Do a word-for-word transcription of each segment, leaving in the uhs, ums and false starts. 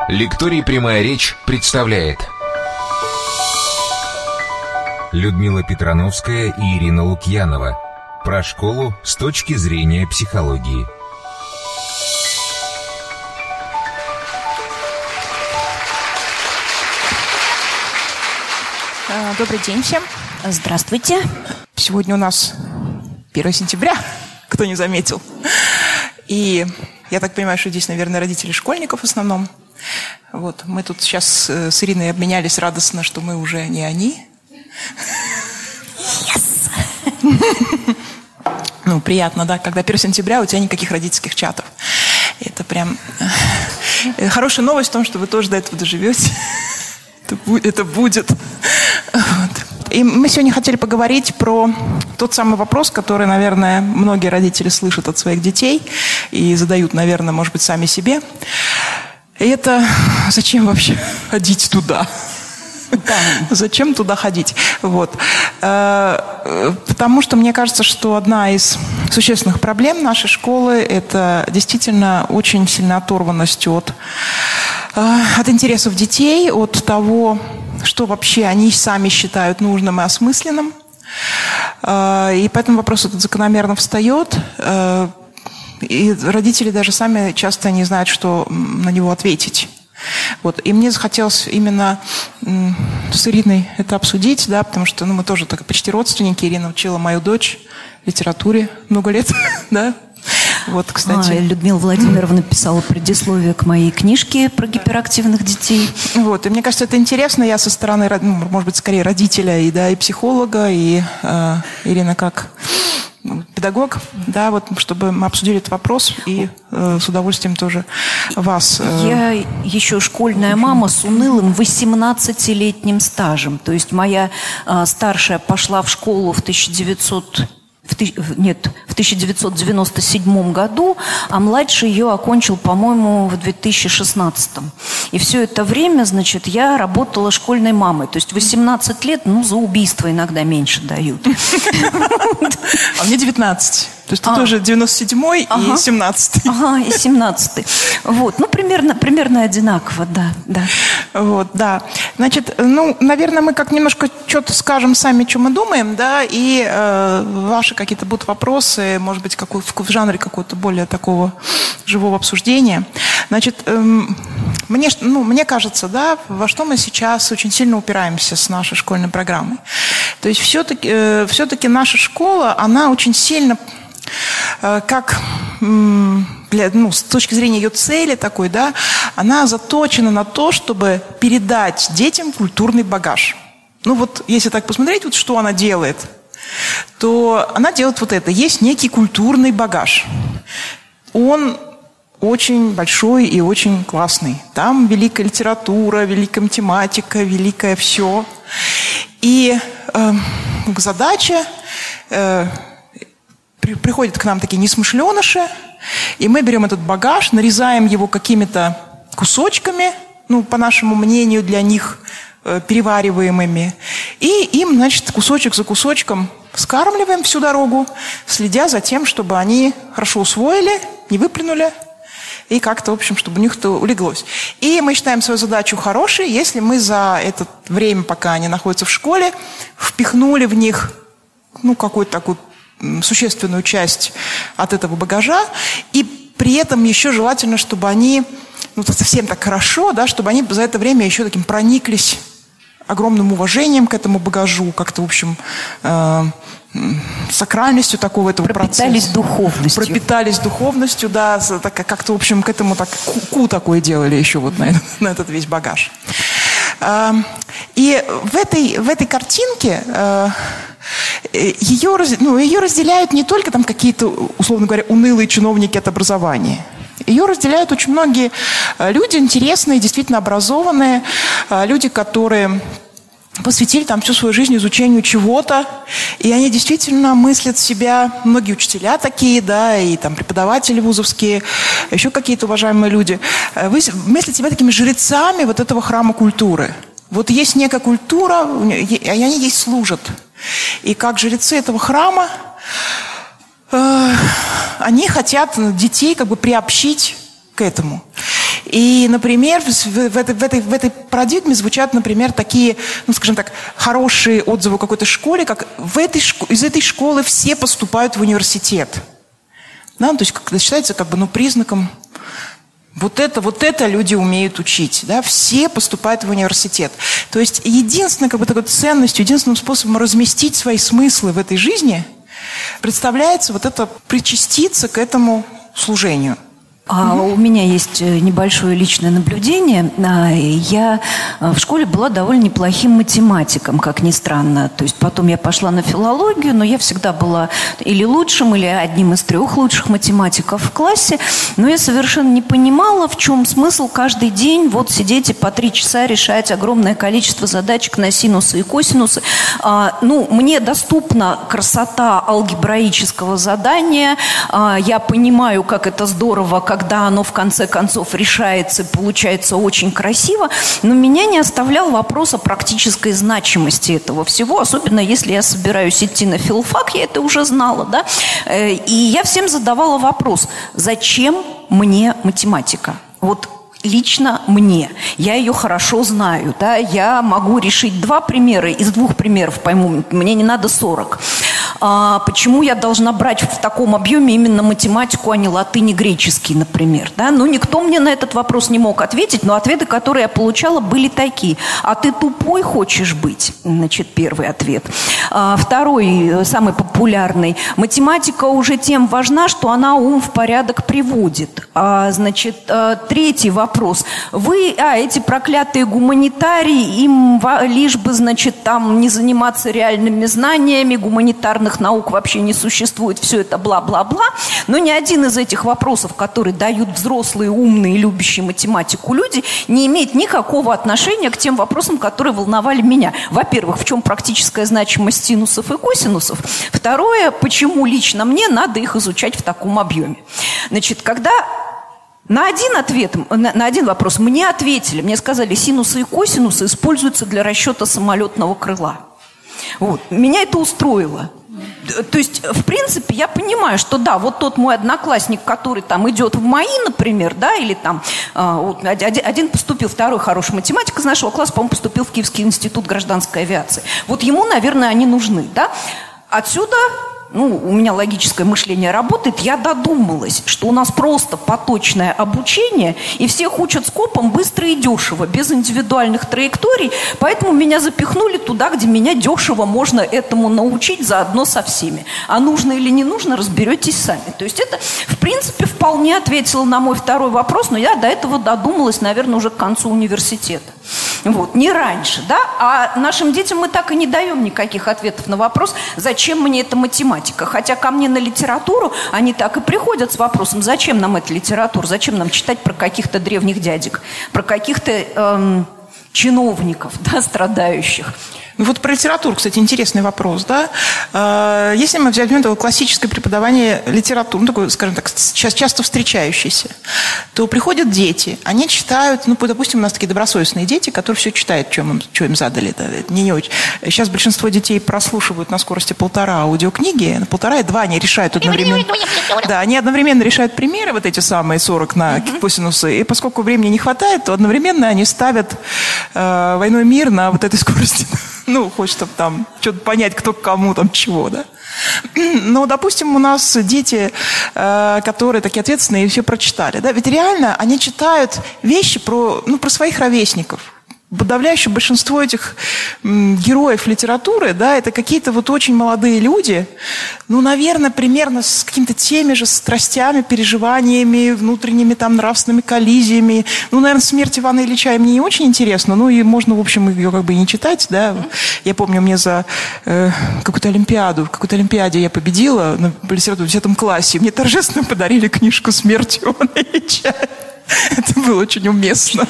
Лекторий «Прямая речь» представляет Людмила Петрановская и Ирина Лукьянова. Про школу с точки зрения психологии. Добрый день всем. Здравствуйте. Сегодня у нас первое сентября, кто не заметил. И я так понимаю, что здесь, наверное, родители школьников в основном. Вот, мы тут сейчас с Ириной обменялись радостно, что мы уже не они. Yes. Ну, приятно, да, когда первое сентября у тебя никаких родительских чатов. Это прям... Хорошая новость в том, что вы тоже до этого доживете. Это будет. Вот. И мы сегодня хотели поговорить про тот самый вопрос, который, наверное, многие родители слышат от своих детей и задают, наверное, может быть, сами себе. И это зачем вообще ходить туда? Да. Зачем туда ходить? Вот. Потому что мне кажется, что одна из существенных проблем нашей школы – это действительно очень сильная оторванность от, от интересов детей, от того, что вообще они сами считают нужным и осмысленным. И поэтому вопрос этот закономерно встает. И родители даже сами часто не знают, что на него ответить. Вот. И мне захотелось именно с Ириной это обсудить, да, потому что ну, мы тоже так, почти родственники. Ирина учила мою дочь литературе много лет, да. Вот, кстати. А, Людмила Владимировна писала предисловие к моей книжке про гиперактивных детей. Вот, и мне кажется, это интересно. Я со стороны, ну, может быть, скорее родителя и, да, и психолога, и э, Ирина как педагог, да, вот, чтобы мы обсудили этот вопрос и э, с удовольствием тоже вас. Э, Я еще школьная мама с унылым восемнадцатилетним стажем. То есть моя э, старшая пошла в школу в тысяча девятьсот... В, нет, в тысяча девятьсот девяносто седьмом году, а младший ее окончил, по-моему, в две тысячи шестнадцатом. И все это время, значит, я работала школьной мамой. То есть восемнадцать лет, ну, за убийство иногда меньше дают. А мне девятнадцать. То есть ты тоже девяносто седьмой и семнадцатый. Ага, и семнадцатый. Вот, ну, примерно, примерно одинаково, да, да. Вот, да. Значит, ну, наверное, мы как немножко что-то скажем сами, что мы думаем, да, и э, ваши какие-то будут вопросы, может быть, какой, в жанре какого-то более такого живого обсуждения. Значит, э, мне, ну, мне кажется, да, во что мы сейчас очень сильно упираемся с нашей школьной программой. То есть все-таки, э, все-таки наша школа, она очень сильно... как для, ну, с точки зрения ее цели такой, да, она заточена на то, чтобы передать детям культурный багаж. Ну вот, если так посмотреть, вот что она делает, то она делает вот это. Есть некий культурный багаж. Он очень большой и очень классный. Там великая литература, великая математика, великое все. И э, задача... Э, приходят к нам такие несмышленыши, и мы берем этот багаж, нарезаем его какими-то кусочками, ну, по нашему мнению, для них э, перевариваемыми, и им, значит, кусочек за кусочком скармливаем всю дорогу, следя за тем, чтобы они хорошо усвоили, не выплюнули, и как-то, в общем, чтобы у них это улеглось. И мы считаем свою задачу хорошей, если мы за это время, пока они находятся в школе, впихнули в них, ну, какую-то такую существенную часть от этого багажа, и при этом еще желательно, чтобы они, ну, совсем так хорошо, да, чтобы они за это время еще таким прониклись огромным уважением к этому багажу, как-то, в общем, э, сакральностью такого этого процесса. Пропитались духовностью. Пропитались духовностью, да, так, как-то, в общем, к этому так, ку такое делали еще вот на этот, на этот весь багаж. Э, и в этой, в этой картинке э, Ее, ну, ее разделяют не только там какие-то, условно говоря, унылые чиновники от образования. Ее разделяют очень многие люди интересные, действительно образованные, люди, которые посвятили там всю свою жизнь изучению чего-то, и они действительно мыслят себя, многие учителя такие, да, и там преподаватели вузовские, еще какие-то уважаемые люди, мыслят себя такими жрецами вот этого храма культуры. Вот есть некая культура, и они ей служат. И как жрецы этого храма, э, они хотят детей как бы приобщить к этому. И, например, в, в, этой, в, этой, в этой парадигме звучат, например, такие, ну, скажем так, хорошие отзывы о какой-то школе, как в этой, из этой школы все поступают в университет. Да? То есть это считается как бы, ну, признаком вот это, вот это люди умеют учить. Да? Все поступают в университет. То есть единственной как бы, такой ценностью, единственным способом разместить свои смыслы в этой жизни представляется вот это причаститься к этому служению. А у меня есть небольшое личное наблюдение. Я в школе была довольно неплохим математиком, как ни странно. То есть потом я пошла на филологию, но я всегда была или лучшим, или одним из трех лучших математиков в классе. Но я совершенно не понимала, в чем смысл каждый день вот сидеть и по три часа решать огромное количество задачек на синусы и косинусы. Ну, мне доступна красота алгебраического задания. Я понимаю, как это здорово, как когда оно в конце концов решается, получается очень красиво, но меня не оставлял вопрос о практической значимости этого всего, особенно если я собираюсь идти на филфак, я это уже знала, да, и я всем задавала вопрос, зачем мне математика? Вот лично мне. Я ее хорошо знаю, да, я могу решить два примера, из двух примеров пойму, мне не надо сорок. А почему я должна брать в таком объеме именно математику, а не латынь и греческий, например, да? Ну, никто мне на этот вопрос не мог ответить, но ответы, которые я получала, были такие. А ты тупой хочешь быть? Значит, первый ответ. А второй, самый популярный. Математика уже тем важна, что она ум в порядок приводит. А, значит, а, третий вопрос. Вы, а, эти проклятые гуманитарии, им лишь бы, значит, там не заниматься реальными знаниями, гуманитарных наук вообще не существует, все это бла-бла-бла. Но ни один из этих вопросов, которые дают взрослые, умные, любящие математику люди, не имеет никакого отношения к тем вопросам, которые волновали меня. Во-первых, в чем практическая значимость синусов и косинусов? Второе, почему лично мне надо их изучать в таком объеме? Значит, когда на один ответ, на, на один вопрос мне ответили, мне сказали, синусы и косинусы используются для расчета самолетного крыла. Вот. Меня это устроило. То есть, в принципе, я понимаю, что да, вот тот мой одноклассник, который там идет в МАИ, например, да, или там вот, один, один поступил, второй хороший математик из нашего класса, по-моему, поступил в Киевский институт гражданской авиации. Вот ему, наверное, они нужны, да. Отсюда, ну, у меня логическое мышление работает, я додумалась, что у нас просто поточное обучение, и всех учат скопом быстро и дешево, без индивидуальных траекторий, поэтому меня запихнули туда, где меня дешево можно этому научить заодно со всеми. А нужно или не нужно, разберетесь сами. То есть это, в принципе, вполне ответило на мой второй вопрос, но я до этого додумалась, наверное, уже к концу университета. Вот, не раньше, да? А нашим детям мы так и не даем никаких ответов на вопрос, зачем мне эта математика. Хотя ко мне на литературу они так и приходят с вопросом, зачем нам эта литература, зачем нам читать про каких-то древних дядек, про каких-то эм, чиновников, да, страдающих. Ну вот про литературу, кстати, интересный вопрос, да. Если мы возьмем такое классическое преподавание литературы, ну, такое, скажем так, сейчас часто встречающееся, то приходят дети, они читают, ну, допустим, у нас такие добросовестные дети, которые все читают, что им, что им задали. Да, не, не очень. Сейчас большинство детей прослушивают на скорости полтора аудиокниги, на полтора и два они решают одновременно. Да, они одновременно решают примеры, вот эти самые сорок на косинусы, и поскольку времени не хватает, то одновременно они ставят э, «Войну и мир» на вот этой скорости. Ну, хочет, чтобы там что-то понять, кто к кому, там, чего, да. Но, допустим, у нас дети, э, которые такие ответственные, и все прочитали, да. Ведь реально они читают вещи про, ну, про своих ровесников. Подавляющее большинство этих м, героев литературы, да, это какие-то вот очень молодые люди, ну, наверное, примерно с какими-то теми же страстями, переживаниями, внутренними там нравственными коллизиями. Ну, наверное, смерть Ивана Ильича мне не очень интересно, ну, и можно, в общем, ее как бы и не читать, да. Я помню, мне за э, какую-то олимпиаду, в какой-то олимпиаде я победила на литературе в десятом классе, мне торжественно подарили книжку «Смерть Ивана Ильича». Это было очень уместно.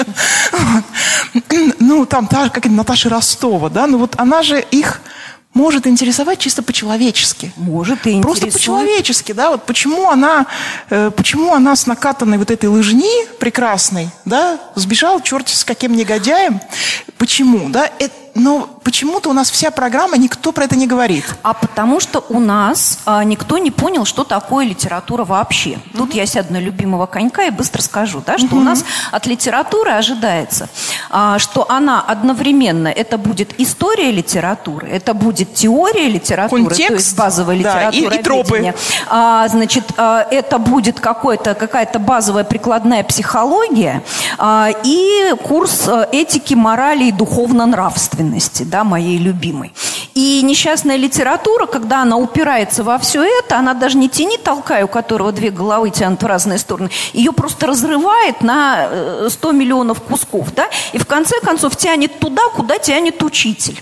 Ну, там та, как Наташа Ростова, да, ну вот она же их может интересовать чисто по-человечески. Может, и просто по-человечески, да, вот почему она, э, почему она с накатанной вот этой лыжни прекрасной, да, сбежала черт с каким негодяем, почему, да, это, но почему-то у нас вся программа, никто про это не говорит. А потому что у нас а, никто не понял, что такое литература вообще. Тут mm-hmm. я сяду на любимого конька и быстро скажу, да, что mm-hmm. у нас от литературы ожидается, а, что она одновременно, это будет история литературы, это будет теория литературы, контекст, то есть базовая литература, да, и, и тропы. А, значит, а, это будет какой-то, какая-то базовая прикладная психология а, и курс этики, морали и духовно-нравственности, да, моей любимой. И несчастная литература, когда она упирается во все это, она даже не тяни толкай, у которого две головы тянут в разные стороны, ее просто разрывает на сто миллионов кусков, да, и в конце концов тянет туда, куда тянет учитель.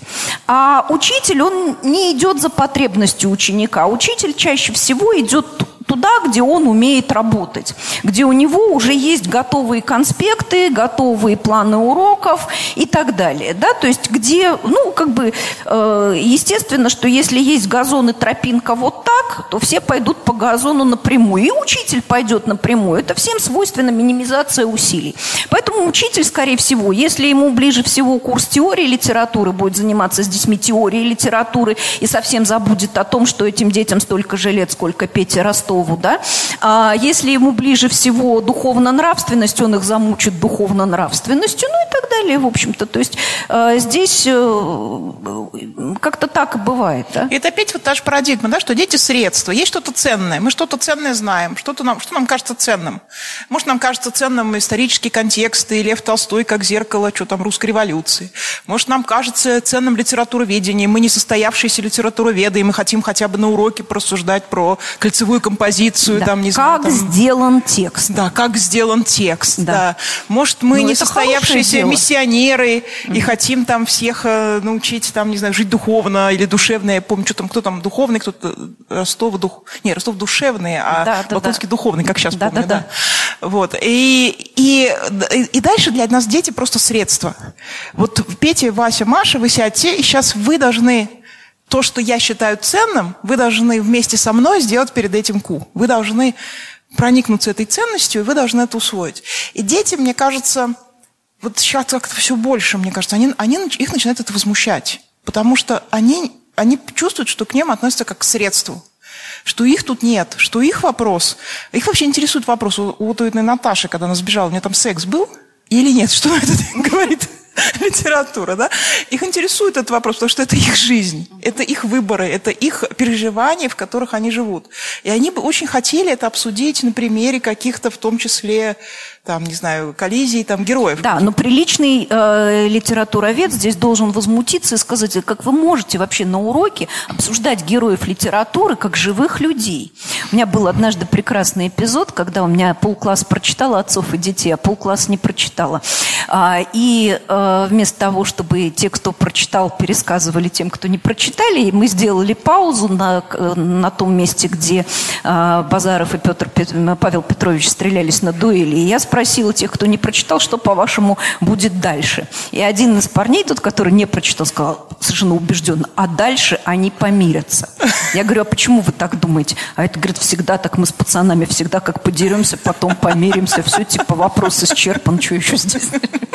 А учитель, он не идет за потребностью ученика, учитель чаще всего идет туда, где он умеет работать, где у него уже есть готовые конспекты, готовые планы уроков и так далее, да, то есть где, ну, как бы, э, естественно, что если есть газон и тропинка вот так, то все пойдут по газону напрямую, и учитель пойдет напрямую, это всем свойственно минимизация усилий, поэтому учитель, скорее всего, если ему ближе всего курс теории литературы, будет заниматься с детьми теорией литературы и совсем забудет о том, что этим детям столько же лет, сколько Пете Ростову, да? А если ему ближе всего духовно-нравственность, он их замучит духовно-нравственностью, ну и так далее, в общем-то. То есть э, здесь э, как-то так и бывает, да? И это опять вот та же парадигма, да, что дети средства, есть что-то ценное, мы что-то ценное знаем, что-то нам, что нам кажется ценным. Может, нам кажется ценным исторический контекст, и Лев Толстой как зеркало, что там, русской революции. Может, нам кажется ценным литературоведение, мы не состоявшиеся литературоведы, и мы хотим хотя бы на уроке порассуждать про кольцевую композицию. Да. Там, не как знаю, там... сделан текст. Да, как сделан текст. Да. Да. Может, мы ну, не состоявшиеся миссионеры mm-hmm. и хотим там всех э, научить, там, не знаю, жить духовно или душевно. Я помню, что там, кто там духовный, кто-то Ростов, дух... не, Ростов душевный, а да, да, Бакунский да. духовный, как сейчас да, помню. Да, да. Да. Вот. И, и, и дальше для нас дети просто средства. Вот Петя, Вася, Маша, вы сядьте, и сейчас вы должны... То, что я считаю ценным, вы должны вместе со мной сделать перед этим ку. Вы должны проникнуться этой ценностью, и вы должны это усвоить. И дети, мне кажется, вот сейчас как-то все больше, мне кажется, они, они, их начинает это возмущать. Потому что они, они чувствуют, что к ним относятся как к средству. Что их тут нет, что их вопрос... Их вообще интересует вопрос у, у той Наташи, когда она сбежала, у нее там секс был или нет? Что она это говорит? Литература, да? Их интересует этот вопрос, потому что это их жизнь, это их выборы, это их переживания, в которых они живут. И они бы очень хотели это обсудить на примере каких-то, в том числе, там, не знаю, коллизий, там, героев. Да, но приличный э, литературовед здесь должен возмутиться и сказать, как вы можете вообще на уроке обсуждать героев литературы как живых людей. У меня был однажды прекрасный эпизод, когда у меня полкласса прочитала «Отцов и детей», а полкласса не прочитала. А, и э, вместо того, чтобы те, кто прочитал, пересказывали тем, кто не прочитали, мы сделали паузу на, на том месте, где э, Базаров и Петр, Павел Петрович стрелялись на дуэли. И я спросила тех, кто не прочитал, что, по-вашему, будет дальше. И один из парней, тот, который не прочитал, сказал совершенно убежденно, а дальше они помирятся. Я говорю, а почему вы так думаете? А это, говорит, всегда так, мы с пацанами всегда как подеремся, потом помиримся, все, типа, вопрос исчерпан, что еще здесь?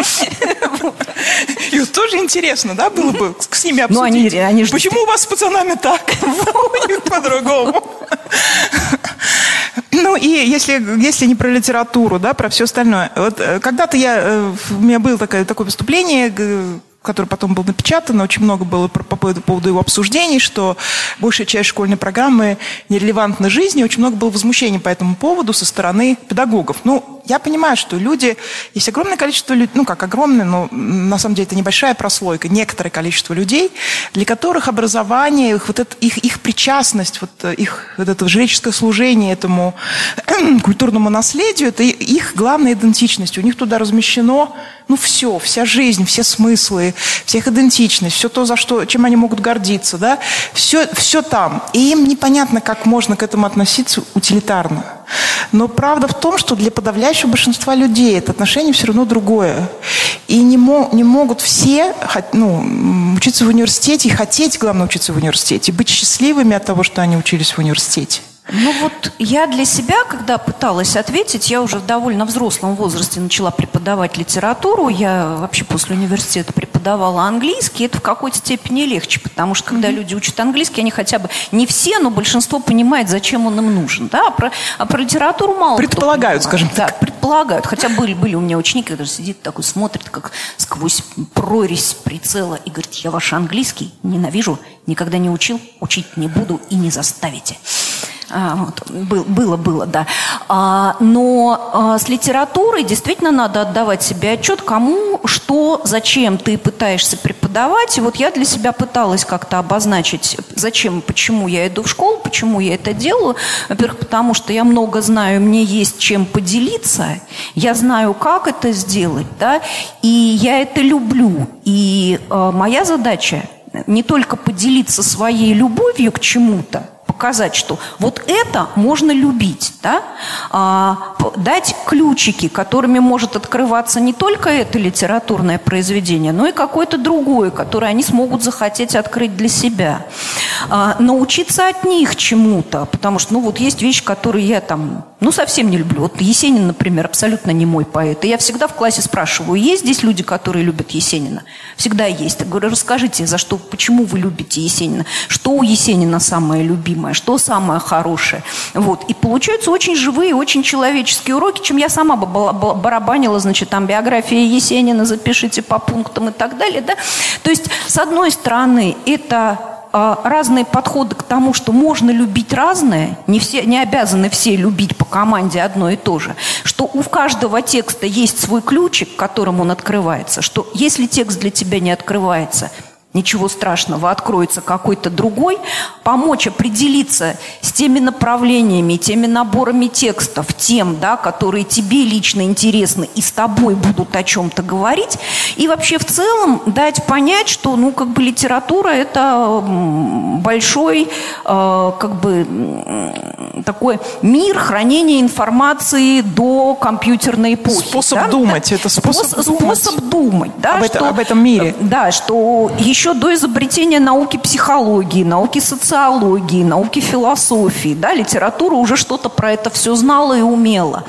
И вот тоже интересно, да, было бы с ними обсудить. Ну, они, они же... Почему у вас с пацанами так? У них по-другому. Ну и если, если не про литературу, да, про все остальное. Вот когда-то я, у меня было такое, такое выступление, которое потом было напечатано, очень много было по, по поводу его обсуждений, что большая часть школьной программы нерелевантна жизни, очень много было возмущений по этому поводу со стороны педагогов. Ну, я понимаю, что люди, есть огромное количество людей, ну как огромное, но на самом деле это небольшая прослойка, некоторое количество людей, для которых образование, их, вот это, их, их причастность, вот, их вот это жреческое служение этому культурному наследию, это их главная идентичность. У них туда размещено, ну все, вся жизнь, все смыслы, вся их идентичность, все то, за что, чем они могут гордиться, да, все, все там. И им непонятно, как можно к этому относиться утилитарно. Но правда в том, что для подавляющего большинства людей это отношение все равно другое. И не, мо, не могут все ну, учиться в университете и хотеть, главное, учиться в университете, и быть счастливыми от того, что они учились в университете. Ну вот я для себя, когда пыталась ответить, я уже в довольно взрослом возрасте начала преподавать литературу. Я вообще после университета преподавала преподавала английский, это в какой-то степени легче, потому что когда mm-hmm. люди учат английский, они хотя бы, не все, но большинство понимает, зачем он им нужен. Да? А, про, а про литературу мало предполагают, кто скажем так. Да, предполагают. Хотя были, были у меня ученики, которые сидят такой, смотрят, как сквозь прорезь прицела и говорят: я ваш английский ненавижу, никогда не учил, учить не буду и не заставите. А, вот, был, было, было, да. А, но а, с литературой действительно надо отдавать себе отчет, кому, что, зачем ты пытаешься преподавать. И вот я для себя пыталась как-то обозначить, зачем, почему я иду в школу, почему я это делаю. Во-первых, потому что я много знаю, мне есть чем поделиться, я знаю, как это сделать, да, и я это люблю. И а, моя задача не только поделиться своей любовью к чему-то, показать, что вот это можно любить, да? а, дать ключики, которыми может открываться не только это литературное произведение, но и какое-то другое, которое они смогут захотеть открыть для себя. А, научиться от них чему-то, потому что, ну, вот есть вещи, которые я там, ну, совсем не люблю. Вот Есенин, например, абсолютно не мой поэт. И я всегда в классе спрашиваю: есть здесь люди, которые любят Есенина? Всегда есть. Я говорю: расскажите, за что, почему вы любите Есенина? Что у Есенина самое любимое? Что самое хорошее? Вот. И получаются очень живые, очень человеческие уроки, чем я сама бы барабанила, значит, там биография Есенина, запишите по пунктам и так далее, да? То есть, с одной стороны, это разные подходы к тому, что можно любить разное, не, все, не обязаны все любить по команде одно и то же, что у каждого текста есть свой ключик, которым он открывается, что если текст для тебя не открывается, ничего страшного, откроется какой-то другой, помочь определиться с теми направлениями, теми наборами текстов, тем, да, которые тебе лично интересны и с тобой будут о чем-то говорить, и вообще в целом дать понять, что, ну, как бы литература – это большой, э, как бы, такой мир хранения информации до компьютерной эпохи. Способ да? думать, это способ, способ думать. Способ думать, да, об, что, это, об этом мире. Да, что еще до изобретения науки психологии, науки социологии, науки философии, да, литература уже что-то про это все знала и умела.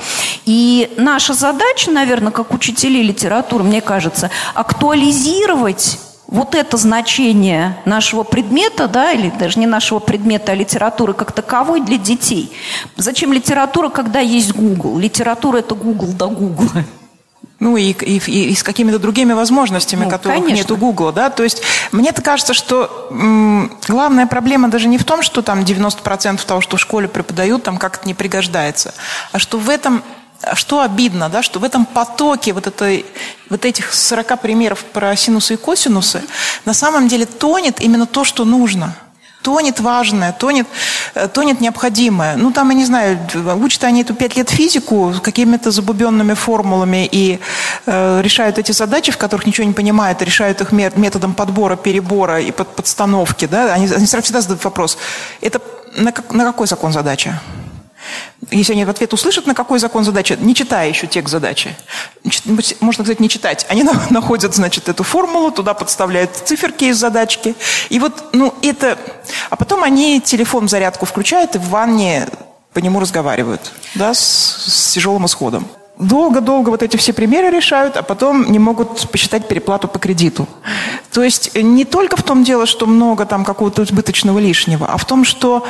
И наша задача, наверное, как учителей литературы, мне кажется, актуализировать вот это значение нашего предмета, да, или даже не нашего предмета, а литературы как таковой для детей. Зачем литература, когда есть Google? Литература – это Google до Гугла. Ну и, и, и, и с какими-то другими возможностями, ну, которых конечно. Нет у Гугла, да, то есть мне-то кажется, что м, главная проблема даже не в том, что там девяносто процентов того, что в школе преподают, там как-то не пригождается, а что в этом, что обидно, да, что в этом потоке вот, этой, вот этих сорока примеров про синусы и косинусы на самом деле тонет именно то, что нужно. Тонет важное, тонет, тонет необходимое. Ну, там, я не знаю, учат они эту пять лет физику с какими-то забубенными формулами и э, решают эти задачи, в которых ничего не понимают, решают их методом подбора, перебора и под, подстановки. Да? Они, они всегда задают вопрос: это на, как, на какой закон задача? Если они в ответ услышат, на какой закон задачи, не читая еще текст задачи. Можно, кстати, не читать. Они находят, значит, эту формулу, туда подставляют циферки из задачки. И вот, ну, это... А потом они телефон в зарядку включают и в ванне по нему разговаривают, да, с, с тяжелым исходом. Долго-долго вот эти все примеры решают, а потом не могут посчитать переплату по кредиту. То есть не только в том дело, что много там какого-то избыточного лишнего, а в том, что...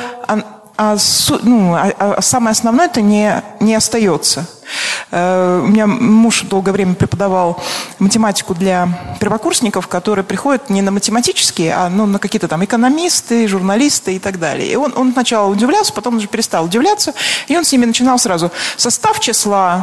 А, ну, а, а самое основное это не, не остается. Uh, у меня муж долгое время преподавал математику для первокурсников, которые приходят не на математические, а ну, на какие-то там экономисты, журналисты и так далее. И он, он сначала удивлялся, потом уже перестал удивляться, и он с ними начинал сразу: состав числа,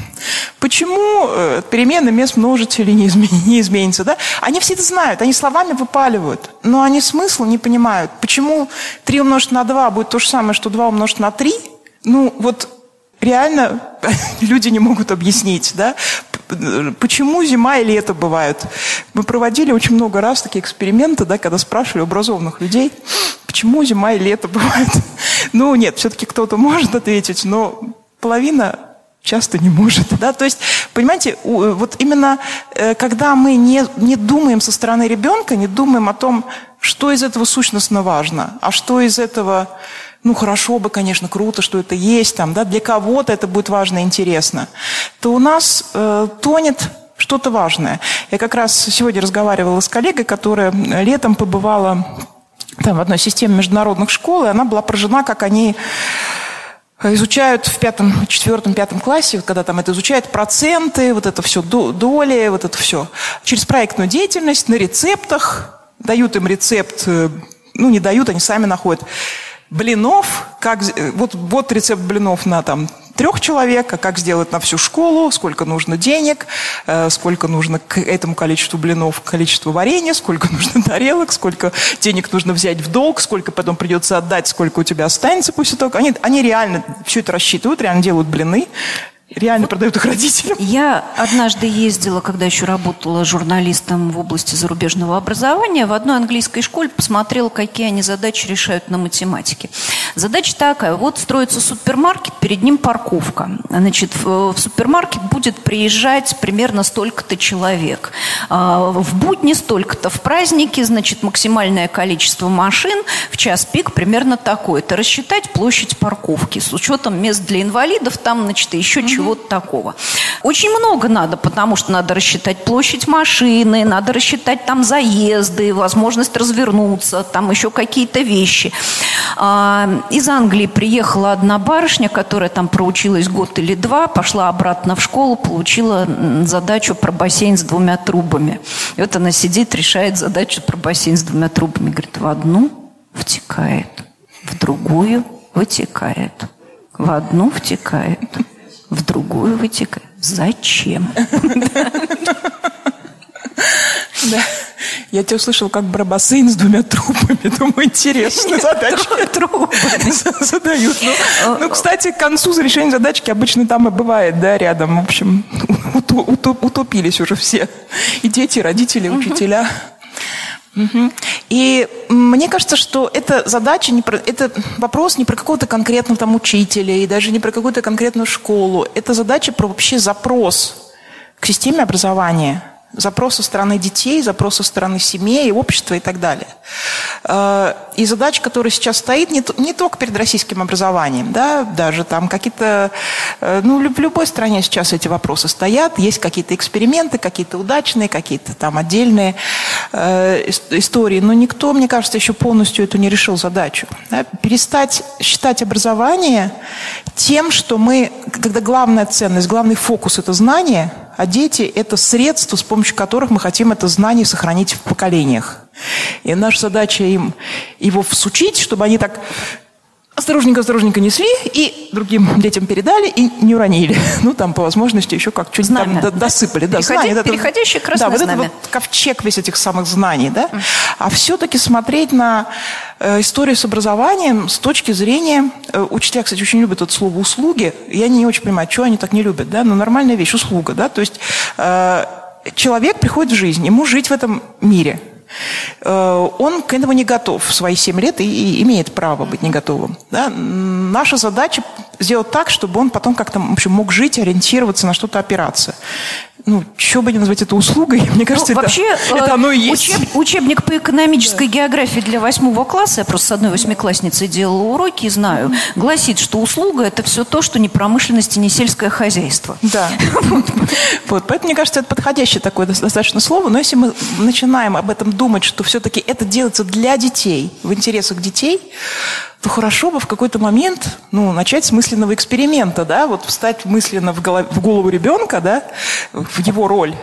почему э, перемены мест множителей не, измен, не изменится, да? Они все это знают, они словами выпаливают, но они смысла не понимают. Почему три умножить на два будет то же самое, что два умножить на три? Ну, вот реально люди не могут объяснить, да? Почему зима и лето бывают? Мы проводили очень много раз такие эксперименты, да, когда спрашивали образованных людей, почему зима и лето бывают. Ну, нет, все-таки кто-то может ответить, но половина... часто не может, да, то есть, понимаете, вот именно когда мы не, не думаем со стороны ребенка, не думаем о том, что из этого сущностно важно, а что из этого, ну, хорошо бы, конечно, круто, что это есть там, да, для кого-то это будет важно и интересно, то у нас э, тонет что-то важное. Я как раз сегодня разговаривала с коллегой, которая летом побывала там, в одной системе международных школ, и она была поражена, как они изучают в пятом, четвертом, пятом классе, вот когда там это изучают, проценты, вот это все, доли, вот это все. Через проектную деятельность на рецептах, дают им рецепт, ну не дают, они сами находят. Блинов, как, вот, вот рецепт блинов на там трех человек, а как сделать на всю школу, сколько нужно денег, э, сколько нужно к этому количеству блинов, количество варенья, сколько нужно тарелок, сколько денег нужно взять в долг, сколько потом придется отдать, сколько у тебя останется после того. Они, они реально все это рассчитывают, реально делают блины. Реально продают их родителям. Я однажды ездила, когда еще работала журналистом в области зарубежного образования, в одной английской школе посмотрела, какие они задачи решают на математике. Задача такая. Вот строится супермаркет, перед ним парковка. Значит, в супермаркет будет приезжать примерно столько-то человек. В будни столько-то, в праздники, значит, максимальное количество машин, в час пик примерно такое-то. Рассчитать площадь парковки с учетом мест для инвалидов, там, значит, еще чего вот такого. Очень много надо, потому что надо рассчитать площадь машины, надо рассчитать там заезды, возможность развернуться, там еще какие-то вещи. Из Англии приехала одна барышня, которая там проучилась год или два, пошла обратно в школу, получила задачу про бассейн с двумя трубами. И вот она сидит, решает задачу про бассейн с двумя трубами. Говорит, в одну втекает, в другую вытекает, в одну втекает, в другую вытекает. Зачем? Да. Я тебя услышала как про бассейн с двумя трубами. Думаю, интересная задача. Задают. Ну, кстати, к концу решения задачки обычно там и бывает, да, рядом. В общем, утопились уже все. И дети, и родители, и учителя. Угу. И мне кажется, что эта задача, не про, это вопрос не про какого-то конкретного там учителя и даже не про какую-то конкретную школу. Это задача про вообще запрос к системе образования. Запрос со стороны детей, запрос со стороны семей, общества и так далее. И задача, которая сейчас стоит не, не только перед российским образованием, да, даже там какие-то, ну, в любой стране сейчас эти вопросы стоят, есть какие-то эксперименты, какие-то удачные, какие-то там отдельные э, истории, но никто, мне кажется, еще полностью эту не решил задачу. Да? Перестать считать образование тем, что мы, когда главная ценность, главный фокус – это знание, а дети – это средства, с помощью которых мы хотим это знание сохранить в поколениях. И наша задача им его всучить, чтобы они так осторожненько-осторожненько несли и другим детям передали и не уронили. Ну, там, по возможности, еще как чуть там досыпали. Да, Переходи, знания, переходящее красное да, вот знамя. Это вот ковчег весь этих самых знаний. Да? Mm. А все-таки смотреть на э, историю с образованием с точки зрения... Э, учителя, кстати, очень любят это слово «услуги». Я не очень понимаю, что они так не любят. Да? Но нормальная вещь – услуга. Да? То есть э, человек приходит в жизнь, ему жить в этом мире. Он к этому не готов в свои семь лет и, и имеет право быть не готовым. Да? Наша задача сделать так, чтобы он потом как-то, в общем, мог жить, ориентироваться, на что-то опираться. Ну, что бы не назвать это услугой, мне кажется, ну, это, вообще, это оно и есть. Учеб, учебник по экономической да. географии для восьмого класса, я просто с одной восьмиклассницей делала уроки и знаю, mm-hmm. гласит, что услуга – это все то, что не промышленность и не сельское хозяйство. Да. Вот, поэтому, мне кажется, это подходящее такое достаточно слово, но если мы начинаем об этом думать, что все-таки это делается для детей, в интересах детей, то хорошо бы в какой-то момент, ну, начать с мысленного эксперимента, да, вот встать мысленно в голову, в голову ребенка, да, в его роль,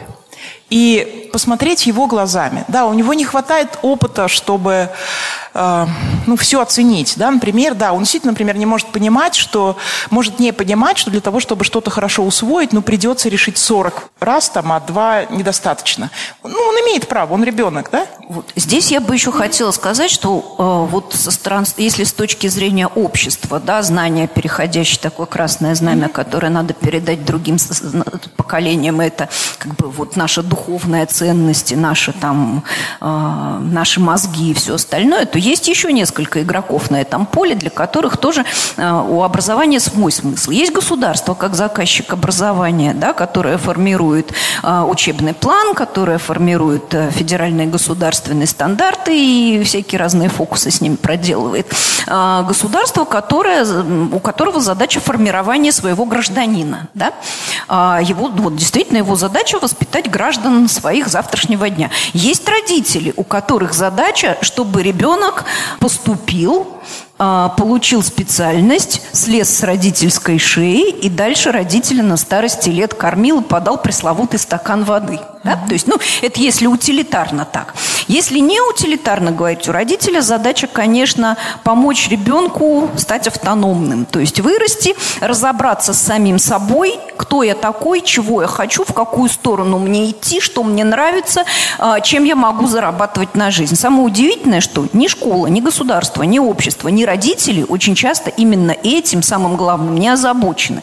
и посмотреть его глазами. Да, у него не хватает опыта, чтобы, э, ну, все оценить, да, например, да, он действительно, например, не может понимать, что, может не понимать, что для того, чтобы что-то хорошо усвоить, ну, придется решить сорок раз, там, а два недостаточно. Ну, он имеет право, он ребенок, да? Вот. Здесь я бы еще хотела сказать, что э, вот со стороны, если с точки зрения общества, да, знание, переходящее такое красное знамя, mm-hmm. которое надо передать другим поколениям, это как бы вот наша духовная ценность, наши там, э, наши мозги и все остальное, то есть еще несколько игроков на этом поле, для которых тоже э, у образования свой смысл. Есть государство как заказчик образования, да, которое формирует э, учебный план, которое формирует э, федеральные государственные государственные стандарты и всякие разные фокусы с ними проделывает. Государство, которое, у которого задача формирования своего гражданина. Да? Его, вот, действительно, его задача воспитать граждан своих завтрашнего дня. Есть родители, у которых задача, чтобы ребенок поступил, получил специальность, слез с родительской шеи и дальше родителя на старости лет кормил и подал пресловутый стакан воды. Да? Mm-hmm. То есть, ну, это если утилитарно так. Если не утилитарно говорить, у родителя задача, конечно, помочь ребенку стать автономным. То есть вырасти, разобраться с самим собой, кто я такой, чего я хочу, в какую сторону мне идти, что мне нравится, чем я могу зарабатывать на жизнь. Самое удивительное, что ни школа, ни государство, ни общество, ни родители очень часто именно этим, самым главным, не озабочены.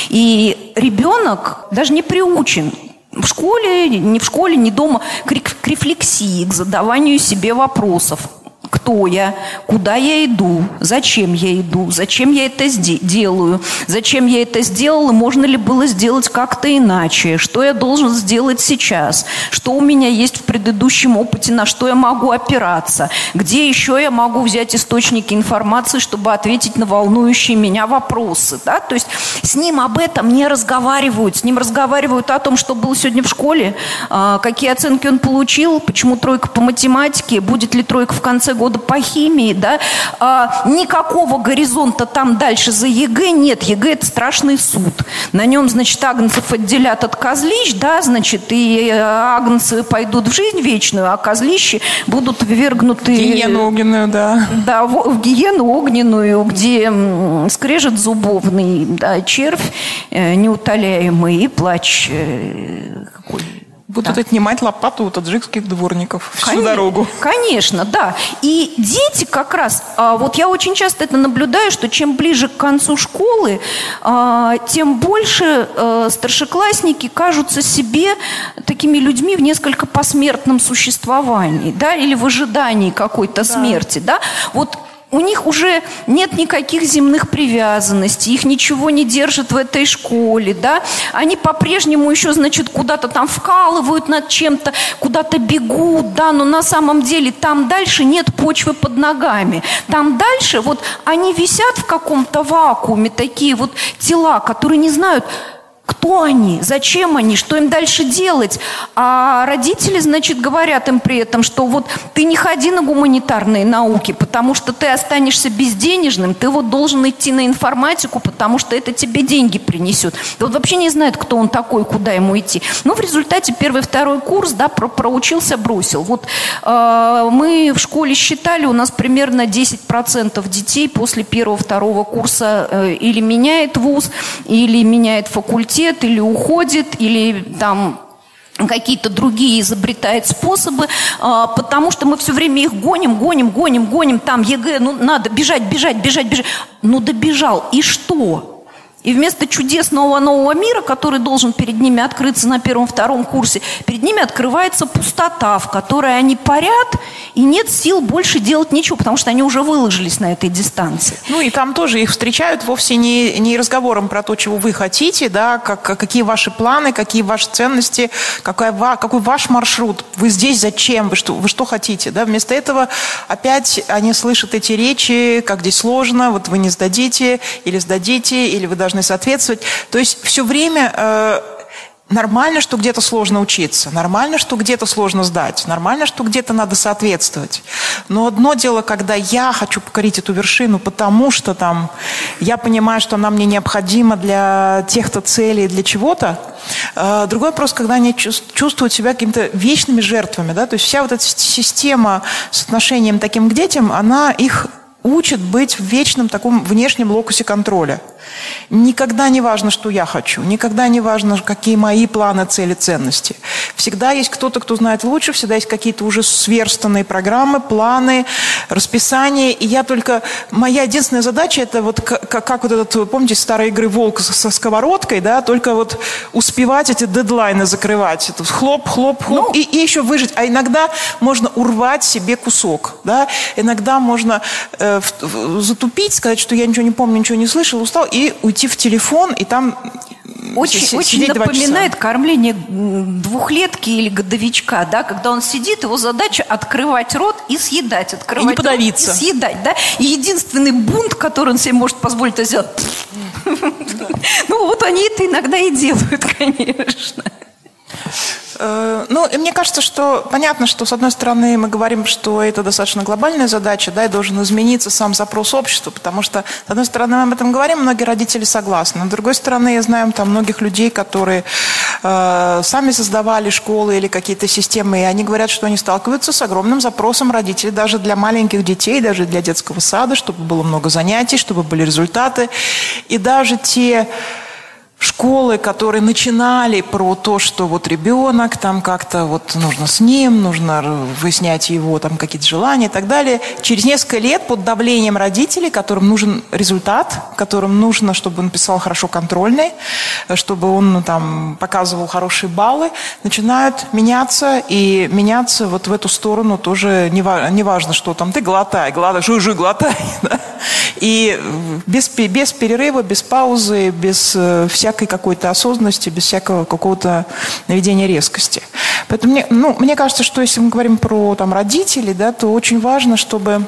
И ребенок даже не приучен в школе, ни в школе, ни дома к рефлексии, к задаванию себе вопросов. Кто я, куда я иду, зачем я иду, зачем я это делаю, зачем я это сделал, и можно ли было сделать как-то иначе, что я должен сделать сейчас, что у меня есть в предыдущем опыте, на что я могу опираться, где еще я могу взять источники информации, чтобы ответить на волнующие меня вопросы. Да? То есть с ним об этом не разговаривают, с ним разговаривают о том, что было сегодня в школе, какие оценки он получил, почему тройка по математике, будет ли тройка в конце года по химии, да, а, никакого горизонта там дальше за ЕГЭ нет. ЕГЭ – это страшный суд. На нем, значит, агнцев отделят от козлищ, да, значит, и агнцы пойдут в жизнь вечную, а козлищи будут ввергнуты... В гиену огненную, да. Да, в, в гиену огненную, где м, скрежет зубовный, да, червь э, неутоляемый и плач э, какой... Будут да. отнимать лопату у таджикских дворников всю конечно, дорогу. Конечно, да. И дети как раз, вот я очень часто это наблюдаю, что чем ближе к концу школы, тем больше старшеклассники кажутся себе такими людьми в несколько посмертном существовании, да, или в ожидании какой-то да. смерти, да. Вот у них уже нет никаких земных привязанностей, их ничего не держит в этой школе, да, они по-прежнему еще, значит, куда-то там вкалывают над чем-то, куда-то бегут, да, но на самом деле там дальше нет почвы под ногами, там дальше вот они висят в каком-то вакууме, такие вот тела, которые не знают, кто они, зачем они, что им дальше делать. А родители, значит, говорят им при этом, что вот ты не ходи на гуманитарные науки, потому что ты останешься безденежным, ты вот должен идти на информатику, потому что это тебе деньги принесет. Ты вот вообще не знает, кто он такой, куда ему идти. Но в результате первый, второй курс, да, про проучился, бросил. Вот э, мы в школе считали, у нас примерно десять процентов детей после первого, второго курса э, или меняет вуз, или меняет факультет, или уходит, или там какие-то другие изобретает способы, потому что мы все время их гоним, гоним, гоним, гоним, там ЕГЭ, ну надо бежать, бежать, бежать, бежать. Ну добежал, и что? И вместо чудесного нового мира, который должен перед ними открыться на первом-втором курсе, перед ними открывается пустота, в которой они парят, и нет сил больше делать ничего, потому что они уже выложились на этой дистанции. Ну и там тоже их встречают вовсе не, не разговором про то, чего вы хотите, да, как, какие ваши планы, какие ваши ценности, какой, какой ваш маршрут, вы здесь зачем, вы что, вы что хотите. Да? Вместо этого опять они слышат эти речи, как здесь сложно, вот вы не сдадите, или сдадите, или вы должны соответствовать. То есть все время э, нормально, что где-то сложно учиться, нормально, что где-то сложно сдать, нормально, что где-то надо соответствовать. Но одно дело, когда я хочу покорить эту вершину, потому что там я понимаю, что она мне необходима для тех-то целей, для чего-то. Э, другой вопрос, когда они чувствуют себя какими-то вечными жертвами. Да? То есть вся вот эта система с отношением таким к детям, она их учит быть в вечном таком внешнем локусе контроля. Никогда не важно, что я хочу, никогда не важно, какие мои планы, цели, ценности. Всегда есть кто-то, кто знает лучше, всегда есть какие-то уже сверстанные программы, планы, расписания. И я только... Моя единственная задача — это вот как, как вот этот, помните, старой игры «Волк» со сковородкой, да, только вот успевать эти дедлайны закрывать. Это хлоп, хлоп, хлоп, ну, и, и еще выжить. А иногда можно урвать себе кусок, да. Иногда можно э, в, в, затупить, сказать, что я ничего не помню, ничего не слышал, устал, и уйти в телефон, и там Очень, очень напоминает кормление двухлетки или годовичка, да, когда он сидит, его задача открывать рот и съедать, открывать и не подавиться. рот и съедать, да. И единственный бунт, который он себе может позволить, это сделать. Ну, вот они это иногда и делают, конечно. Ну, и мне кажется, что понятно, что, с одной стороны, мы говорим, что это достаточно глобальная задача, да, и должен измениться сам запрос общества, потому что, с одной стороны, мы об этом говорим, многие родители согласны. С другой стороны, я знаю там многих людей, которые э, сами создавали школы или какие-то системы, и они говорят, что они сталкиваются с огромным запросом родителей даже для маленьких детей, даже для детского сада, чтобы было много занятий, чтобы были результаты. И даже те школы, которые начинали про то, что вот ребенок, там как-то вот нужно с ним, нужно выяснять его там какие-то желания и так далее. Через несколько лет под давлением родителей, которым нужен результат, которым нужно, чтобы он писал хорошо контрольный, чтобы он там показывал хорошие баллы, начинают меняться, и меняться вот в эту сторону тоже не важно, что там ты глотай, глотай, жуй, жуй, глотай. Да? И без, без перерыва, без паузы, без всякой какой-то осознанности, без всякого какого-то наведения резкости. Поэтому мне, ну, мне кажется, что если мы говорим про там, родителей, да, то очень важно, чтобы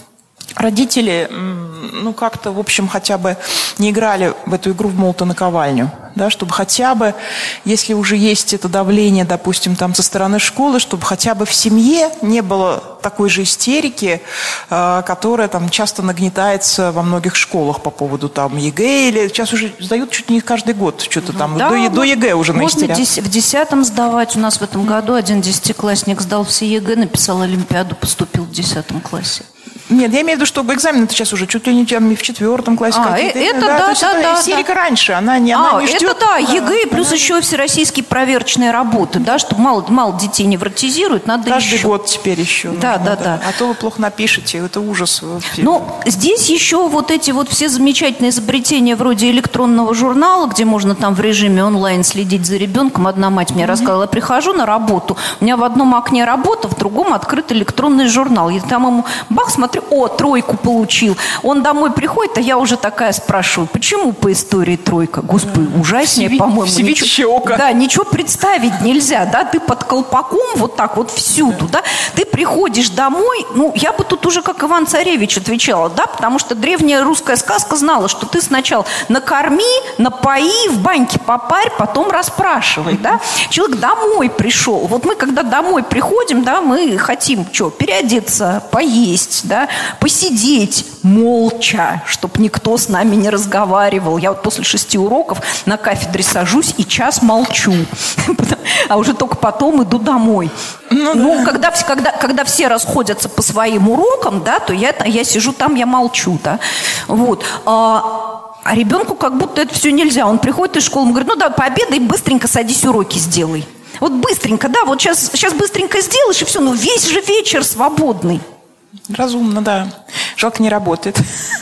родители, ну, как-то, в общем, хотя бы не играли в эту игру в молот и наковальню, да, чтобы хотя бы, если уже есть это давление, допустим, там со стороны школы, чтобы хотя бы в семье не было такой же истерики, э, которая там часто нагнетается во многих школах по поводу там ЕГЭ, или сейчас уже сдают чуть не каждый год, что-то там, да, до, до ЕГЭ уже на истеря. Можно в десятом сдавать, у нас в этом году один десятиклассник сдал все ЕГЭ, написал олимпиаду, поступил в десятом классе. Нет, я имею в виду, что экзамены сейчас уже чуть ли не в четвертом классе а, какие-то. Это да, да, да, это да. истерика да. раньше, она не, а, она не ждет. Это да, ЕГЭ, плюс она... еще всероссийские проверочные работы, да, чтобы мало, мало детей невротизируют, надо Каждый еще. год теперь еще. Да, нужно, да, да, да. А то вы плохо напишете, это ужас. Ну, здесь еще вот эти вот все замечательные изобретения вроде электронного журнала, где можно там в режиме онлайн следить за ребенком. Одна мать мне mm-hmm. рассказала, я прихожу на работу, у меня в одном окне работа, в другом открыт электронный журнал. И там ему, бах, смотрю, о, тройку получил. Он домой приходит, а я уже такая спрашиваю, почему по истории тройка? Господи, ужаснее, Всеви... по-моему. Ничего, да, ничего представить нельзя, да, ты под колпаком вот так вот всюду, да, ты приходишь домой, ну, я бы тут уже как Иван-Царевич отвечала, да, потому что древняя русская сказка знала, что ты сначала накорми, напои, в баньке попарь, потом расспрашивай, да. Человек домой пришел, вот мы, когда домой приходим, да, мы хотим, что, переодеться, поесть, да, посидеть молча, чтобы никто с нами не разговаривал. Я вот после шести уроков на кафедре сажусь и час молчу, а уже только потом иду домой. Ну, ну да. когда, когда, когда все расходятся по своим урокам, да, то я, я сижу там, я молчу, да, вот. А, а ребенку как будто это все нельзя. Он приходит из школы, он говорит, ну да, пообедай, быстренько садись, уроки сделай. Вот быстренько, да, вот сейчас, сейчас быстренько сделаешь, и все, ну весь же вечер свободный. Разумно, да. Жалко, не работает.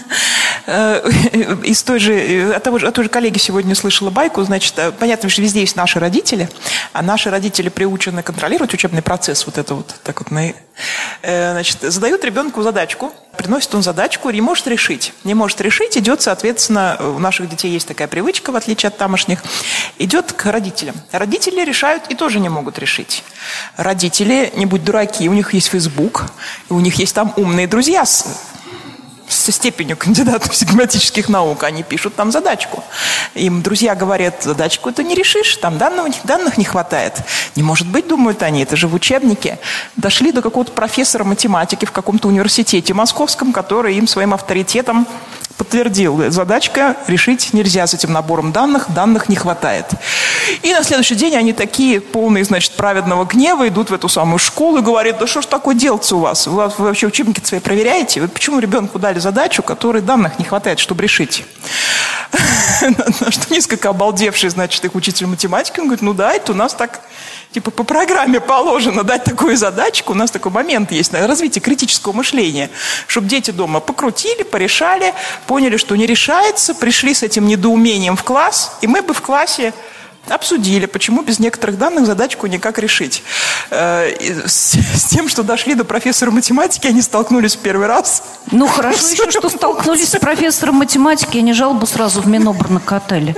Из той же, от того же, от той же коллеги сегодня слышала байку, значит, понятно, что везде есть наши родители, а наши родители приучены контролировать учебный процесс, вот это вот, так вот, значит, задают ребенку задачку, приносит он задачку, не может решить, не может решить, идет, соответственно, у наших детей есть такая привычка, в отличие от тамошних, идет к родителям. Родители решают и тоже не могут решить. Родители, не будь дураки, у них есть Facebook, и у них есть там умные друзья с со степенью кандидатов семантических наук, они пишут там задачку. Им друзья говорят, задачку это не решишь, там данных, данных не хватает. Не может быть, думают они, это же в учебнике. Дошли до какого-то профессора математики в каком-то университете московском, который им своим авторитетом подтвердил, задачка решить нельзя с этим набором данных, данных не хватает. И на следующий день они такие, полные, значит, праведного гнева, идут в эту самую школу и говорят, да что ж такое делается у вас? Вы, вы вообще учебники свои проверяете? Вы почему ребенку дали задачу, которой данных не хватает, чтобы решить? На что несколько обалдевший, значит, их учитель математики, он говорит, ну да, это у нас так, типа, по программе положено дать такую задачку, у нас такой момент есть, на развитие критического мышления, чтобы дети дома покрутили, порешали, поняли, что не решается, пришли с этим недоумением в класс, и мы бы в классе обсудили, почему без некоторых данных задачку никак решить. С, с тем, что дошли до профессора математики, они столкнулись в первый раз. Ну, хорошо еще, что столкнулись с профессором математики, они жалобу сразу в Минобр накатали.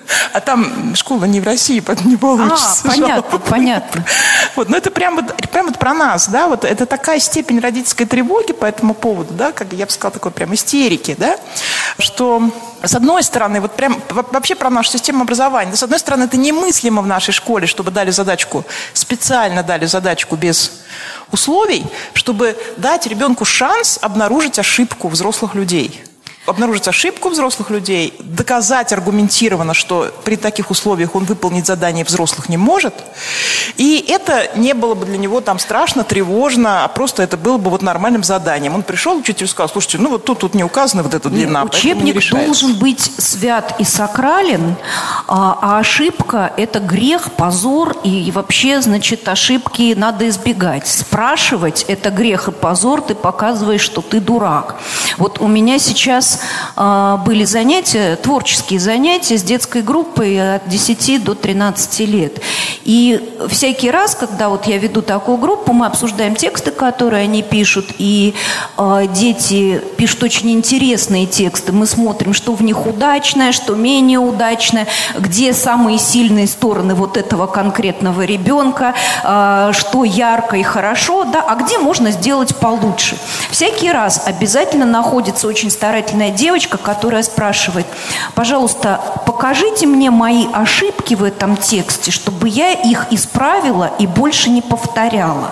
А там школа не в России, поэтому не получится. А, понятно, понятно. Вот, но это прям вот, прям вот про нас, да, вот это такая степень родительской тревоги по этому поводу, да, как я бы сказала, такой прям истерики, да, что с одной стороны, вот прям вообще про нашу систему образования, да, с одной стороны, это немыслимо в нашей школе, чтобы дали задачку, специально дали задачку без условий, чтобы дать ребенку шанс обнаружить ошибку взрослых людей. Обнаружить ошибку взрослых людей, доказать аргументированно, что при таких условиях он выполнить задание взрослых не может. И это не было бы для него там страшно, тревожно, а просто это было бы вот нормальным заданием. Он пришел, учитель сказал: слушайте, ну вот тут, тут не указана вот эта длина. Учебник должен быть свят и сакрален, а, а ошибка – это грех, позор, и вообще, значит, ошибки надо избегать. Спрашивать – это грех и позор, ты показываешь, что ты дурак. Вот у меня сейчас были занятия, творческие занятия с детской группой от десяти до тринадцати лет. И всякий раз, когда вот я веду такую группу, мы обсуждаем тексты, которые они пишут, и э, дети пишут очень интересные тексты. Мы смотрим, что в них удачное, что менее удачное, где самые сильные стороны вот этого конкретного ребенка, э, что ярко и хорошо, да, а где можно сделать получше. Всякий раз обязательно находится очень старательная девочка, которая спрашивает: пожалуйста, покажите мне мои ошибки в этом тексте, чтобы я их исправила и больше не повторяла.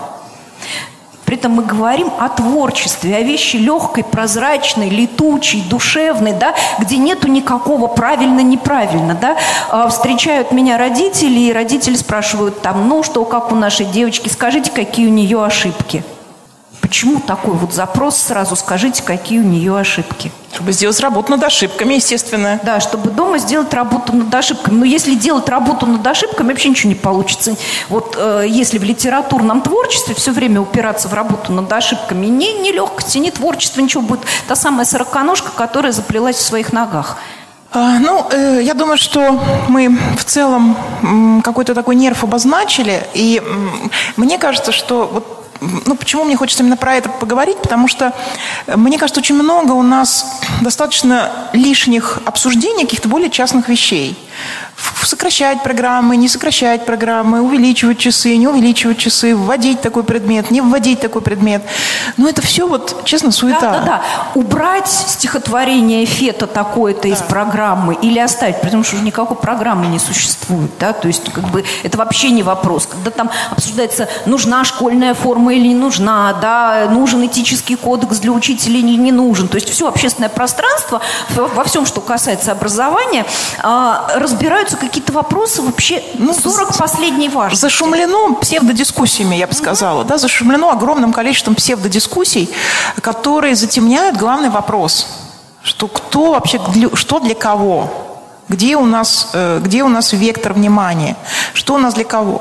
При этом мы говорим о творчестве, о вещи легкой, прозрачной, летучей, душевной, да, где нету никакого правильно-неправильно. Да. А, встречают меня родители, и родители спрашивают там: ну что, как у нашей девочки, скажите, какие у нее ошибки. Почему такой вот запрос сразу? Скажите, какие у нее ошибки. Чтобы сделать работу над ошибками, естественно. Да, чтобы дома сделать работу над ошибками. Но если делать работу над ошибками, вообще ничего не получится. Вот э, если в литературном творчестве все время упираться в работу над ошибками, ни, ни легкости, ни творчества, ничего, будет та самая сороконожка, которая заплелась в своих ногах. А, ну, э, я думаю, что мы в целом м, какой-то такой нерв обозначили. И м, мне кажется, что вот ну, почему мне хочется именно про это поговорить? Потому что, мне кажется, очень много у нас достаточно лишних обсуждений каких-то более частных вещей. Сокращать программы, не сокращать программы, увеличивать часы, не увеличивать часы, вводить такой предмет, не вводить такой предмет. Но это все, вот, честно, суета. Да, да, да. Убрать стихотворение Фета такое-то да. из программы или оставить, потому что уже никакой программы не существует. Да? То есть, как бы, это вообще не вопрос. Когда там обсуждается, нужна школьная форма или не нужна, да, нужен этический кодекс для учителей или не нужен. То есть, все общественное пространство во всем, что касается образования, разбираются какие-то вопросы вообще ну, сорок последней важности. Зашумлено псевдодискуссиями, я бы сказала. Mm-hmm. Да, зашумлено огромным количеством псевдодискуссий, которые затемняют главный вопрос. Что кто вообще, что для кого? Где у нас, где у нас вектор внимания? Что у нас для кого?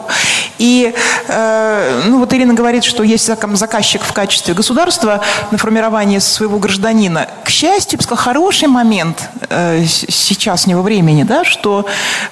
И э, ну вот Ирина говорит, что есть заказчик в качестве государства на формирование своего гражданина. К счастью, я бы сказала, хороший момент э, сейчас не во времени, да, что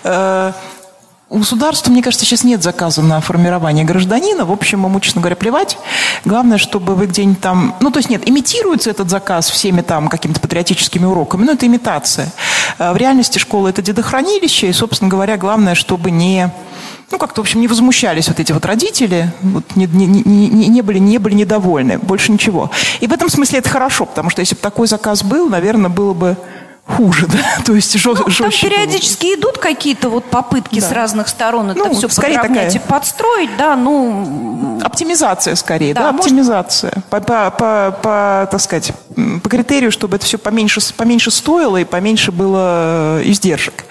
э, у государства, мне кажется, сейчас нет заказа на формирование гражданина. В общем, ему, честно говоря, плевать. Главное, чтобы вы где-нибудь там... Ну, то есть нет, имитируется этот заказ всеми там какими-то патриотическими уроками, но это имитация. В реальности школа – это дедохранилище, и, собственно говоря, главное, чтобы не... Ну, как-то, в общем, не возмущались вот эти вот родители, вот, не, не, не, не, были, не были недовольны, больше ничего. И в этом смысле это хорошо, потому что если бы такой заказ был, наверное, было бы хуже, да? То есть жё, ну, жестче. Там периодически было. Идут какие-то вот попытки да. с разных сторон это ну, все подравнять и подстроить, да, ну... Оптимизация скорее, да, да может... оптимизация. По, по, по, по, так сказать, по критерию, чтобы это все поменьше, поменьше стоило и поменьше было издержек.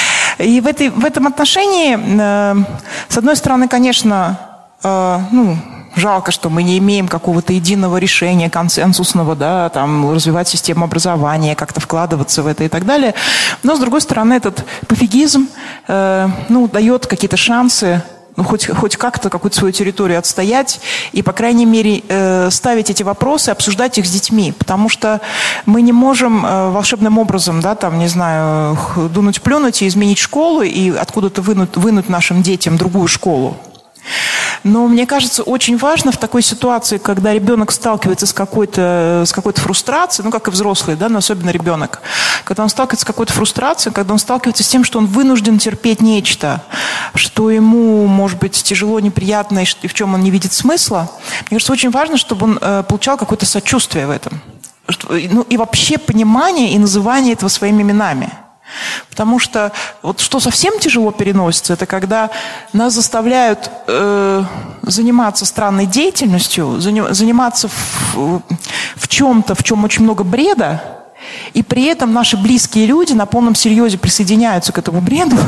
И в, этой, в этом отношении, э, с одной стороны, конечно, э, ну, жалко, что мы не имеем какого-то единого решения, консенсусного, да, там, развивать систему образования, как-то вкладываться в это и так далее. Но, с другой стороны, этот пофигизм, э, ну, дает какие-то шансы, ну, хоть, хоть как-то какую-то свою территорию отстоять и, по крайней мере, э, ставить эти вопросы, обсуждать их с детьми. Потому что мы не можем э, волшебным образом, да, там, не знаю, дунуть, плюнуть и изменить школу и откуда-то вынуть, вынуть нашим детям другую школу. Но мне кажется, очень важно в такой ситуации, когда ребенок сталкивается с какой-то, с какой-то фрустрацией, ну, как и взрослый, да, но особенно ребенок, когда он сталкивается с какой-то фрустрацией, когда он сталкивается с тем, что он вынужден терпеть нечто, что ему, может быть, тяжело, неприятно, и в чем он не видит смысла, мне кажется, очень важно, чтобы он э, получал какое-то сочувствие в этом. Ну, и вообще понимание и называние этого своими именами. Потому что вот что совсем тяжело переносится, это когда нас заставляют э, заниматься странной деятельностью, заниматься в, в чем-то, в чем очень много бреда, и при этом наши близкие люди на полном серьезе присоединяются к этому бреду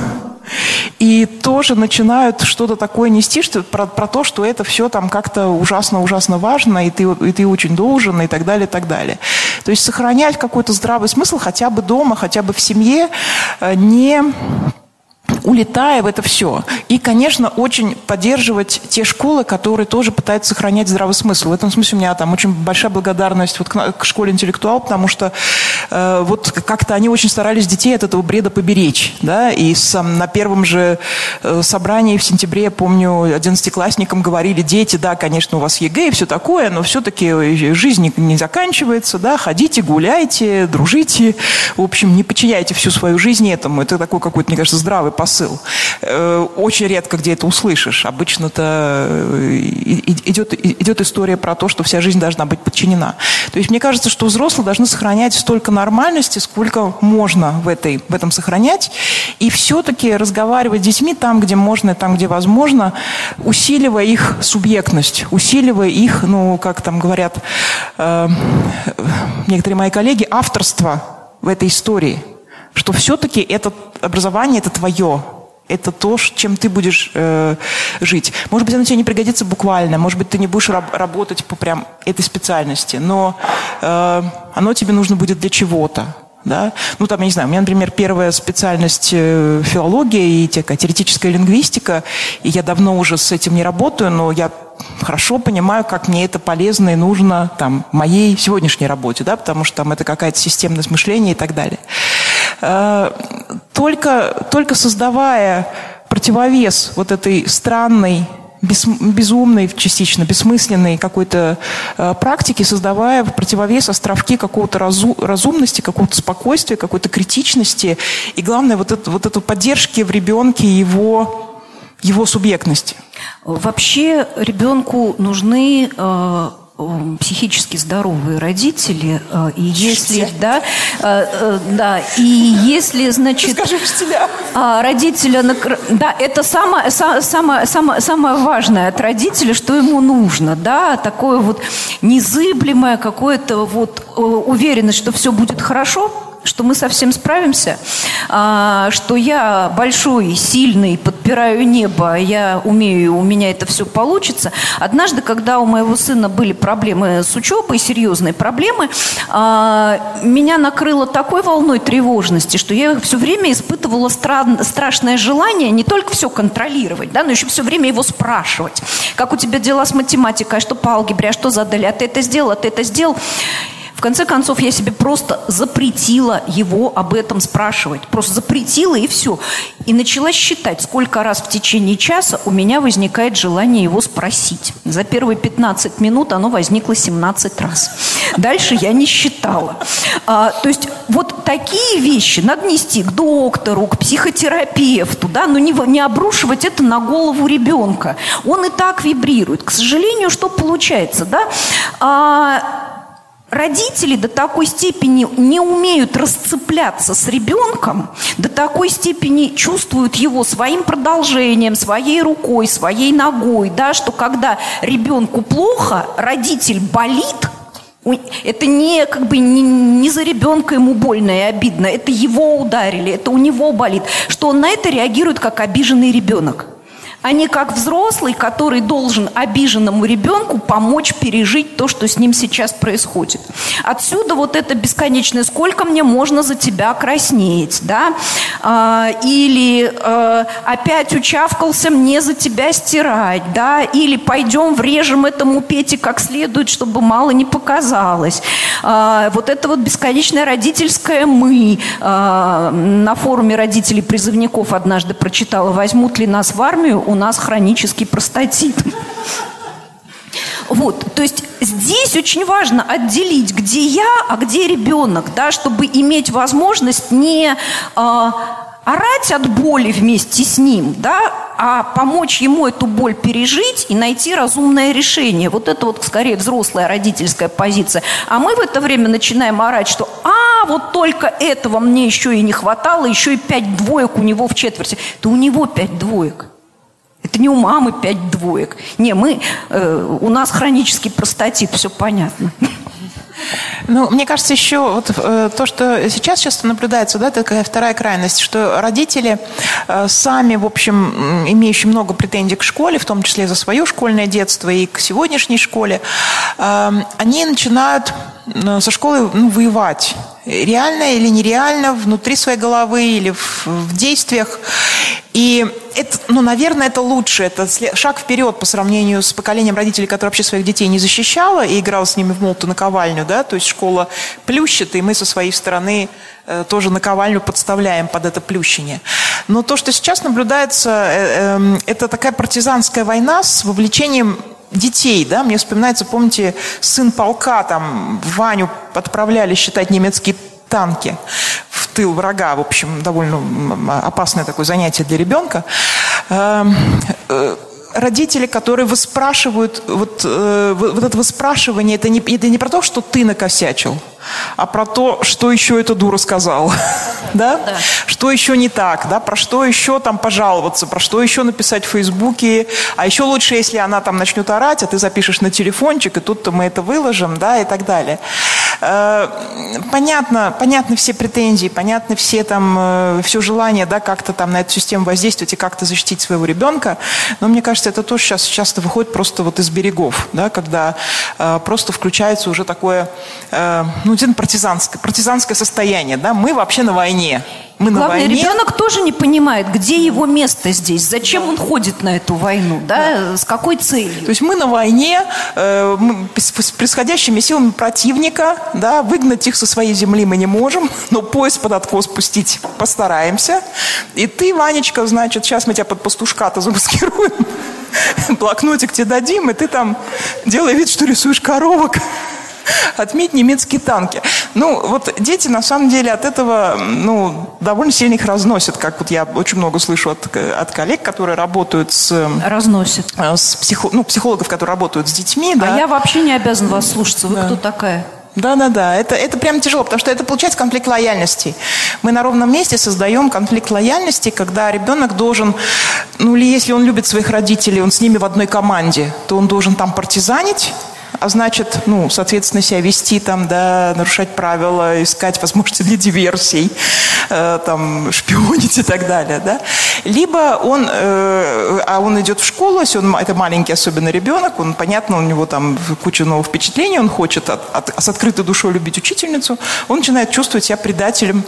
и тоже начинают что-то такое нести, что, про, про то, что это все там как-то ужасно-ужасно важно, и ты, и ты очень должен, и так далее, и так далее. То есть сохранять какой-то здравый смысл хотя бы дома, хотя бы в семье, не улетая в это все. И, конечно, очень поддерживать те школы, которые тоже пытаются сохранять здравый смысл. В этом смысле у меня там очень большая благодарность вот к, к школе «Интеллектуал», потому что э, вот как-то они очень старались детей от этого бреда поберечь. Да? И сам, на первом же э, собрании в сентябре, я помню, одиннадцатиклассникам говорили: дети, да, конечно, у вас ЕГЭ и все такое, но все-таки жизнь не, не заканчивается, да, ходите, гуляйте, дружите, в общем, не подчиняйте всю свою жизнь этому. Это такой какой-то, мне кажется, здравый посыл. Очень редко где это услышишь. Обычно-то идет, идет история про то, что вся жизнь должна быть подчинена. То есть мне кажется, что взрослые должны сохранять столько нормальности, сколько можно в, этой, в этом сохранять, и все-таки разговаривать с детьми там, где можно, и там, где возможно, усиливая их субъектность, усиливая их, ну, как там говорят э, некоторые мои коллеги, авторство в этой истории. Что все-таки это образование – это твое, это то, чем ты будешь э, жить. Может быть, оно тебе не пригодится буквально, может быть, ты не будешь раб- работать по прям этой специальности, но э, оно тебе нужно будет для чего-то. Да? Ну, там, я не знаю, у меня, например, первая специальность э, филология и такая теоретическая лингвистика, и я давно уже с этим не работаю, но я хорошо понимаю, как мне это полезно и нужно там, в моей сегодняшней работе, да? Потому что там это какая-то системность мышления и так далее. Только, только создавая противовес вот этой странной, бес, безумной, частично бессмысленной какой-то э, практики, создавая противовес, островки какого-то разу, разумности, какого-то спокойствия, какой-то критичности и, главное, вот, это, вот эту поддержки в ребенке его, его субъектности. Вообще ребенку нужны... Э... психически здоровые родители, и если, да, да, и если, значит, скажи, учителя. Родителя, да, это самое, самое, самое, самое важное от родителя, что ему нужно, да, такое вот незыблемое, какое-то вот уверенность, что все будет хорошо, что мы со всем справимся, что я большой, сильный, подпираю небо, я умею, у меня это все получится. Однажды, когда у моего сына были проблемы с учебой, серьезные проблемы, меня накрыло такой волной тревожности, что я все время испытывала стра- страшное желание не только все контролировать, да, но еще все время его спрашивать. Как у тебя дела с математикой, а что по алгебре, а что задали, а ты это сделал, а ты это сделал. В конце концов, я себе просто запретила его об этом спрашивать. Просто запретила, и все. И начала считать, сколько раз в течение часа у меня возникает желание его спросить. За первые пятнадцать минут оно возникло семнадцать раз. Дальше я не считала. А, то есть вот такие вещи надо нести к доктору, к психотерапевту, да, но не, не обрушивать это на голову ребенка. Он и так вибрирует. К сожалению, что получается, да? А, Родители до такой степени не умеют расцепляться с ребенком, до такой степени чувствуют его своим продолжением, своей рукой, своей ногой, да, что когда ребенку плохо, родитель болит, это не, как бы, не, не за ребенка ему больно и обидно, это его ударили, это у него болит, что он на это реагирует как обиженный ребенок. А не как взрослый, который должен обиженному ребенку помочь пережить то, что с ним сейчас происходит. Отсюда вот это бесконечное «сколько мне можно за тебя краснеть», да? А, или а, «опять учавкался, мне за тебя стирать», да? Или «пойдем врежем этому Пете как следует, чтобы мало не показалось». А, вот это вот бесконечное родительское «мы». А, на форуме родителей-призывников однажды прочитала: возьмут ли нас в армию, у нас хронический простатит. Вот, то есть здесь очень важно отделить, где я, а где ребенок, да, чтобы иметь возможность не э, орать от боли вместе с ним, да, а помочь ему эту боль пережить и найти разумное решение. Вот это вот скорее взрослая родительская позиция. А мы в это время начинаем орать, что «а, вот только этого мне еще и не хватало, еще и пять двоек у него в четверти». Это у него пять двоек. Это не у мамы пять двоек. Не, мы, э, у нас хронический простатит, все понятно. Ну, мне кажется, еще вот э, то, что сейчас часто наблюдается, да, такая вторая крайность, что родители э, сами, в общем, имеющие много претензий к школе, в том числе за свое школьное детство и к сегодняшней школе, э, они начинают э, со школы ну, воевать. Реально или нереально, внутри своей головы или в, в действиях. И это, ну, наверное, это лучше. Это шаг вперед по сравнению с поколением родителей, которые вообще своих детей не защищало и играл с ними в молоту наковальню. Да? То есть школа плющит, и мы со своей стороны э, тоже наковальню подставляем под это плющение. Но то, что сейчас наблюдается, э, э, это такая партизанская война с вовлечением детей, да, мне вспоминается, помните, сын полка, там, Ваню отправляли считать немецкие танки в тыл врага, в общем, довольно опасное такое занятие для ребенка. Родители, которые выспрашивают, вот, вот это выспрашивание, это не, это не про то, что ты накосячил, а про то, что еще эта дура сказала, да? Да. Что еще не так, да? Про что еще там пожаловаться, про что еще написать в Фейсбуке, а еще лучше, если она там начнет орать, а ты запишешь на телефончик, и тут-то мы это выложим, да, и так далее. Понятно, понятны все претензии, понятны все там, все желание, да, как-то там на эту систему воздействовать и как-то защитить своего ребенка, но мне кажется, это тоже сейчас часто выходит просто вот из берегов, да, когда просто включается уже такое, ну, партизанское, партизанское состояние, да, мы вообще на войне. Мы Главное, на войне. Ребенок тоже не понимает, где его место здесь, зачем он ходит на эту войну, да, да. С какой целью. То есть мы на войне, э, мы, с, с происходящими силами противника, да, выгнать их со своей земли мы не можем, но пояс под откос пустить постараемся. И ты, Ванечка, значит, сейчас мы тебя под пастушка-то замаскируем, блокнотик тебе дадим, и ты там, делай вид, что рисуешь коровок. Отметь немецкие танки. Ну, вот дети, на самом деле, от этого, ну, довольно сильно их разносят, как вот я очень много слышу от, от коллег, которые работают с... Разносят. С психо, ну, психологов, которые работают с детьми, да. А я вообще не обязана вас слушаться. Вы да. Кто такая? Да-да-да, это, это прям тяжело, потому что это получается конфликт лояльности. Мы на ровном месте создаем конфликт лояльности, когда ребенок должен, ну, или если он любит своих родителей, он с ними в одной команде, то он должен там партизанить, а значит, ну, соответственно, себя вести там, да, нарушать правила, искать возможности для диверсий, э, там, шпионить и так далее, да. Либо он, э, а он идет в школу, если он, это маленький особенно ребенок, он, понятно, у него там куча новых впечатлений, он хочет от, от, с открытой душой любить учительницу, он начинает чувствовать себя предателем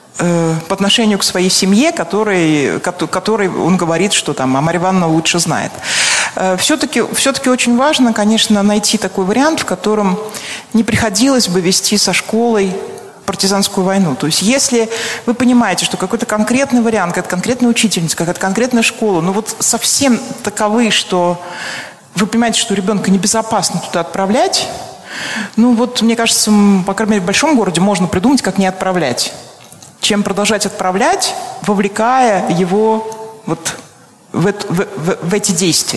э, по отношению к своей семье, который, который он говорит, что там, а Марья Ивановна лучше знает. Все-таки, все-таки очень важно, конечно, найти такой вариант, в котором не приходилось бы вести со школой партизанскую войну. То есть если вы понимаете, что какой-то конкретный вариант, какая-то конкретная учительница, какая-то конкретная школа, ну вот совсем таковы, что вы понимаете, что ребенка небезопасно туда отправлять, ну вот, мне кажется, по крайней мере, в большом городе можно придумать, как не отправлять, чем продолжать отправлять, вовлекая его вот в, это, в, в, в эти действия.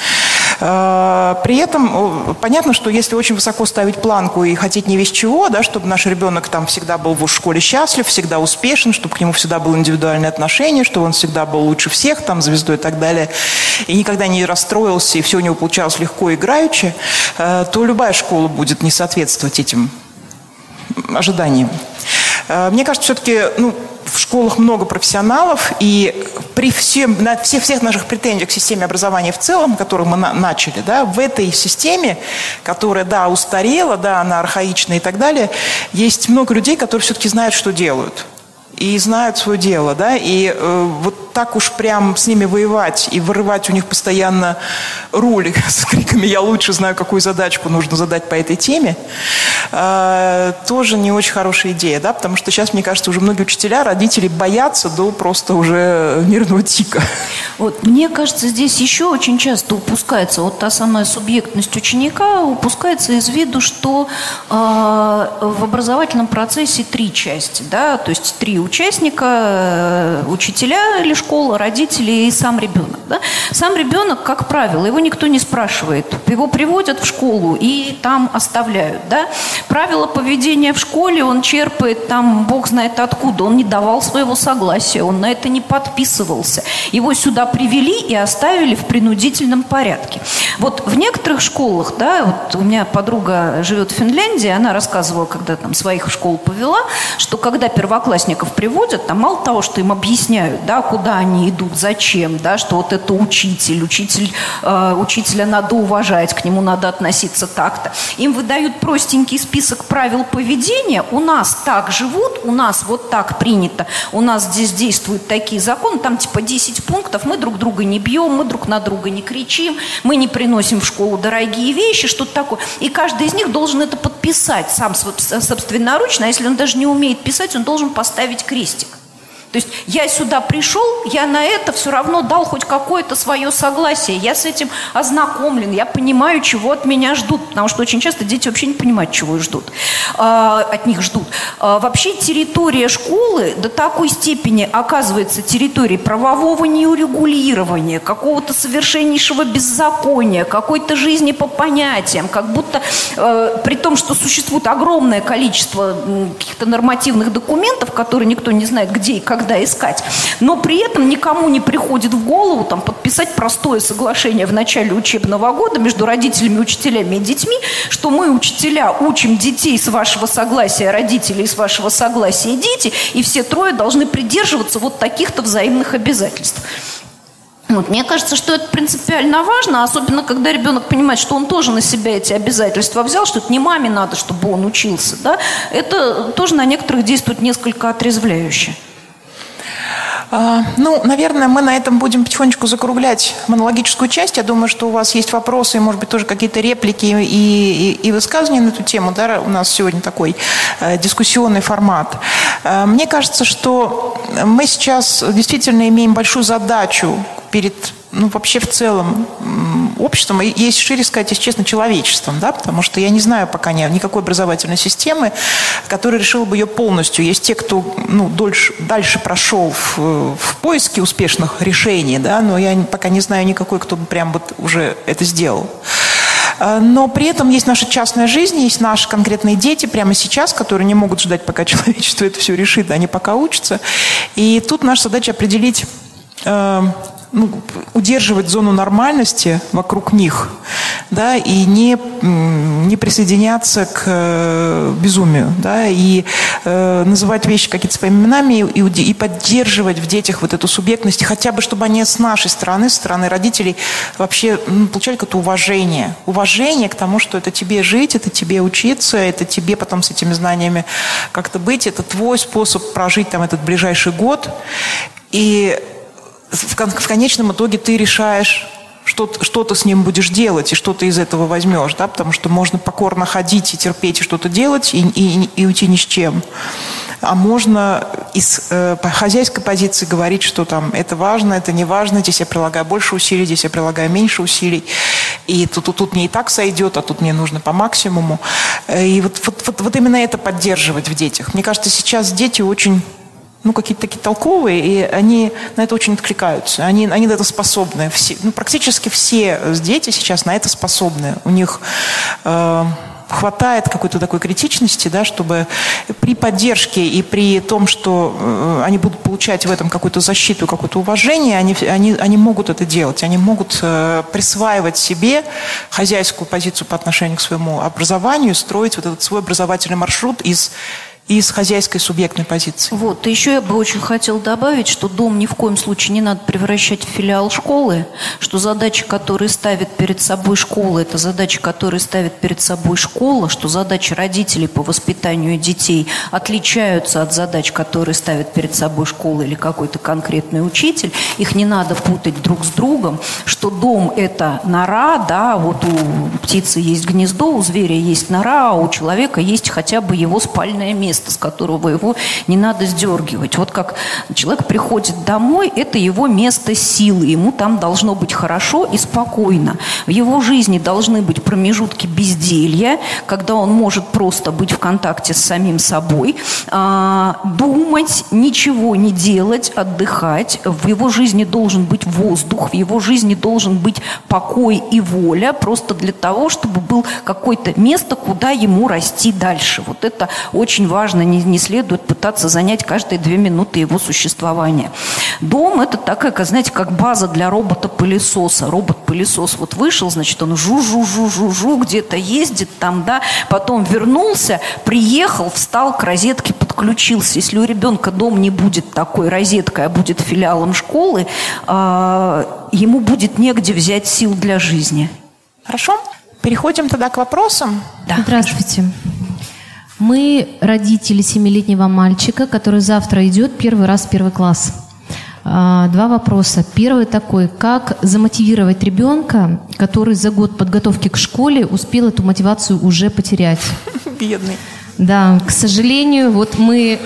При этом понятно, что если очень высоко ставить планку и хотеть не весь чего, да, чтобы наш ребенок там всегда был в школе счастлив, всегда успешен, чтобы к нему всегда было индивидуальное отношение, чтобы он всегда был лучше всех, там, звездой и так далее, и никогда не расстроился, и все у него получалось легко играючи, то любая школа будет не соответствовать этим ожиданиям. Мне кажется, все-таки, ну, в школах много профессионалов, и при всем, на всех, всех наших претензиях к системе образования в целом, которую мы на, начали, да, в этой системе, которая, да, устарела, да, она архаична и так далее, есть много людей, которые все-таки знают, что делают. И знают свое дело, да, и э, вот так уж прям с ними воевать и вырывать у них постоянно руль с криками «я лучше знаю, какую задачку нужно задать по этой теме», тоже не очень хорошая идея, да, потому что сейчас, мне кажется, уже многие учителя, родители боятся до просто уже нервного тика. Вот, мне кажется, здесь еще очень часто упускается вот та самая субъектность ученика, упускается из виду, что э, в образовательном процессе три части, да, то есть три участника, э, учителя или школа, родители и сам ребенок, да. Сам ребенок, как правило, его никто не спрашивает, его приводят в школу и там оставляют, да. Правила поведения в школе он черпает там, бог знает откуда, он не давал своего согласия, он на это не подписывался, его сюда привели и оставили в принудительном порядке. Вот в некоторых школах, да, вот у меня подруга живет в Финляндии, она рассказывала, когда там своих в школу повела, что когда первоклассников приводят, там мало того, что им объясняют, да, куда они идут, зачем, да, что вот это учитель, учитель, э, учителя надо уважать, к нему надо относиться так-то. Им выдают простенький список правил поведения, у нас так живут, у нас вот так принято, у нас здесь действуют такие законы, там типа десять пунктов, мы друг друга не бьем, мы друг на друга не кричим, мы не приносим в школу дорогие вещи, что-то такое. И каждый из них должен это подписать сам собственноручно, а если он даже не умеет писать, он должен поставить крестик. То есть я сюда пришел, я на это все равно дал хоть какое-то свое согласие. Я с этим ознакомлен, я понимаю, чего от меня ждут. Потому что очень часто дети вообще не понимают, чего их ждут, а, от них ждут. А, вообще территория школы до такой степени оказывается территорией правового неурегулирования, какого-то совершеннейшего беззакония, какой-то жизни по понятиям. Как будто, э, при том, что существует огромное количество э, каких-то нормативных документов, которые никто не знает, где и когда искать. Но при этом никому не приходит в голову там, подписать простое соглашение в начале учебного года между родителями, учителями и детьми, что мы, учителя, учим детей с вашего согласия, родителей с вашего согласия, дети, и все трое должны придерживаться вот таких-то взаимных обязательств. Вот, мне кажется, что это принципиально важно, особенно когда ребенок понимает, что он тоже на себя эти обязательства взял, что это не маме надо, чтобы он учился. Да? Это тоже на некоторых действует несколько отрезвляюще. Ну, наверное, мы на этом будем потихонечку закруглять монологическую часть. Я думаю, что у вас есть вопросы, может быть, тоже какие-то реплики и, и, и высказывания на эту тему. Да? У нас сегодня такой э, дискуссионный формат. Э, мне кажется, что мы сейчас действительно имеем большую задачу перед, ну, вообще в целом обществом, и если шире сказать, если честно, человечеством, да, потому что я не знаю пока ни, никакой образовательной системы, которая решила бы ее полностью. Есть те, кто, ну, дольше, дальше прошел в, в поиске успешных решений, да, но я пока не знаю никакой, кто бы прям вот уже это сделал. Но при этом есть наша частная жизнь, есть наши конкретные дети прямо сейчас, которые не могут ждать, пока человечество это все решит, они пока учатся. И тут наша задача определить... Э, Ну, удерживать зону нормальности вокруг них, да, и не, не присоединяться к э, безумию, да, и э, называть вещи какими-то своими именами и, и, и поддерживать в детях вот эту субъектность, хотя бы чтобы они с нашей стороны, со стороны родителей вообще, ну, получали какое-то уважение. Уважение к тому, что это тебе жить, это тебе учиться, это тебе потом с этими знаниями как-то быть, это твой способ прожить там этот ближайший год. И в конечном итоге ты решаешь, что, что ты с ним будешь делать и что ты из этого возьмешь, да, потому что можно покорно ходить и терпеть и что-то делать и, и, и уйти ни с чем. А можно из э, хозяйской позиции говорить, что там это важно, это не важно, здесь я прилагаю больше усилий, здесь я прилагаю меньше усилий, и тут, тут, тут мне и так сойдет, а тут мне нужно по максимуму. И вот, вот, вот, вот именно это поддерживать в детях. Мне кажется, сейчас дети очень... ну, какие-то такие толковые, и они на это очень откликаются. Они, они на это способны. Все, ну, практически все дети сейчас на это способны. У них э, хватает какой-то такой критичности, да, чтобы при поддержке и при том, что э, они будут получать в этом какую-то защиту, какое-то уважение, они, они, они могут это делать. Они могут э, присваивать себе хозяйскую позицию по отношению к своему образованию, строить вот этот свой образовательный маршрут из и с хозяйской субъектной позиции. Вот, и еще я бы очень хотела добавить, что дом ни в коем случае не надо превращать в филиал школы, что задачи, которые ставит перед собой школа, это задачи, которые ставит перед собой школа, что задачи родителей по воспитанию детей отличаются от задач, которые ставит перед собой школа или какой-то конкретный учитель. Их не надо путать друг с другом, что дом – это нора, да, вот у птицы есть гнездо, у зверя есть нора, а у человека есть хотя бы его спальное место, с которого его не надо сдергивать. Вот как человек приходит домой, это его место силы, ему там должно быть хорошо и спокойно. В его жизни должны быть промежутки безделья, когда он может просто быть в контакте с самим собой, думать, ничего не делать, отдыхать. В его жизни должен быть воздух, в его жизни должен быть покой и воля, просто для того, чтобы был какое-то место, куда ему расти дальше. Вот это очень важно, не, не следует пытаться занять каждые две минуты его существования. Дом – это такая, знаете, как база для робота-пылесоса. Робот-пылесос вот вышел, значит, он жу-жу-жу-жу-жу, где-то ездит там, да, потом вернулся, приехал, встал к розетке, подключился. Если у ребенка дом не будет такой розеткой, а будет филиалом школы, э, ему будет негде взять сил для жизни. Хорошо? Переходим тогда к вопросам. Да. Здравствуйте. Мы родители семилетнего мальчика, который завтра идет первый раз в первый класс. Два вопроса. Первый такой: как замотивировать ребенка, который за год подготовки к школе успел эту мотивацию уже потерять? Бедный. Да, к сожалению, вот мы...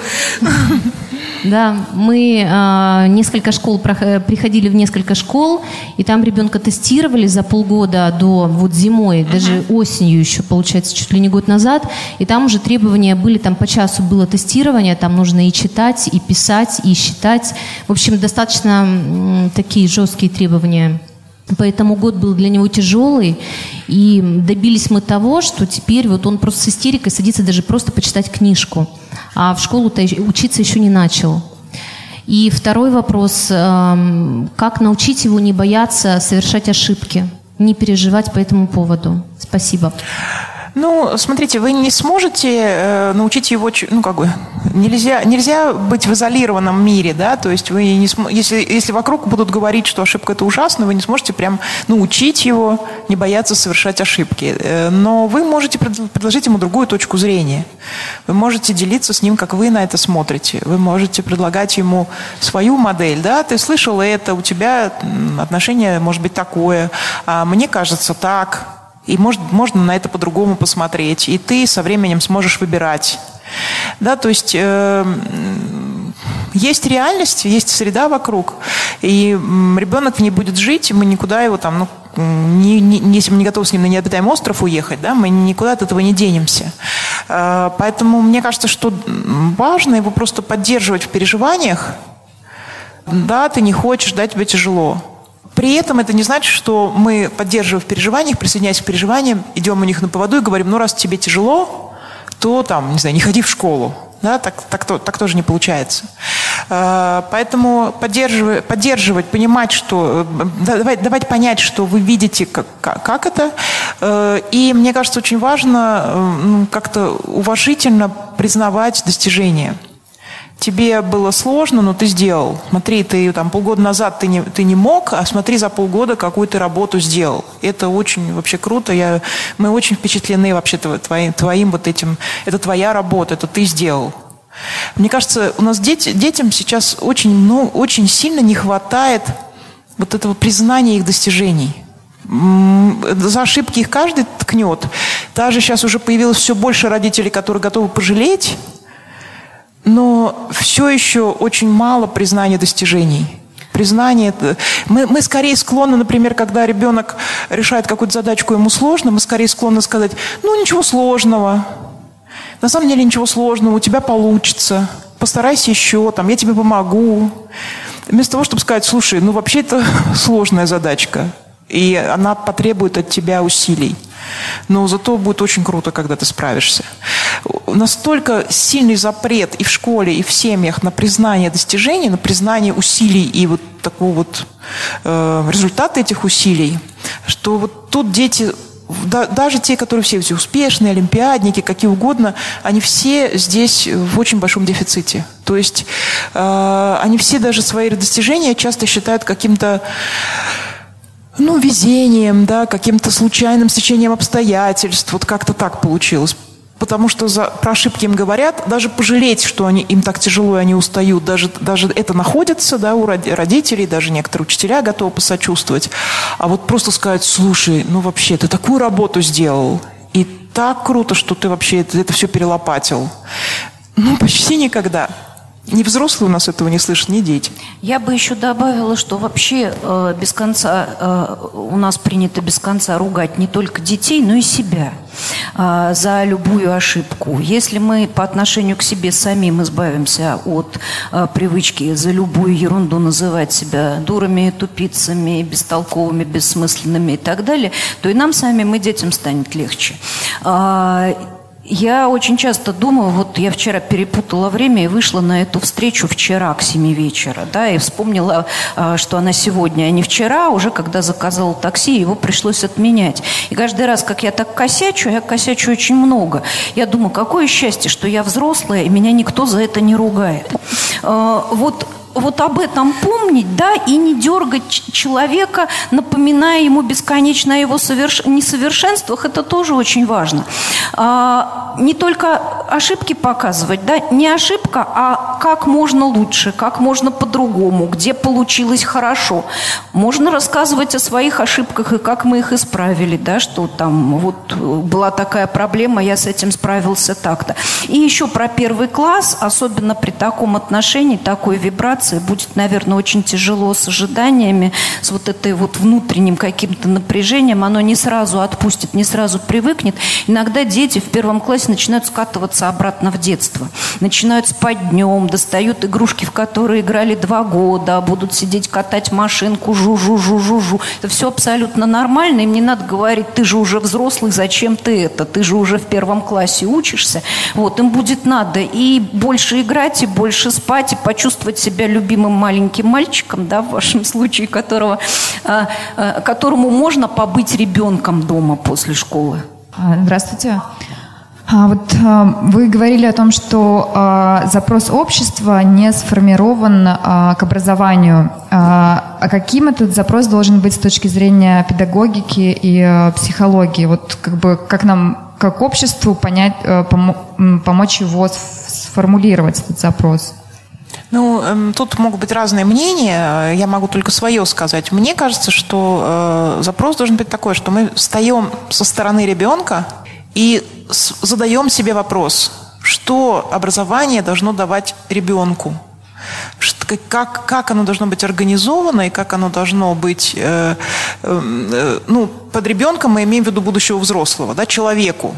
Да, мы э, несколько школ, приходили в несколько школ, и там ребенка тестировали за полгода до вот зимой, uh-huh. даже осенью еще, получается, чуть ли не год назад, и там уже требования были, там по часу было тестирование, там нужно и читать, и писать, и считать. В общем, достаточно м, такие жесткие требования. Поэтому год был для него тяжелый, и добились мы того, что теперь вот он просто с истерикой садится даже просто почитать книжку, а в школу-то учиться еще не начал. И второй вопрос: как научить его не бояться совершать ошибки, не переживать по этому поводу? Спасибо. Ну, смотрите, вы не сможете э, научить его, ну, как бы, нельзя, нельзя быть в изолированном мире, да, то есть вы не см... если, если вокруг будут говорить, что ошибка – это ужасно, вы не сможете прям научить его не бояться совершать ошибки. Э, но вы можете пред... предложить ему другую точку зрения. Вы можете делиться с ним, как вы на это смотрите. Вы можете предлагать ему свою модель, да, ты слышал это, у тебя отношение может быть такое, а мне кажется так. И может, можно на это по-другому посмотреть. И ты со временем сможешь выбирать. Да, то есть э, есть реальность, есть среда вокруг. И ребенок в ней будет жить, и мы никуда его там, ну, не, не, если мы не готовы с ним на необитаемый остров уехать, да, мы никуда от этого не денемся. Э, поэтому мне кажется, что важно его просто поддерживать в переживаниях. Да, ты не хочешь, да, тебе тяжело. При этом это не значит, что мы, поддерживая в переживаниях, присоединяясь к переживаниям, идем у них на поводу и говорим: ну, раз тебе тяжело, то там, не знаю, не ходи в школу. Да, так, так, так, так тоже не получается. Поэтому поддерживать, поддерживать, понимать, что... Давать, давать понять, что вы видите, как, как это. И мне кажется, очень важно как-то уважительно признавать достижения. Тебе было сложно, но ты сделал. Смотри, ты там полгода назад ты не, ты не мог, а смотри, за полгода какую ты работу сделал. Это очень вообще круто. Я, мы очень впечатлены вообще твоим, твоим вот этим. Это твоя работа, это ты сделал. Мне кажется, у нас дети, детям сейчас очень, ну, очень сильно не хватает вот этого признания их достижений. За ошибки их каждый ткнет. Даже сейчас уже появилось все больше родителей, которые готовы пожалеть. Но все еще очень мало признания достижений. Признание. Мы, мы скорее склонны, например, когда ребенок решает какую-то задачку, ему сложно, мы скорее склонны сказать: ну, ничего сложного. На самом деле ничего сложного, у тебя получится. Постарайся еще, там, я тебе помогу. Вместо того, чтобы сказать: слушай, ну, вообще это сложная задачка, и она потребует от тебя усилий. Но зато будет очень круто, когда ты справишься. Настолько сильный запрет и в школе, и в семьях на признание достижений, на признание усилий и вот такого вот э, результата этих усилий, что вот тут дети, да, даже те, которые все, все успешные, олимпиадники, какие угодно, они все здесь в очень большом дефиците. То есть э, они все даже свои достижения часто считают каким-то... ну, везением, да, каким-то случайным стечением обстоятельств. Вот как-то так получилось. Потому что за, про ошибки им говорят, даже пожалеть, что они, им так тяжело, и они устают, даже, даже это находится, да, у родителей, даже некоторые учителя готовы посочувствовать. А вот просто сказать: слушай, ну вообще, ты такую работу сделал, и так круто, что ты вообще это, это все перелопатил. Ну, почти никогда. Ни взрослые у нас этого не слышат, ни дети. Я бы еще добавила, что вообще э, без конца, э, у нас принято без конца ругать не только детей, но и себя э, за любую ошибку. Если мы по отношению к себе самим избавимся от э, привычки за любую ерунду называть себя дурами, тупицами, бестолковыми, бессмысленными и так далее, то и нам самим, и детям станет легче. Э, Я очень часто думаю, вот я вчера перепутала время и вышла на эту встречу вчера к семи вечера, да, и вспомнила, что она сегодня, а не вчера, уже когда заказала такси, его пришлось отменять. И каждый раз, как я так косячу, я косячу очень много. Я думаю, какое счастье, что я взрослая, и меня никто за это не ругает. Вот... Вот об этом помнить, да, и не дергать человека, напоминая ему бесконечно о его соверш... несовершенствах, это тоже очень важно. А, не только ошибки показывать, да, не ошибка, а как можно лучше, как можно по-другому, где получилось хорошо. Можно рассказывать о своих ошибках и как мы их исправили, да, что там вот была такая проблема, я с этим справился так-то. И еще про первый класс, особенно при таком отношении, такой вибрации, будет, наверное, очень тяжело с ожиданиями, с вот этой вот внутренним каким-то напряжением. Оно не сразу отпустит, не сразу привыкнет. Иногда дети в первом классе начинают скатываться обратно в детство. Начинают спать днем, достают игрушки, в которые играли два года, будут сидеть, катать машинку, жу-жу-жу-жу-жу. Это все абсолютно нормально. Им не надо говорить: ты же уже взрослый, зачем ты это? Ты же уже в первом классе учишься. Вот, им будет надо и больше играть, и больше спать, и почувствовать себя любимым маленьким мальчиком, да, в вашем случае, которого, а, а, которому можно побыть ребенком дома после школы. Здравствуйте. А вот а, вы говорили о том, что а, запрос общества не сформирован а, к образованию. А, а каким этот запрос должен быть с точки зрения педагогики и а, психологии? Вот как бы как нам, как обществу, понять, а, пом- помочь его сформулировать, этот запрос? Ну, тут могут быть разные мнения, я могу только свое сказать. Мне кажется, что э, запрос должен быть такой, что мы встаем со стороны ребенка и с, задаем себе вопрос, что образование должно давать ребенку, что, как, как оно должно быть организовано и как оно должно быть, э, э, ну, под ребенком мы имеем в виду будущего взрослого, да, человеку.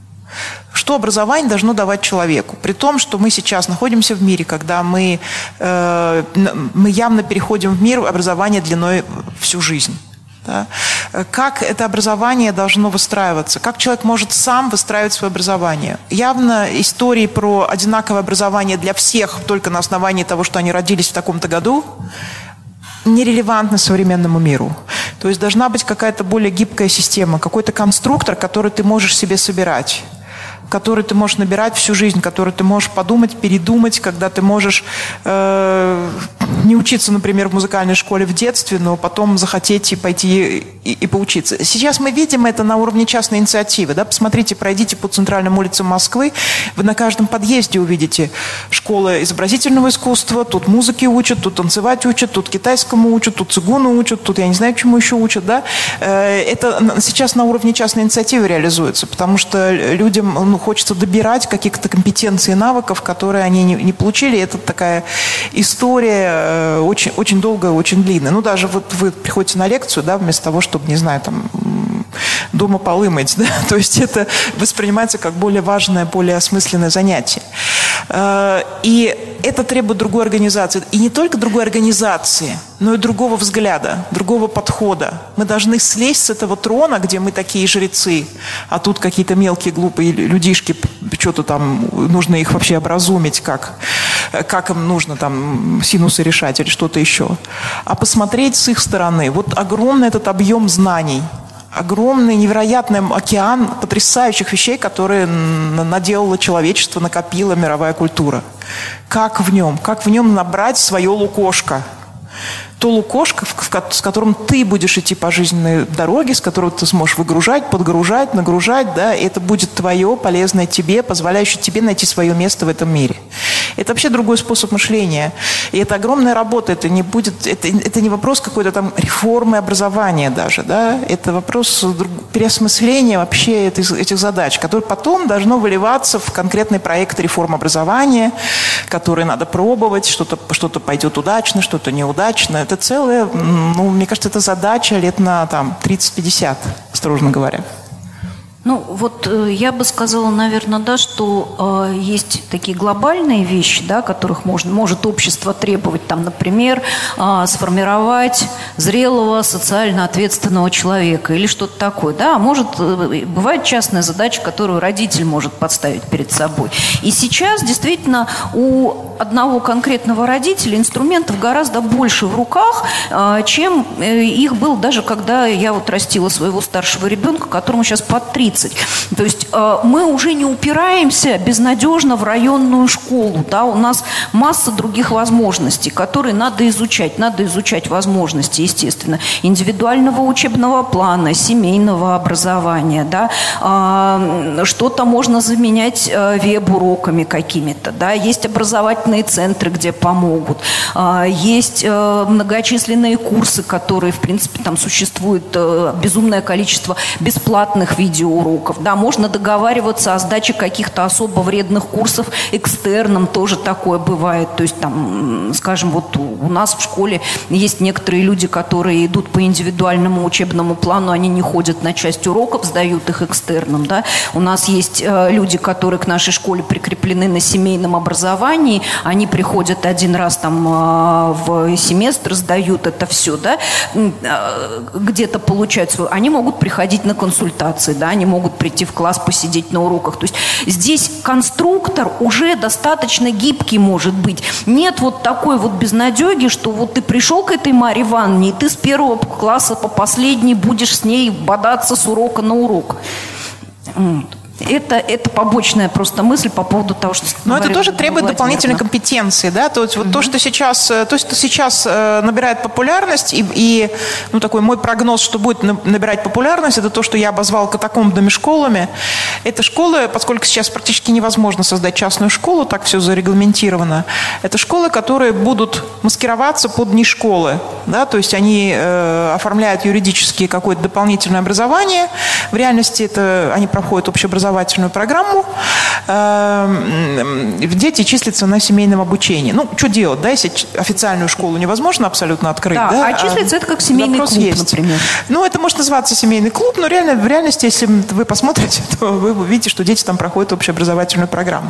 Что образование должно давать человеку? При том, что мы сейчас находимся в мире, когда мы, э, мы явно переходим в мир образования длиной всю жизнь. Да? Как это образование должно выстраиваться? Как человек может сам выстраивать свое образование? Явно истории про одинаковое образование для всех только на основании того, что они родились в таком-то году, нерелевантны современному миру. То есть должна быть какая-то более гибкая система, какой-то конструктор, который ты можешь себе собирать, который ты можешь набирать всю жизнь, который ты можешь подумать, передумать, когда ты можешь э, не учиться, например, в музыкальной школе в детстве, но потом захотеть и пойти и, и поучиться. Сейчас мы видим это на уровне частной инициативы. Да? Посмотрите, пройдите по центральным улицам Москвы, вы на каждом подъезде увидите школы изобразительного искусства, тут музыки учат, тут танцевать учат, тут китайскому учат, тут цигуну учат, тут я не знаю, чему еще учат. Да? Э, это сейчас на уровне частной инициативы реализуется, потому что людям, ну, хочется добирать каких-то компетенций и навыков, которые они не, не получили. Это такая история э, очень, очень долгая, очень длинная. Ну, даже вот вы приходите на лекцию, да, вместо того, чтобы, не знаю, там, дома полы мыть, да, то есть это воспринимается как более важное, более осмысленное занятие. Э, и это требует другой организации. И не только другой организации, но и другого взгляда, другого подхода. Мы должны слезть с этого трона, где мы такие жрецы, а тут какие-то мелкие глупые людишки, что-то там, нужно их вообще образумить, как, как им нужно там синусы решать или что-то еще. А посмотреть с их стороны. Вот огромный этот объем знаний, огромный, невероятный океан потрясающих вещей, которые наделало человечество, накопила мировая культура. Как в нем? Как в нем набрать свое лукошко? то лукошко, с которым ты будешь идти по жизненной дороге, с которого ты сможешь выгружать, подгружать, нагружать, да, и это будет твое, полезное тебе, позволяющее тебе найти свое место в этом мире. Это вообще другой способ мышления. И это огромная работа, это не будет, это, это не вопрос какой-то там реформы образования даже, да, это вопрос переосмысления вообще этих, этих задач, которые потом должно выливаться в конкретный проект реформы образования, который надо пробовать, что-то, что-то пойдет удачно, что-то неудачно. Это целая, ну, мне кажется, это задача лет на там тридцать-пятьдесят, осторожно говоря. Ну, вот э, я бы сказала, наверное, да, что э, есть такие глобальные вещи, да, которых можно, может общество требовать, там, например, э, сформировать зрелого, социально ответственного человека или что-то такое, да, а может, э, бывает частная задача, которую родитель может подставить перед собой. И сейчас, действительно, у одного конкретного родителя инструментов гораздо больше в руках, э, чем э, их было даже, когда я вот растила своего старшего ребенка, которому сейчас под тридцать. То есть э, мы уже не упираемся безнадежно в районную школу, да, у нас масса других возможностей, которые надо изучать, надо изучать возможности, естественно, индивидуального учебного плана, семейного образования, да, э, что-то можно заменять э, веб-уроками какими-то, да, есть образовательные центры, где помогут, э, есть э, многочисленные курсы, которые, в принципе, там существует э, безумное количество бесплатных видеоуроков. Да, можно договариваться о сдаче каких-то особо вредных курсов экстерном, тоже такое бывает. То есть, там, скажем, вот у нас в школе есть некоторые люди, которые идут по индивидуальному учебному плану, они не ходят на часть уроков, сдают их экстерном. Да. У нас есть э, люди, которые к нашей школе прикреплены на семейном образовании, они приходят один раз там э, в семестр, сдают это все, да, э, где-то получают свою. Они могут приходить на консультации, да, они могут прийти в класс, посидеть на уроках. То есть здесь конструктор уже достаточно гибкий может быть. Нет вот такой вот безнадеги, что вот ты пришел к этой Марье Ивановне, и ты с первого класса по последний будешь с ней бодаться с урока на урок. Это, это побочная просто мысль по поводу того, что... Но это тоже требует Владимир, дополнительной да. компетенции, да, то есть вот mm-hmm. то, что сейчас, то, что сейчас э, набирает популярность, и, и ну, такой мой прогноз, что будет набирать популярность, это то, что я обозвал катакомбными школами. Это школы, поскольку сейчас практически невозможно создать частную школу, так все зарегламентировано, это школы, которые будут маскироваться под не школы, да, то есть они э, оформляют юридически какое-то дополнительное образование, в реальности это они проходят общеобразовательную образовательную программу, дети числятся на семейном обучении. Ну, что делать, да, если официальную школу невозможно абсолютно открыть, да, да? А числится это как семейный клуб, есть. Например. Ну, это может называться семейный клуб, но реально, в реальности, если вы посмотрите, то вы увидите, что дети там проходят общеобразовательную программу.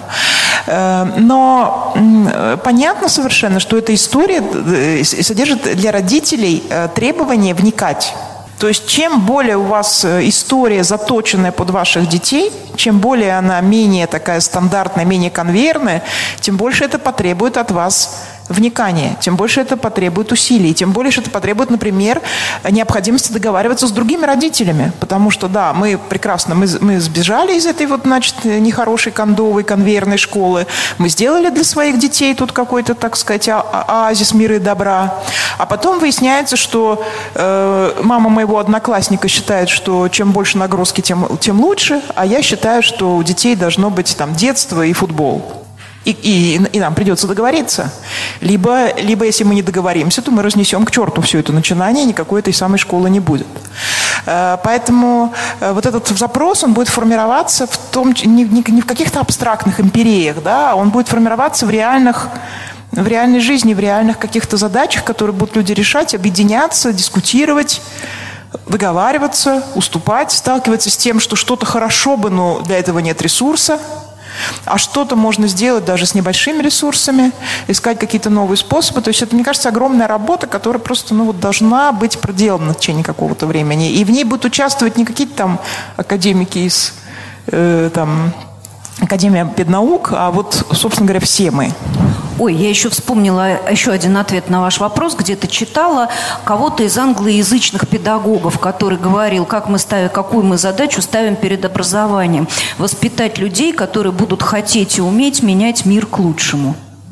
Но понятно совершенно, что эта история содержит для родителей требование вникать. То есть, чем более у вас история заточенная под ваших детей, чем более она менее такая стандартная, менее конвейерная, тем больше это потребует от вас вникания, тем больше это потребует усилий, тем больше это потребует, например, необходимости договариваться с другими родителями. Потому что, да, мы прекрасно, мы, мы сбежали из этой вот, значит, нехорошей кондовой конвейерной школы, мы сделали для своих детей тут какой-то, так сказать, оазис мира и добра. А потом выясняется, что э, мама моего одноклассника считает, что чем больше нагрузки, тем, тем лучше, а я считаю, что у детей должно быть там детство и футбол. И, и, и нам придется договориться. Либо, либо, если мы не договоримся, то мы разнесем к черту все это начинание, и никакой этой самой школы не будет. Поэтому вот этот запрос, он будет формироваться в том, не, не, не в каких-то абстрактных империях, да, он будет формироваться в реальных, в реальной жизни, в реальных каких-то задачах, которые будут люди решать, объединяться, дискутировать, договариваться, уступать, сталкиваться с тем, что что-то хорошо бы, но для этого нет ресурса. А что-то можно сделать даже с небольшими ресурсами, искать какие-то новые способы. То есть это, мне кажется, огромная работа, которая просто ну, вот, должна быть проделана в течение какого-то времени. И в ней будут участвовать не какие-то там академики из э, там, Академии педнаук, а вот, собственно говоря, все мы. Ой, я еще вспомнила еще один ответ на ваш вопрос. Где-то читала кого-то из англоязычных педагогов, который говорил, как мы ставим, какую мы задачу ставим перед образованием. Воспитать людей, которые будут хотеть и уметь менять мир к лучшему.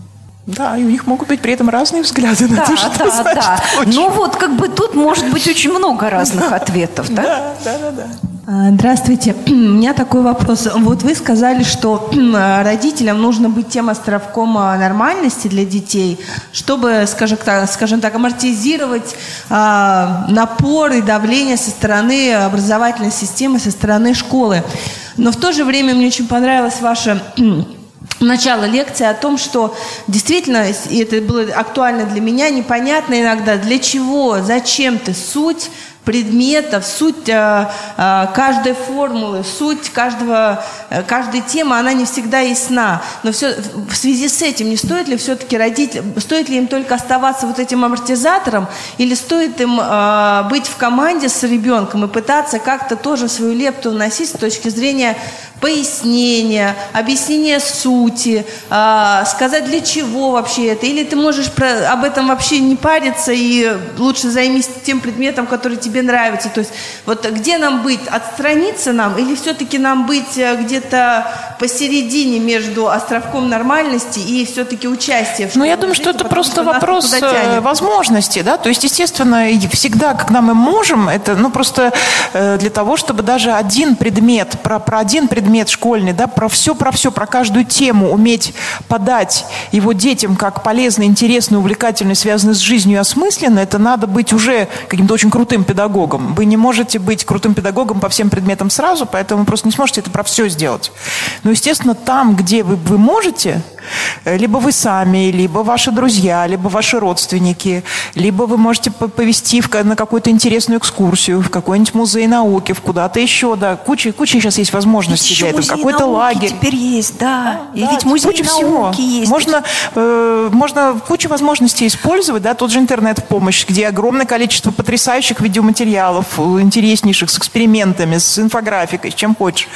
Да, и у них могут быть при этом разные взгляды на да, то, что да, значит да. очень. Ну вот как бы тут может быть очень много разных ответов, да? Да, да, да, да. Здравствуйте. У меня такой вопрос. Вот вы сказали, что родителям нужно быть тем островком нормальности для детей, чтобы, скажем так, скажем так амортизировать а, напор и давление со стороны образовательной системы, со стороны школы. Но в то же время мне очень понравилось ваше начало лекции о том, что действительно, и это было актуально для меня, непонятно иногда, для чего, зачем-то суть предметов, суть э, э, каждой формулы, суть каждого, э, каждой темы, она не всегда ясна. Но все, в связи с этим не стоит ли все-таки родителям, стоит ли им только оставаться вот этим амортизатором, или стоит им э, быть в команде с ребенком и пытаться как-то тоже свою лепту вносить с точки зрения пояснения, объяснения сути, э, сказать, для чего вообще это, или ты можешь про, об этом вообще не париться и лучше займись тем предметом, который тебе нравится. То есть вот где нам быть? Отстраниться нам или все-таки нам быть где-то посередине между островком нормальности и все-таки участием? Ну, я думаю, что это просто вопрос возможности, да, то есть, естественно, всегда, когда мы можем, это, ну, просто для того, чтобы даже один предмет, про, про один предмет школьный, да, про все, про все, про каждую тему уметь подать его детям как полезно, интересно, увлекательно, связано с жизнью и осмысленно, это надо быть уже каким-то очень крутым педагогом. Вы не можете быть крутым педагогом по всем предметам сразу, поэтому вы просто не сможете это про все сделать. Но, естественно, там, где вы, вы можете, либо вы сами, либо ваши друзья, либо ваши родственники, либо вы можете повести в, на какую-то интересную экскурсию, в какой-нибудь музей науки, в куда-то еще, да, куча, куча сейчас есть возможностей для этого, какой-то лагерь. Теперь есть, да, да и да, ведь музей куча науки всего. есть. Можно, э, можно кучу возможностей использовать, да, тот же интернет в помощь, где огромное количество потрясающих видеоматериалов, интереснейших, с экспериментами, с инфографикой, с чем хочешь.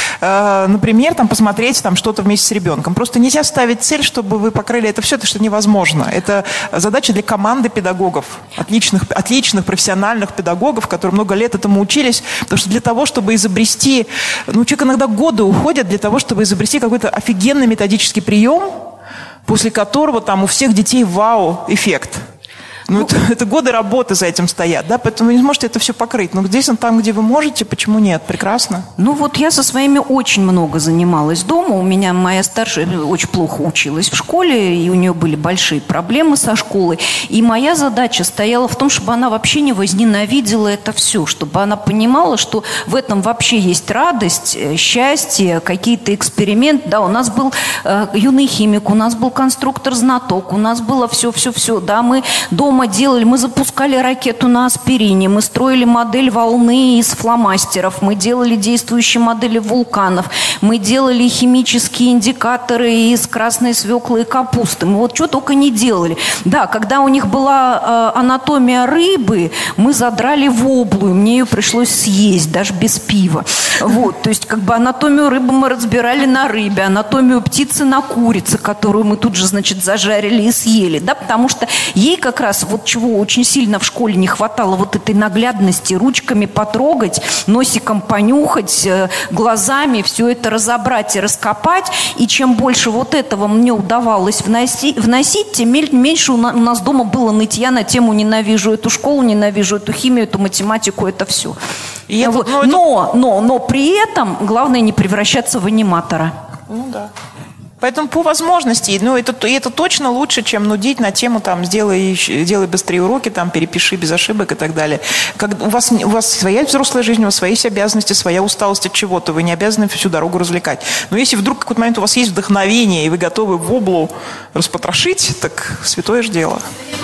Э, например, там, посмотреть там, что-то вместе с ребенком. Просто нельзя ставить цель, чтобы вы покрыли это все, это что невозможно. Это задача для команды педагогов, отличных, отличных профессиональных педагогов, которые много лет этому учились, потому что для того, чтобы изобрести, ну, у человека иногда годы уходят для того, чтобы изобрести какой-то офигенный методический прием, после которого там у всех детей вау-эффект. Ну, ну это, это годы работы за этим стоят, да, поэтому вы не сможете это все покрыть. Но здесь, там, где вы можете, почему нет? Прекрасно. Ну, вот я со своими очень много занималась дома. У меня моя старшая очень плохо училась в школе, и у нее были большие проблемы со школой. И моя задача стояла в том, чтобы она вообще не возненавидела это все, чтобы она понимала, что в этом вообще есть радость, счастье, какие-то эксперименты. Да, у нас был э, юный химик, у нас был конструктор-знаток, у нас было все-все-все, да, мы дома Мы делали, мы запускали ракету на аспирине, мы строили модель волны из фломастеров, мы делали действующие модели вулканов, мы делали химические индикаторы из красной свеклы и капусты. Мы вот что только не делали. Да, когда у них была э, анатомия рыбы, мы задрали воблу, и мне ее пришлось съесть, даже без пива. Вот, то есть как бы анатомию рыбы мы разбирали на рыбе, анатомию птицы на курице, которую мы тут же, значит, зажарили и съели, да, потому что ей как раз вот чего очень сильно в школе не хватало, вот этой наглядности, ручками потрогать, носиком понюхать, глазами все это разобрать и раскопать. И чем больше вот этого мне удавалось вноси, вносить, тем меньше у нас дома было нытья на тему «ненавижу эту школу, ненавижу эту химию, эту математику, это все». И вот. это, ну, но, это... но, но при этом главное не превращаться в аниматора. Ну да. Поэтому по возможности, ну, это, это точно лучше, чем нудить на тему, там, сделай, делай быстрее уроки, там, перепиши без ошибок и так далее. Как, у, вас, у вас своя взрослая жизнь, у вас свои обязанности, своя усталость от чего-то, вы не обязаны всю дорогу развлекать. Но если вдруг в какой-то момент у вас есть вдохновение, и вы готовы воблу распотрошить, так святое же дело.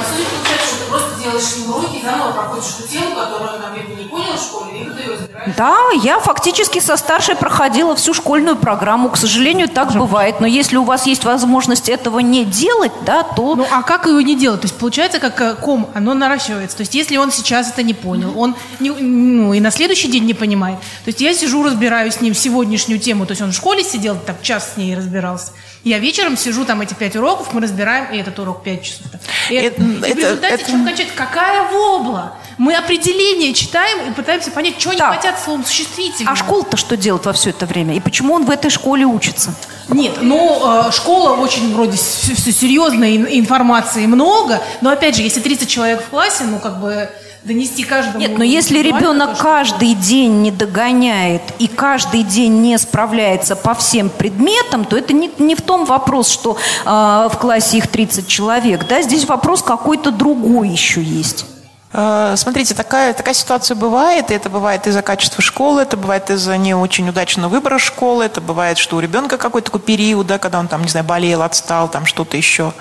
Ты просто делаешь с ним уроки, заново проходишь эту тему, которую нам либо не понял в школе, либо ты ее разбираешь. Да, я фактически со старшей проходила всю школьную программу. К сожалению, так бывает. Но если у вас есть возможность этого не делать, да, то... Ну, а как его не делать? То есть, получается, как ком, оно наращивается. То есть, если он сейчас это не понял, он не, ну, и на следующий день не понимает. То есть, я сижу, разбираю с ним сегодняшнюю тему. То есть, он в школе сидел, так час с ней разбирался. Я вечером сижу, там эти пять уроков, мы разбираем, и этот урок пять часов. И, это, и в результате, это... чем кончать? звучит, какая вобла? Мы определение читаем и пытаемся понять, что они Так. хотят словом существительным. А школа-то что делает во все это время? И почему он в этой школе учится? Нет, ну, э, школа очень вроде все, все серьезно, и информации много, но опять же, если тридцать человек в классе, ну, как бы донести каждому... Нет, но если ребенок каждый день не догоняет и каждый день не справляется по всем предметам, то это не, не в том вопрос, что э, в классе их тридцать человек, да, здесь вопрос какой-то другой еще есть. Смотрите, такая, такая ситуация бывает, и это бывает из-за качества школы, это бывает из-за не очень удачного выбора школы, это бывает, что у ребенка какой-то такой период, да, когда он там, не знаю, болел, отстал, там что-то еще.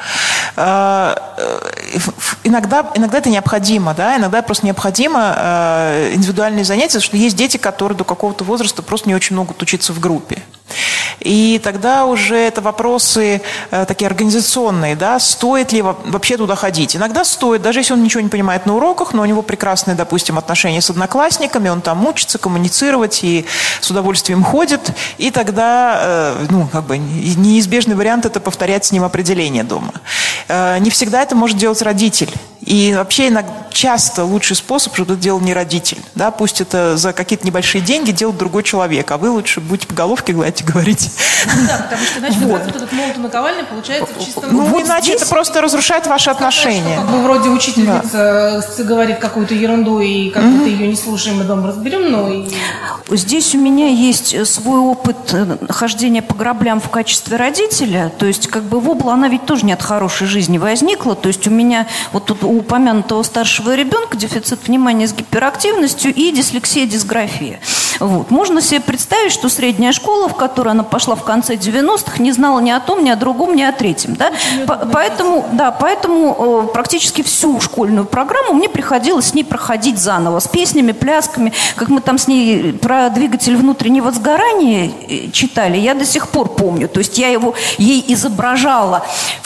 Иногда, иногда это необходимо, да, иногда просто необходимо индивидуальные занятия, потому что есть дети, которые до какого-то возраста просто не очень могут учиться в группе. И тогда уже это вопросы э, такие организационные, да, стоит ли вообще туда ходить. Иногда стоит, даже если он ничего не понимает на уроках, но у него прекрасные, допустим, отношения с одноклассниками, он там учится коммуницировать и с удовольствием ходит, и тогда, э, ну, как бы неизбежный вариант – это повторять с ним определение дома. Э, не всегда это может делать родитель. И вообще иногда, часто лучший способ, чтобы это делал не родитель. Да? Пусть это за какие-то небольшие деньги делает другой человек, а вы лучше будете по головке гладить и говорить. Да, потому что иначе вот этот молот и наковальня получается в чистом... Ну, вот иначе здесь... это просто разрушает ваши отношения. Что, как бы вроде учительница да. говорит какую-то ерунду, и как будто mm-hmm. ее не слушаем, и дома разберем, но... И... Здесь у меня есть свой опыт хождения по граблям в качестве родителя. То есть, как бы вобла, она ведь тоже не от хорошей жизни возникла. То есть, у меня вот тут у упомянутого старшего ребенка дефицит внимания с гиперактивностью и дислексия, дисграфия. Вот. Можно себе представить, что средняя школа, в которую она пошла в конце девяностых, не знала ни о том, ни о другом, ни о третьем. Да? По- поэтому, да, поэтому э, практически всю школьную программу мне приходилось с ней проходить заново, с песнями, плясками. Как мы там с ней про двигатель внутреннего сгорания читали, я до сих пор помню. То есть я его ей изображала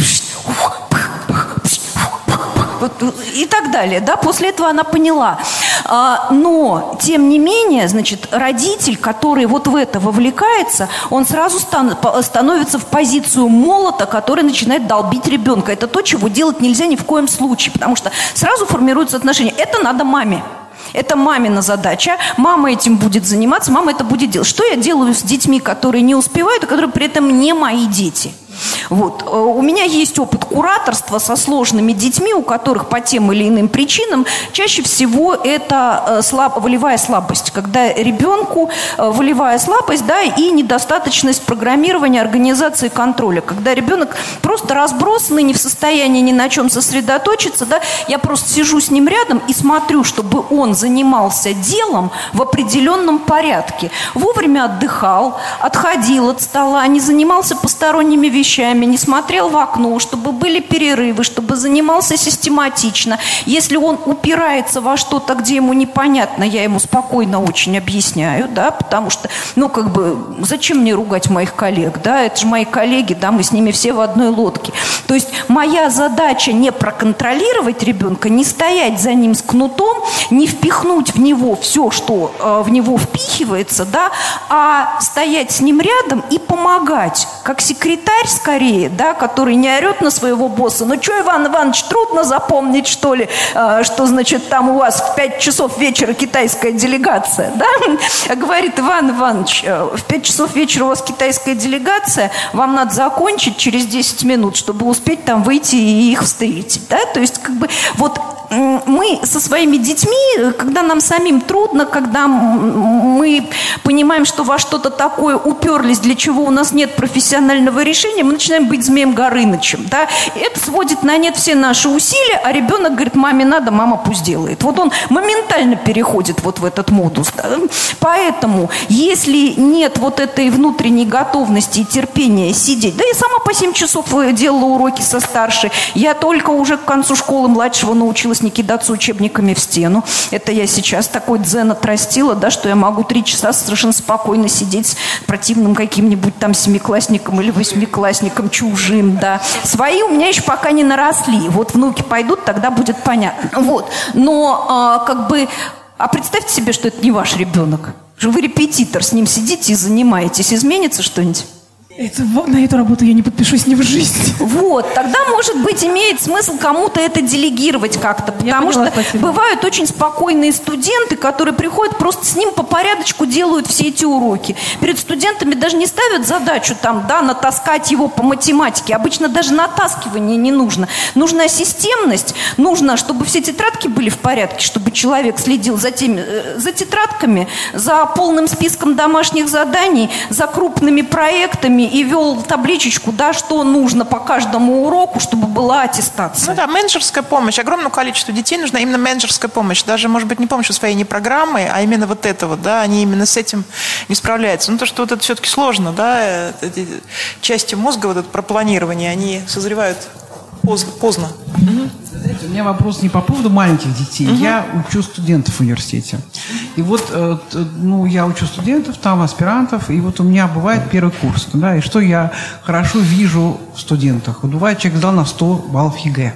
и так далее, да, после этого она поняла. А, но, тем не менее, значит, родитель, который вот в это вовлекается, он сразу стан- становится в позицию молота, который начинает долбить ребенка. Это то, чего делать нельзя ни в коем случае, потому что сразу формируются отношения. Это надо маме. Это мамина задача. Мама этим будет заниматься, мама это будет делать. Что я делаю с детьми, которые не успевают, и которые при этом не мои дети? Вот. У меня есть опыт кураторства со сложными детьми, у которых по тем или иным причинам чаще всего это слаб, волевая слабость. Когда ребенку волевая слабость, да, и недостаточность программирования, организации, контроля. Когда ребенок просто разбросанный, не в состоянии ни на чем сосредоточиться, да, я просто сижу с ним рядом и смотрю, чтобы он занимался делом в определенном порядке. Вовремя отдыхал, отходил от стола, не занимался посторонними вещами, не смотрел в окно, чтобы были перерывы, чтобы занимался систематично. Если он упирается во что-то, где ему непонятно, я ему спокойно очень объясняю, да, потому что, ну, как бы, зачем мне ругать моих коллег, да, это же мои коллеги, да, мы с ними все в одной лодке. То есть моя задача не проконтролировать ребенка, не стоять за ним с кнутом, не впихнуть в него все, что э, в него впихивается, да, а стоять с ним рядом и помогать, как секретарь скорее, да, который не орет на своего босса. Ну что, Иван Иванович, трудно запомнить, что ли, э, что, значит, там у вас в пять часов вечера китайская делегация, да? Говорит: Иван Иванович, э, в пять часов вечера у вас китайская делегация, вам надо закончить через десять минут, чтобы успеть там выйти и их встретить, да? То есть, как бы, вот мы со своими детьми, когда нам самим трудно, когда мы понимаем, что во что-то такое уперлись, для чего у нас нет профессионального решения, мы начинаем быть Змеем Горынычем, да? И это сводит на нет все наши усилия, а ребенок говорит: маме надо, мама пусть делает. Вот он моментально переходит вот в этот модус, да? Поэтому, если нет вот этой внутренней готовности и терпения сидеть, да, я сама по семь часов делала уроки со старшей, я только уже к концу школы младшего научилась не кидаться учебниками в стену. Это я сейчас такой дзен отрастила, да, что я могу три часа совершенно спокойно сидеть с противным каким-нибудь там семиклассником или восьмиклассником чужим, да. Свои у меня еще пока не наросли. Вот внуки пойдут, тогда будет понятно. Вот. Но а, как бы... А представьте себе, что это не ваш ребенок. Вы репетитор, с ним сидите и занимаетесь. Изменится что-нибудь? Это, на эту работу я не подпишусь ни в жизни. Вот, тогда, может быть, имеет смысл кому-то это делегировать как-то, потому поняла, что спасибо. бывают очень спокойные студенты, которые приходят, просто с ним по порядочку делают все эти уроки. Перед студентами даже не ставят задачу там, да, натаскать его по математике. Обычно даже натаскивание не нужно. Нужна системность, нужно, чтобы все тетрадки были в порядке, чтобы человек следил за теми, за тетрадками, за полным списком домашних заданий, за крупными проектами, и вел табличечку, да, что нужно по каждому уроку, чтобы была аттестация. Ну да, менеджерская помощь. Огромному количеству детей нужна именно менеджерская помощь. Даже, может быть, не помощь своей не программы, а именно вот это вот, да, они именно с этим не справляются. Ну то, что вот это все-таки сложно, да, эти части мозга, вот это про планирование, они созревают поздно. поздно. Угу. Знаете, у меня вопрос не по поводу маленьких детей. Угу. Я учу студентов в университете. И вот, э, ну, я учу студентов, там аспирантов, и вот у меня бывает первый курс, да, и что я хорошо вижу в студентах. Вот бывает, человек сдал на сто баллов ЕГЭ.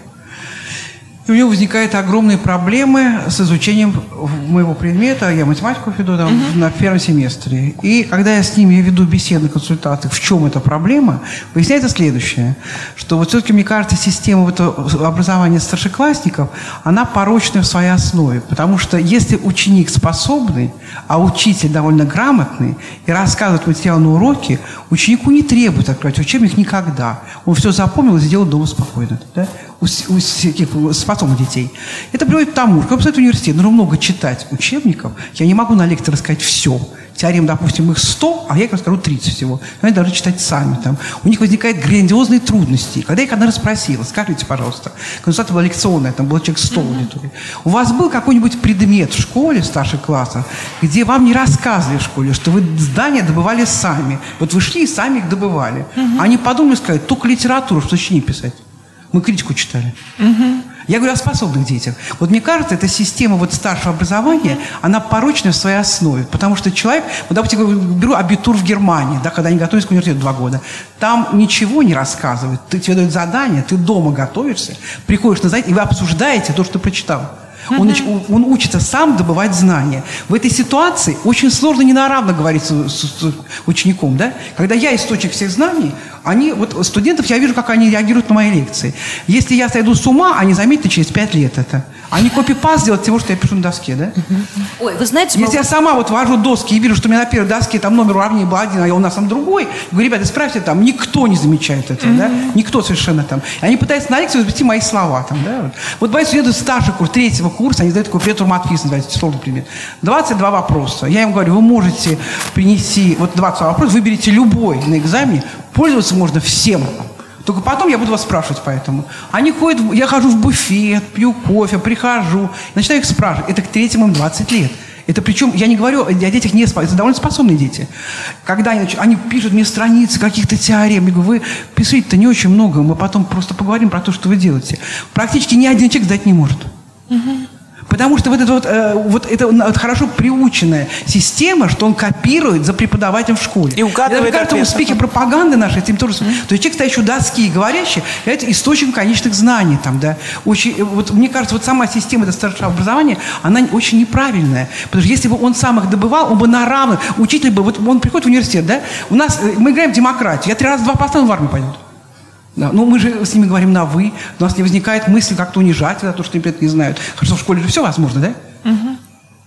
И у него возникают огромные проблемы с изучением моего предмета. Я математику веду там, uh-huh. на первом семестре. И когда я с ними веду беседы, консультации, в чем эта проблема, выясняется следующее, что вот все-таки, мне кажется, система вот образования старшеклассников, она порочная в своей основе. Потому что если ученик способный, а учитель довольно грамотный, и рассказывает материал на уроке, ученику не требует открывать учебник никогда. Он все запомнил и сделал дома спокойно. Да? У, у всяких способных детей. Это приводит к тому, что, когда поступает в университет, нужно много читать учебников. Я не могу на лекции рассказать все. Теорем, допустим, их сто, а я их расскажу тридцать всего. Они должны читать сами. Там. У них возникают грандиозные трудности. Когда я их одна раз спросила, скажите, пожалуйста, консультация была лекционная, там было человек сто в аудитории. У вас был какой-нибудь предмет в школе, в старших классах, где вам не рассказывали в школе, что вы здания добывали сами? Вот вы шли и сами их добывали. Uh-huh. Они подумали, сказали, только литературу, что сочинить писать. Мы критику читали. Uh-huh. Я говорю о способных детях. Вот мне кажется, эта система вот старшего образования, она порочная в своей основе. Потому что человек, вот, допустим, беру абитур в Германии, да, когда они готовятся к университету два года, там ничего не рассказывают. Ты, тебе дают задание, ты дома готовишься, приходишь на занятие, и вы обсуждаете то, что ты прочитал. Он, uh-huh. он учится сам добывать знания. В этой ситуации очень сложно не на равно говорить с, с, с учеником. Да? Когда я источник всех знаний, они, вот, студентов, я вижу, как они реагируют на мои лекции. Если я сойду с ума, они заметят через пять лет это. Они копипаст делают того, что я пишу на доске. Да? Uh-huh. Ой, вы знаете... Если мы... я сама вот вожу доски и вижу, что у меня на первой доске там номер уравнения был один, а у нас там другой, говорю, ребята, исправьте там, никто не замечает этого. Uh-huh. Да? Никто совершенно там. И они пытаются на лекцию ввести мои слова. Там, да? Вот, вот мои студенты старший курс, третьего курса, они задают такой предмет матфиз, называется, сложный предмет. двадцать два вопроса. Я им говорю, вы можете принести, вот двадцать два вопроса, выберите любой на экзамене, пользоваться можно всем. Только потом я буду вас спрашивать по этому. Они ходят, я хожу в буфет, пью кофе, прихожу, начинаю их спрашивать. Это к третьему им двадцать лет. Это причем, я не говорю о детях не способных, это довольно способные дети. Когда они, они пишут мне страницы каких-то теорем, я говорю, вы пишите-то не очень много, мы потом просто поговорим про то, что вы делаете. Практически ни один человек сдать не может. Угу. Потому что вот это вот, э, вот это вот хорошо приученная система, что он копирует за преподавателем в школе. И угадывает. Мне кажется, успехи пропаганды нашей этим тоже. Mm-hmm. То есть человек, стоящий у доски и говорящий, это источник конечных знаний. Там, да. Очень, вот, мне кажется, вот сама система этого старшего образования, она очень неправильная. Потому что если бы он сам их добывал, он бы на равных, учитель бы, вот он приходит в университет, да, у нас, мы играем в демократию, я три раза два поставил, в армию пойдет. Да, ну, мы же с ними говорим на «вы», у нас не возникает мысли как-то унижать за то, что они не знают. Хорошо, в школе же все возможно, да? Угу.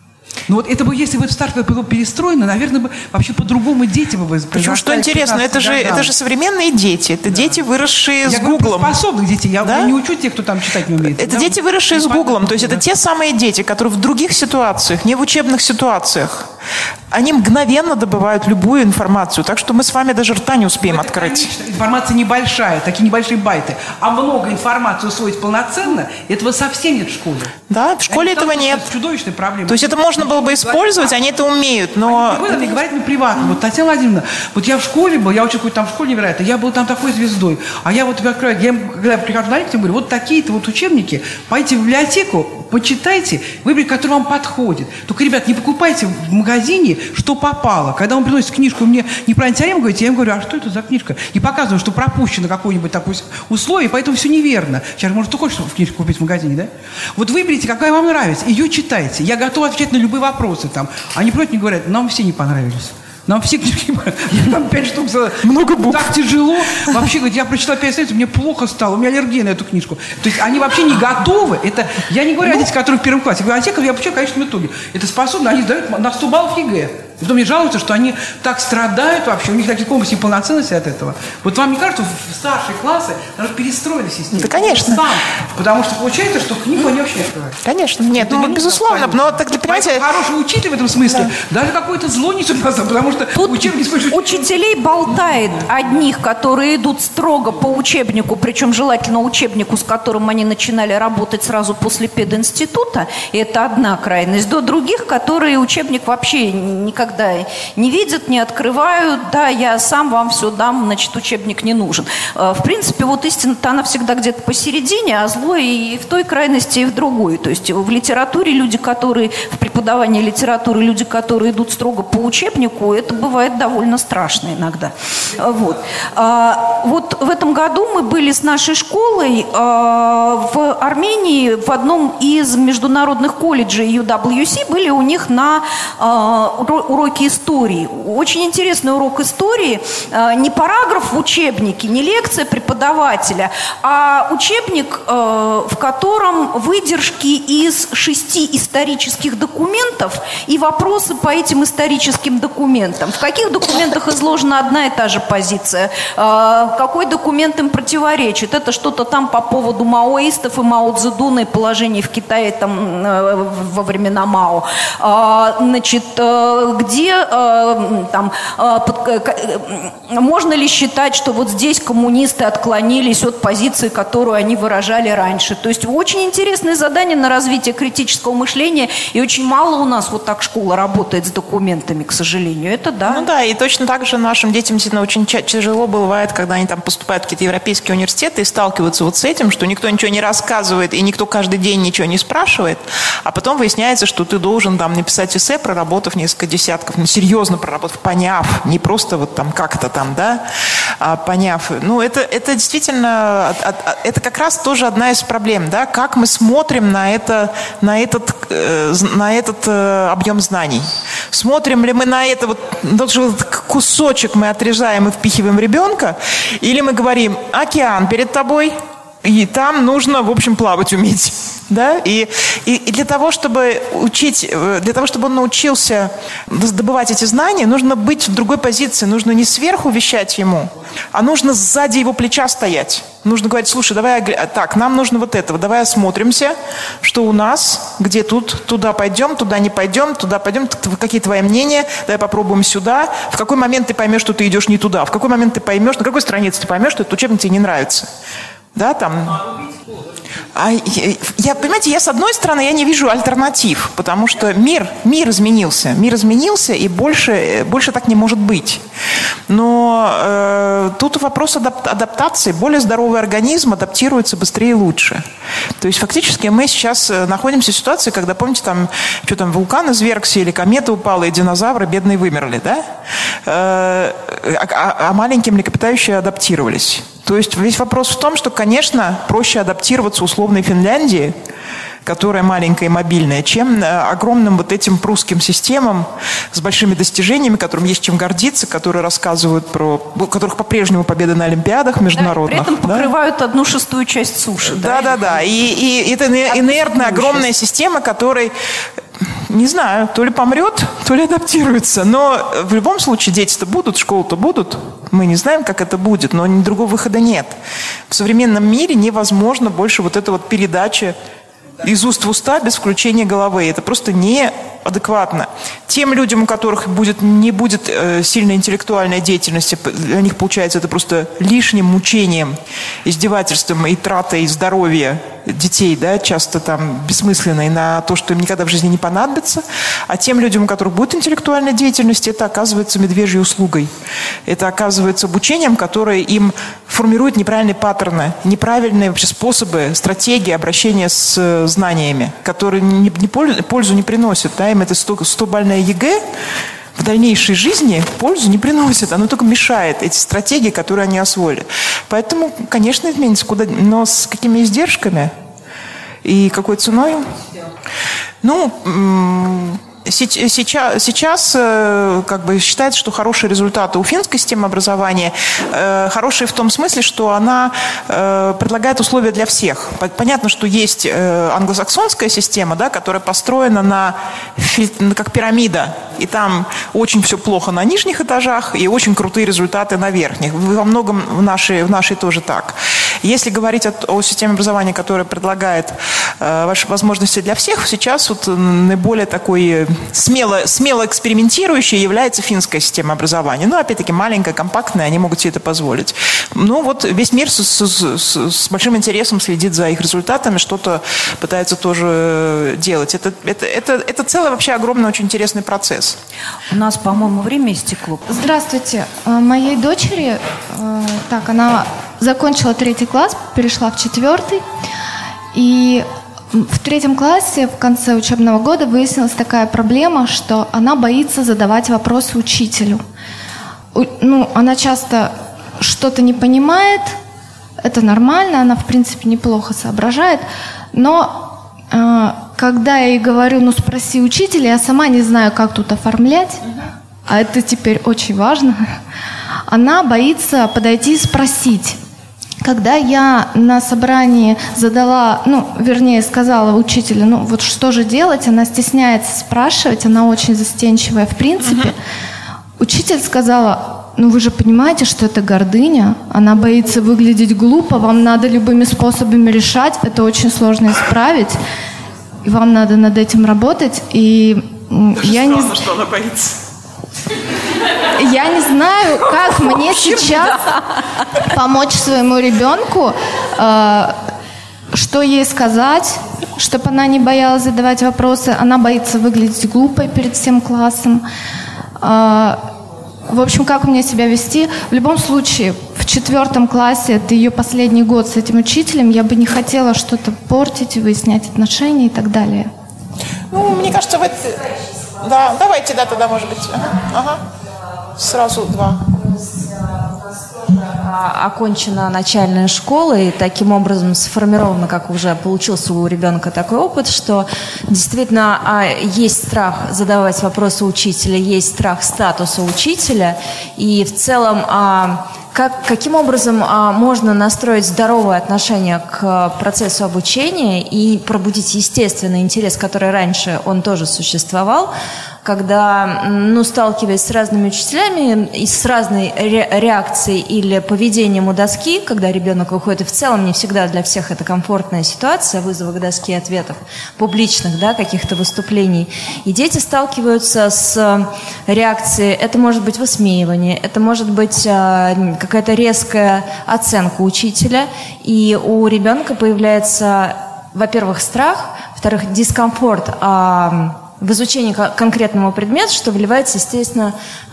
Ну вот это бы, если бы это старшее было перестроено, наверное, бы вообще по-другому дети бы произошли. Почему? Что интересно, это же, это же современные дети, это да. дети, выросшие я с Гуглом. Способных детей, я, да? я не учу тех, кто там читать не умеет. Это да? дети, выросшие с Гуглом, то есть да. это те самые дети, которые в других ситуациях, не в учебных ситуациях, они мгновенно добывают любую информацию, так что мы с вами даже рта не успеем это, открыть. Конечно, информация небольшая, такие небольшие байты, а много информации усвоить полноценно, этого совсем нет в школе. Да, в школе этого нет. Это чудовищная проблема. То есть это можно было бы использовать, они это умеют, но... Они приходят, говорят мне приватно, вот, Татьяна Владимировна, вот я в школе был, я учил какой-то там в школе невероятно, я был там такой звездой, а я вот открою, я, когда я прихожу на лекцию, говорю, вот такие-то вот учебники, пойдите в библиотеку, почитайте, выберите, который вам подходит. Только, ребят, не покупайте в магазине, что попало. Когда он приносит книжку, мне неправильно теорему говорите, я ему говорю, а что это за книжка? И показываю, что пропущено какое-нибудь такое условие, поэтому все неверно. Сейчас, может, ты хочешь книжку купить в магазине, да? Вот выберите, какая вам нравится, ее читайте. Я готов отвечать на любые вопросы там. Они против не говорят, нам все не понравились. Нам все книжки, там пять штук, много букв. Так тяжело. Вообще, говорит, я прочитала пять страниц, мне плохо стало, у меня аллергия на эту книжку. То есть они вообще не готовы. Это, я не говорю о детях, которые в первом классе. Я говорю о тех, я получаю в конечном итоге. Это способно, они сдают на сто баллов ЕГЭ. И потом мне жалуются, что они так страдают вообще, у них такие комплексы неполноценности от этого. Вот вам не кажется, в старшие классы даже перестроили систему? Да, конечно. Сам. Потому что получается, что книгу они вообще открывают. Конечно. Нет, ну, безусловно. Но так, понимаете... Хороший учитель в этом смысле, да. Даже какое-то зло несет нас, потому что тут учебник использует... Учителей болтает одних, которые идут строго по учебнику, причем желательно учебнику, с которым они начинали работать сразу после пединститута, и это одна крайность, до других, которые учебник вообще никогда не видят, не открывают, да, я сам вам все дам, значит, учебник не нужен. В принципе, вот истина-то она всегда где-то посередине, а зло и в той крайности, и в другой. То есть в литературе люди, которые, в преподавании литературы люди, которые идут строго по учебнику, это бывает довольно страшно иногда. Вот. Вот в этом году мы были с нашей школой в Армении в одном из международных колледжей ю дабл ю си, были у них на уроки истории. Очень интересный урок истории. Не параграф в учебнике, не лекция преподавателя, а учебник, в котором выдержки из шести исторических документов и вопросы по этим историческим документам. В каких документах изложена одна и та же позиция? Какой документ им противоречит? Это что-то там по поводу маоистов и Мао Цзэдуна и положений в Китае там, во времена Мао. Значит, где э, там, э, под, э, можно ли считать, что вот здесь коммунисты отклонились от позиции, которую они выражали раньше. То есть очень интересное задание на развитие критического мышления, и очень мало у нас вот так школа работает с документами, к сожалению. Это да. Ну да, и точно так же нашим детям действительно очень тяжело бывает, когда они там поступают в какие-то европейские университеты и сталкиваются вот с этим, что никто ничего не рассказывает, и никто каждый день ничего не спрашивает, а потом выясняется, что ты должен там написать эссе, проработав несколько десятков, ну, серьезно проработав, поняв, не просто вот там как-то там, да, а поняв. Ну, это, это действительно, это как раз тоже одна из проблем, да, как мы смотрим на, это, на этот, на этот объем знаний. Смотрим ли мы на это, вот, вот кусочек мы отрезаем и впихиваем ребенка, или мы говорим, океан перед тобой, и там нужно, в общем, плавать уметь. Да? И, и, и для того, чтобы учить, для того, чтобы он научился добывать эти знания, нужно быть в другой позиции. Нужно не сверху вещать ему, а нужно сзади его плеча стоять. Нужно говорить, слушай, давай, так, нам нужно вот этого, давай осмотримся, что у нас, где тут, туда пойдем, туда не пойдем, туда пойдем, какие твои мнения, давай попробуем сюда. В какой момент ты поймешь, что ты идешь не туда? В какой момент ты поймешь, на какой странице ты поймешь, что этот учебник тебе не нравится? Да, там... А я, я, понимаете, я с одной стороны, я не вижу альтернатив, потому что мир, мир изменился, мир изменился, и больше, больше так не может быть. Но э, тут вопрос адап- адаптации. Более здоровый организм адаптируется быстрее и лучше. То есть фактически мы сейчас находимся в ситуации, когда, помните, там, что там, вулкан извергся или комета упала, и динозавры бедные вымерли, да? Э, а, а маленькие млекопитающие адаптировались. То есть весь вопрос в том, что, конечно, проще адаптироваться условной Финляндии, которая маленькая и мобильная, чем огромным вот этим прусским системам с большими достижениями, которым есть чем гордиться, которые рассказывают про... у которых по-прежнему победы на Олимпиадах международных. Да, при этом покрывают да? одну шестую часть суши. Да-да-да. И, и это инертная, огромная система, которой... Не знаю, то ли помрет, то ли адаптируется. Но в любом случае дети-то будут, школы-то будут. Мы не знаем, как это будет, но другого выхода нет. В современном мире невозможно больше вот эта вот передача из уст в уста без включения головы. Это просто неадекватно. Тем людям, у которых будет, не будет э, сильной интеллектуальной деятельности, для них получается это просто лишним мучением, издевательством и тратой здоровья детей, да, часто там бессмысленной на то, что им никогда в жизни не понадобится. А тем людям, у которых будет интеллектуальная деятельность, это оказывается медвежьей услугой. Это оказывается обучением, которое им формирует неправильные паттерны, неправильные вообще способы, стратегии обращения с знаниями, которые не, не пользу не приносят. Да? Им это сто-бальное ЕГЭ в дальнейшей жизни пользу не приносит, оно только мешает, эти стратегии, которые они освоили. Поэтому, конечно, изменится, куда, но с какими издержками и какой ценой? Ну, Сейчас, сейчас как бы считается, что хорошие результаты у финской системы образования хорошие в том смысле, что она предлагает условия для всех. Понятно, что есть англосаксонская система, да, которая построена на, как пирамида, и там очень все плохо на нижних этажах и очень крутые результаты на верхних. Во многом в нашей, в нашей тоже так. Если говорить о, о системе образования, которая предлагает э, ваши возможности для всех, сейчас вот наиболее такой смело, смело экспериментирующей является финская система образования. Ну, опять-таки, маленькая, компактная, они могут себе это позволить. Ну, вот весь мир с, с, с, с большим интересом следит за их результатами, что-то пытается тоже делать. Это, это, это, это целый вообще огромный, очень интересный процесс. У нас, по-моему, время истекло. Здравствуйте. Моей дочери, так, она закончила третий класс, перешла в четвертый. И в третьем классе в конце учебного года выяснилась такая проблема, что она боится задавать вопросы учителю. Ну, она часто что-то не понимает, это нормально, она, в принципе, неплохо соображает, но э, когда я ей говорю, ну, спроси учителя, я сама не знаю, как тут оформлять, а это теперь очень важно, она боится подойти и спросить. Когда я на собрании задала, ну, вернее, сказала учителю, ну, вот что же делать, она стесняется спрашивать, она очень застенчивая в принципе. Uh-huh. Учитель сказала, ну, вы же понимаете, что это гордыня, она боится выглядеть глупо, вам надо любыми способами решать, это очень сложно исправить, и вам надо над этим работать, и Даже я странно, не... что она боится. Я не знаю, как мне сейчас помочь своему ребенку, э, что ей сказать, чтобы она не боялась задавать вопросы. Она боится выглядеть глупой перед всем классом. Э, в общем, как мне себя вести? В любом случае, в четвертом классе, это ее последний год с этим учителем, я бы не хотела что-то портить, выяснять отношения и так далее. Ну, мне кажется, в это... Да, давайте, да, тогда, может быть. Ага. Сразу два. Окончена начальная школа, и таким образом сформировано, как уже получился у ребенка такой опыт, что действительно есть страх задавать вопросы учителя, есть страх статуса учителя, и в целом как, каким образом а, можно настроить здоровое отношение к процессу обучения и пробудить естественный интерес, который раньше он тоже существовал, когда, ну, сталкиваясь с разными учителями и с разной ре- реакцией или поведением у доски, когда ребенок выходит, и в целом не всегда для всех это комфортная ситуация, вызова к доске ответов, публичных, да, каких-то выступлений, и дети сталкиваются с реакцией, это может быть высмеивание, это может быть а, какая-то резкая оценка учителя, и у ребенка появляется, во-первых, страх, во-вторых, дискомфорт а, в изучении конкретного предмета, что выливается, естественно,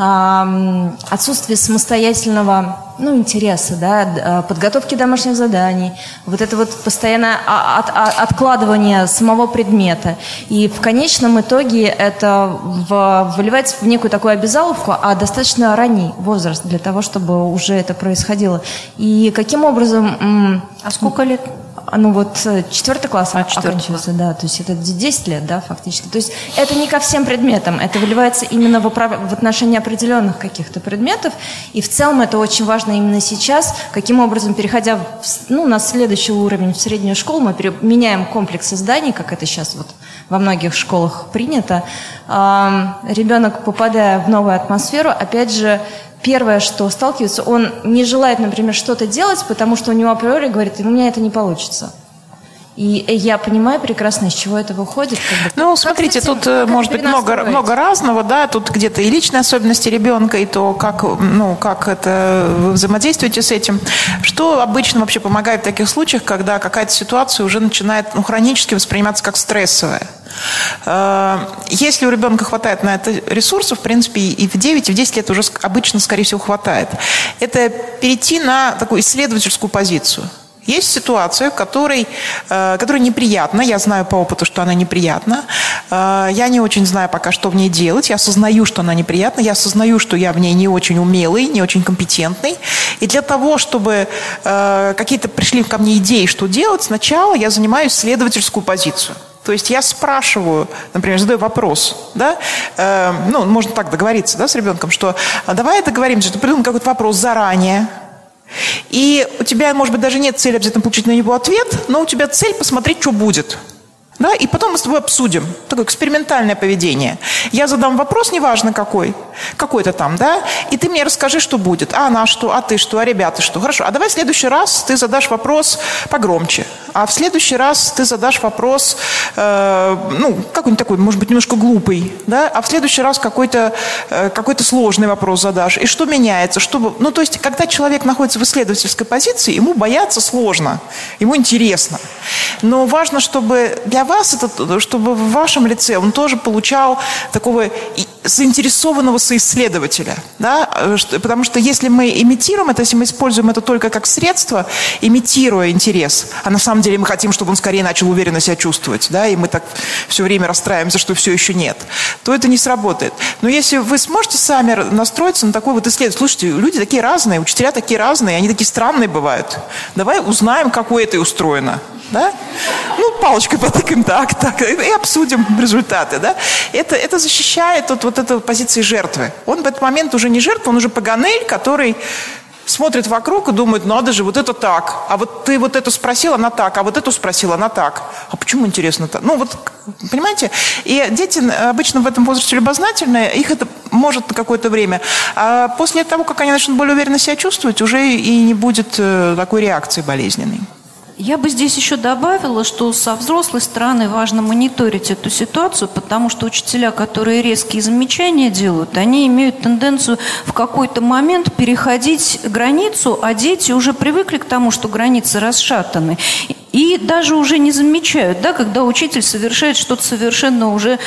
отсутствие самостоятельного, ну, интереса, да, подготовки домашних заданий, вот это вот постоянное от, от, откладывание самого предмета. И в конечном итоге это в, выливается в некую такую обязаловку, а достаточно ранний возраст для того, чтобы уже это происходило. И каким образом... А сколько лет? Ну вот четвертый класс а, оканчивается, да, то есть это десять лет, да, фактически. То есть это не ко всем предметам, это выливается именно в, управ... в отношении определенных каких-то предметов, и в целом это очень важно именно сейчас, каким образом, переходя в, ну, на следующий уровень в среднюю школу, мы пере... меняем комплексы зданий, как это сейчас вот во многих школах принято. А, ребенок, попадая в новую атмосферу, опять же, первое, что сталкивается, он не желает, например, что-то делать, потому что у него априори говорит, у меня это не получится. И я понимаю прекрасно, из чего это выходит. Как бы, ну, смотрите, этим, тут может быть много, много разного, да, тут где-то и личные особенности ребенка, и то, как, ну, как это вы взаимодействуете с этим. Что обычно вообще помогает в таких случаях, когда какая-то ситуация уже начинает, ну, хронически восприниматься как стрессовая? Если у ребенка хватает на это ресурсов, в принципе, и в девять, и в десять лет уже обычно, скорее всего, хватает. Это перейти на такую исследовательскую позицию. Есть ситуация, в которой, э, которая неприятна. Я знаю по опыту, что она неприятна. Э, я не очень знаю пока, что в ней делать. Я осознаю, что она неприятна. Я осознаю, что я в ней не очень умелый, не очень компетентный. И для того, чтобы э, какие-то пришли ко мне идеи, что делать, сначала я занимаю исследовательскую позицию. То есть я спрашиваю, например, задаю вопрос, да, э, ну, можно так договориться, да, с ребенком, что а давай договоримся, что придумай какой-то вопрос заранее, и у тебя, может быть, даже нет цели обязательно получить на него ответ, но у тебя цель посмотреть, что будет. Да, и потом мы с тобой обсудим. Такое экспериментальное поведение. Я задам вопрос, неважно какой, какой-то там, да, и ты мне расскажи, что будет. А она что, а ты что, а ребята что. Хорошо, а давай в следующий раз ты задашь вопрос погромче. А в следующий раз ты задашь вопрос, э, ну, какой-нибудь такой, может быть, немножко глупый, да, а в следующий раз какой-то, э, какой-то сложный вопрос задашь. И что меняется? Что... Ну, то есть, когда человек находится в исследовательской позиции, ему бояться сложно, ему интересно. Но важно, чтобы для вас, это, чтобы в вашем лице он тоже получал такого заинтересованного соисследователя. Да? Потому что если мы имитируем это, если мы используем это только как средство, имитируя интерес, а на самом деле мы хотим, чтобы он скорее начал уверенно себя чувствовать, да, и мы так все время расстраиваемся, что все еще нет, то это не сработает. Но если вы сможете сами настроиться на такой вот исследование, слушайте, люди такие разные, учителя такие разные, они такие странные бывают. Давай узнаем, как у этой устроено. Да? Ну, палочкой потыкаем так, так, и обсудим результаты. Да? Это, это защищает от вот этой позиции жертвы. Он в этот момент уже не жертва, он уже паганель, который смотрит вокруг и думает, надо же, вот это так. А вот ты вот это спросил, она так. А вот эту спросила, она так. А почему, интересно, так? Ну, вот, понимаете? И дети обычно в этом возрасте любознательные, их это может на какое-то время. А после того, как они начнут более уверенно себя чувствовать, уже и не будет такой реакции болезненной. Я бы здесь еще добавила, что со взрослой стороны важно мониторить эту ситуацию, потому что учителя, которые резкие замечания делают, они имеют тенденцию в какой-то момент переходить границу, а дети уже привыкли к тому, что границы расшатаны. И даже уже не замечают, да, когда учитель совершает что-то совершенно уже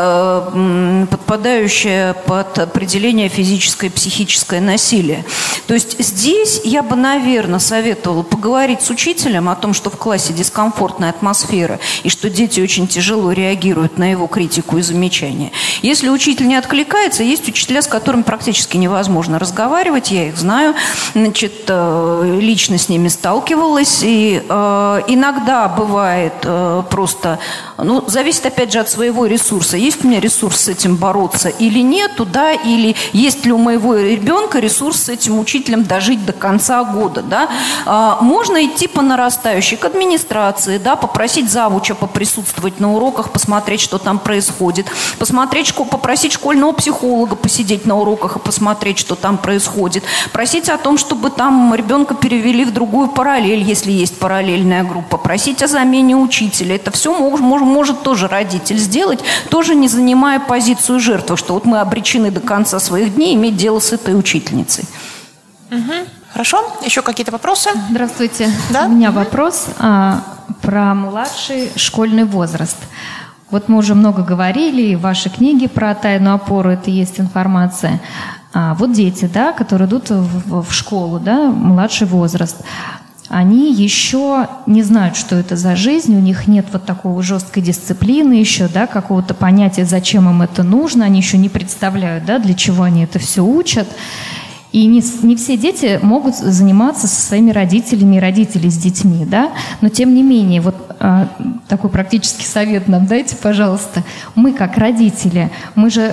э, подпадающее под определение физическое и психическое насилие. То есть здесь я бы, наверное, советовала поговорить с учителем о том, что в классе дискомфортная атмосфера и что дети очень тяжело реагируют на его критику и замечания. Если учитель не откликается, есть учителя, с которыми практически невозможно разговаривать, я их знаю, значит, э, лично с ними сталкивалась, и э, иногда бывает э, просто, ну, зависит опять же от своего ресурса. Есть у меня ресурс с этим бороться или нету, да, или есть ли у моего ребенка ресурс с этим учителем дожить до конца года, да. Э, можно идти по нарастающей к администрации, да, попросить завуча поприсутствовать на уроках, посмотреть, что там происходит, посмотреть, попросить школьного психолога посидеть на уроках и посмотреть, что там происходит, просить о том, чтобы там ребенка перевели в другую параллель, если есть параллельная группа, попросить о замене учителя. Это все мож, мож, может тоже родитель сделать, тоже не занимая позицию жертвы, что вот мы обречены до конца своих дней иметь дело с этой учительницей. Угу. Хорошо. Еще какие-то вопросы? Здравствуйте. Да? У меня вопрос а, про младший школьный возраст. Вот мы уже много говорили, и в вашей книге про тайную опору это есть информация. А вот дети, да, которые идут в, в школу, да, младший возраст, они еще не знают, что это за жизнь, у них нет вот такой жесткой дисциплины еще, да, какого-то понятия, зачем им это нужно, они еще не представляют, да, для чего они это все учат. И не, не все дети могут заниматься со своими родителями и родители с детьми, да, но тем не менее, вот а, такой практический совет нам дайте, пожалуйста. Мы, как родители, мы же,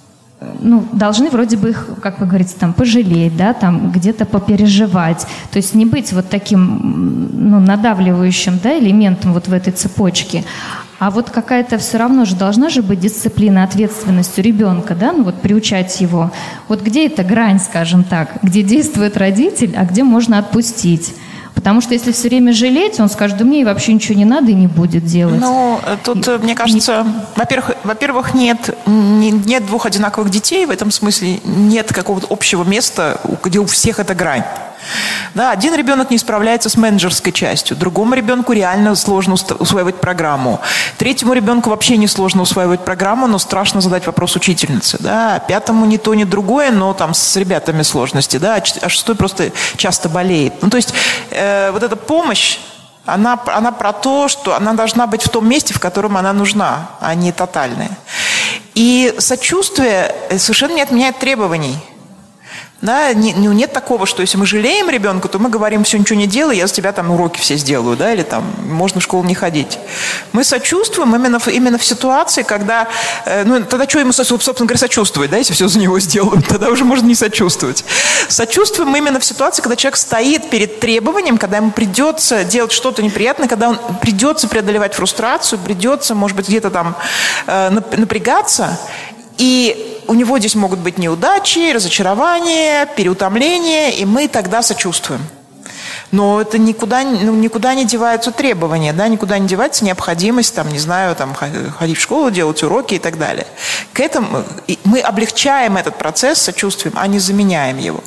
ну, должны вроде бы их, как вы говорите, там, пожалеть, да, там, где-то попереживать, то есть не быть вот таким, ну, надавливающим, да, элементом вот в этой цепочке. А вот какая-то все равно же должна же быть дисциплина, ответственность у ребенка, да, ну вот приучать его. Вот где эта грань, скажем так, где действует родитель, а где можно отпустить? Потому что если все время жалеть, он скажет, да мне вообще ничего не надо и не будет делать. Ну, тут, и, мне кажется, не... во-первых, во-первых, нет, нет двух одинаковых детей, в этом смысле нет какого-то общего места, где у всех эта грань. Да, один ребенок не справляется с менеджерской частью, другому ребенку реально сложно усваивать программу, третьему ребенку вообще не сложно усваивать программу, но страшно задать вопрос учительнице, да, пятому ни то, ни другое, но там с ребятами сложности, да, а шестой просто часто болеет. Ну, то есть э, вот эта помощь, она, она про то, что она должна быть в том месте, в котором она нужна, а не тотальная. И сочувствие совершенно не отменяет требований. Да, не, ну, нет такого, что если мы жалеем ребенка, то мы говорим, все, ничего не делай, я за тебя там уроки все сделаю, да, или там можно в школу не ходить. Мы сочувствуем именно в, именно в ситуации, когда, э, ну, тогда что ему, собственно говоря, сочувствовать, да, если все за него сделают, тогда уже можно не сочувствовать. Сочувствуем мы именно в ситуации, когда человек стоит перед требованием, когда ему придется делать что-то неприятное, когда он придется преодолевать фрустрацию, придется, может быть, где-то там э, напрягаться, и у него здесь могут быть неудачи, разочарования, переутомления, и мы тогда сочувствуем. Но это никуда, ну, никуда не деваются требования, да, никуда не девается необходимость, там, не знаю, там, ходить в школу, делать уроки и так далее. К этому мы облегчаем этот процесс сочувствием, а не заменяем его.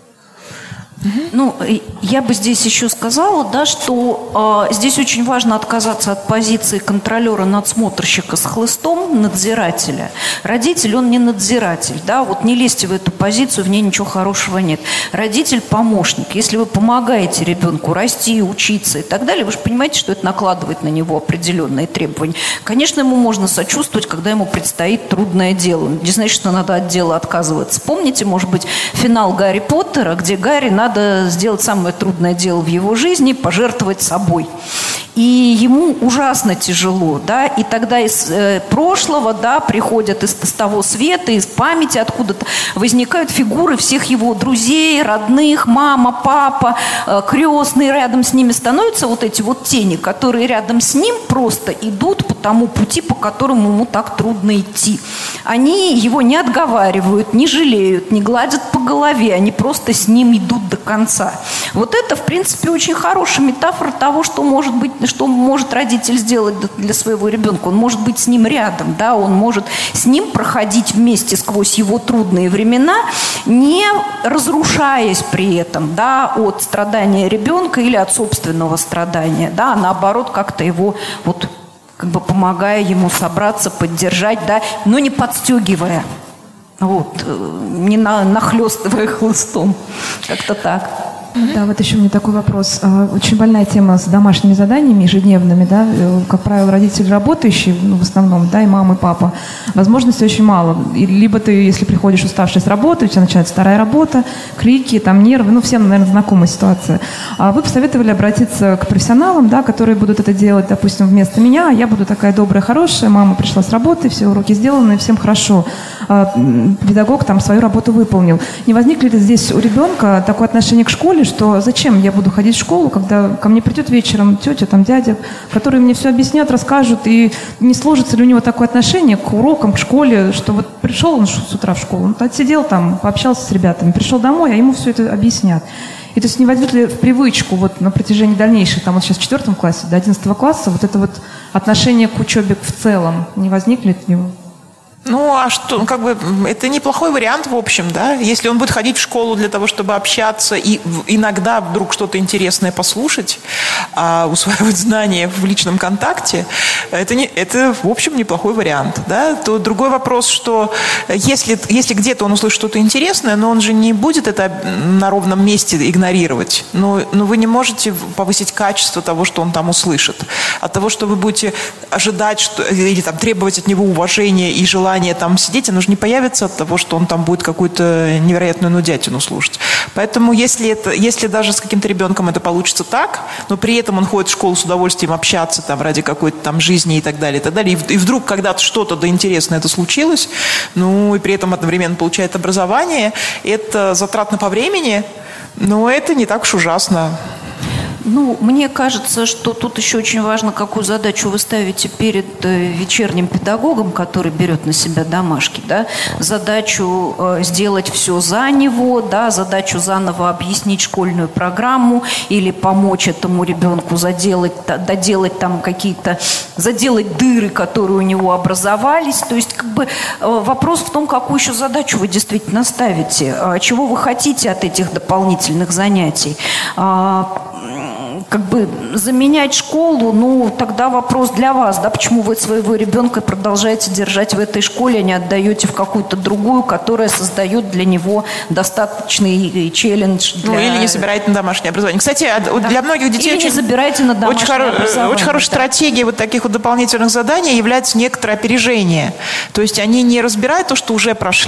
Ну, я бы здесь еще сказала, да, что э, здесь очень важно отказаться от позиции контролера-надсмотрщика с хлыстом, надзирателя. Родитель, он не надзиратель, да, вот не лезьте в эту позицию, в ней ничего хорошего нет. Родитель – помощник. Если вы помогаете ребенку расти, учиться и так далее, вы же понимаете, что это накладывает на него определенные требования. Конечно, ему можно сочувствовать, когда ему предстоит трудное дело. Не значит, что надо от дела отказываться. Помните, может быть, финал Гарри Поттера, где Гарри надо сделать самое трудное дело в его жизни – пожертвовать собой. И ему ужасно тяжело, да, и тогда из э, прошлого, да, приходят из, из того света, из памяти откуда-то возникают фигуры всех его друзей, родных, мама, папа, э, крестные, рядом с ними становятся вот эти вот тени, которые рядом с ним просто идут по тому пути, по которому ему так трудно идти. Они его не отговаривают, не жалеют, не гладят по голове, они просто с ним идут до конца. Вот это, в принципе, очень хорошая метафора того, что может быть, что может родитель сделать для своего ребенка. Он может быть с ним рядом, да, он может с ним проходить вместе сквозь его трудные времена, не разрушаясь при этом, да, от страдания ребенка или от собственного страдания, да, а наоборот, как-то его вот как бы помогая ему собраться, поддержать, да, но не подстегивая, вот, не на, нахлестывая хлыстом, как-то так. Да, вот еще у меня такой вопрос. Очень больная тема с домашними заданиями ежедневными, да, как правило, родители работающие, ну, в основном, да, и мама, и папа, возможностей очень мало. И либо ты, если приходишь уставший с работы, у тебя начинается вторая работа, крики, там, нервы, ну, всем, наверное, знакомая ситуация. А вы посоветовали обратиться к профессионалам, да, которые будут это делать, допустим, вместо меня, я буду такая добрая, хорошая, мама пришла с работы, все уроки сделаны, всем хорошо. Педагог там свою работу выполнил. Не возникли ли здесь у ребенка такое отношение к школе, что зачем я буду ходить в школу, когда ко мне придет вечером тетя, там, дядя, которые мне все объяснят, расскажут, и не сложится ли у него такое отношение к урокам, к школе, что вот пришел он с утра в школу, он отсидел там, пообщался с ребятами, пришел домой, а ему все это объяснят. И то есть не войдет ли в привычку вот на протяжении дальнейших, там вот сейчас в четвертом классе, до одиннадцатого класса, вот это вот отношение к учебе в целом, не возникнет ли у него? Ну, а что, как бы, это неплохой вариант, в общем, да. Если он будет ходить в школу для того, чтобы общаться и иногда вдруг что-то интересное послушать, а усваивать знания в личном контакте, это, не, это в общем, неплохой вариант, да. То другой вопрос, что если, если где-то он услышит что-то интересное, но он же не будет это на ровном месте игнорировать. Но, но вы не можете повысить качество того, что он там услышит. От того, что вы будете ожидать, что, или там, требовать от него уважения и желания там сидеть, оно же не появится от того, что он там будет какую-то невероятную нудятину слушать. Поэтому если, это, если даже с каким-то ребенком это получится так, но при этом он ходит в школу с удовольствием общаться там, ради какой-то там жизни и так далее, и так далее, и, и вдруг когда-то что-то да интересное это случилось, ну и при этом одновременно получает образование, это затратно по времени, но это не так уж ужасно. Ну, мне кажется, что тут еще очень важно, какую задачу вы ставите перед э, вечерним педагогом, который берет на себя домашки, да, задачу э, сделать все за него, да, задачу заново объяснить школьную программу или помочь этому ребенку заделать, доделать там какие-то, заделать дыры, которые у него образовались. То есть, как бы, э, вопрос в том, какую еще задачу вы действительно ставите, э, чего вы хотите от этих дополнительных занятий. Э, как бы заменять школу, ну, тогда вопрос для вас, да, почему вы своего ребенка продолжаете держать в этой школе, а не отдаете в какую-то другую, которая создает для него достаточный челлендж. Для... Ну, или не собираете на домашнее образование. Кстати, да. Для многих детей или очень, не забираете на домашнее очень, хоро... образование. Очень хорошей да. стратегией вот таких вот дополнительных заданий является некоторое опережение. То есть они не разбирают то, что уже прошли,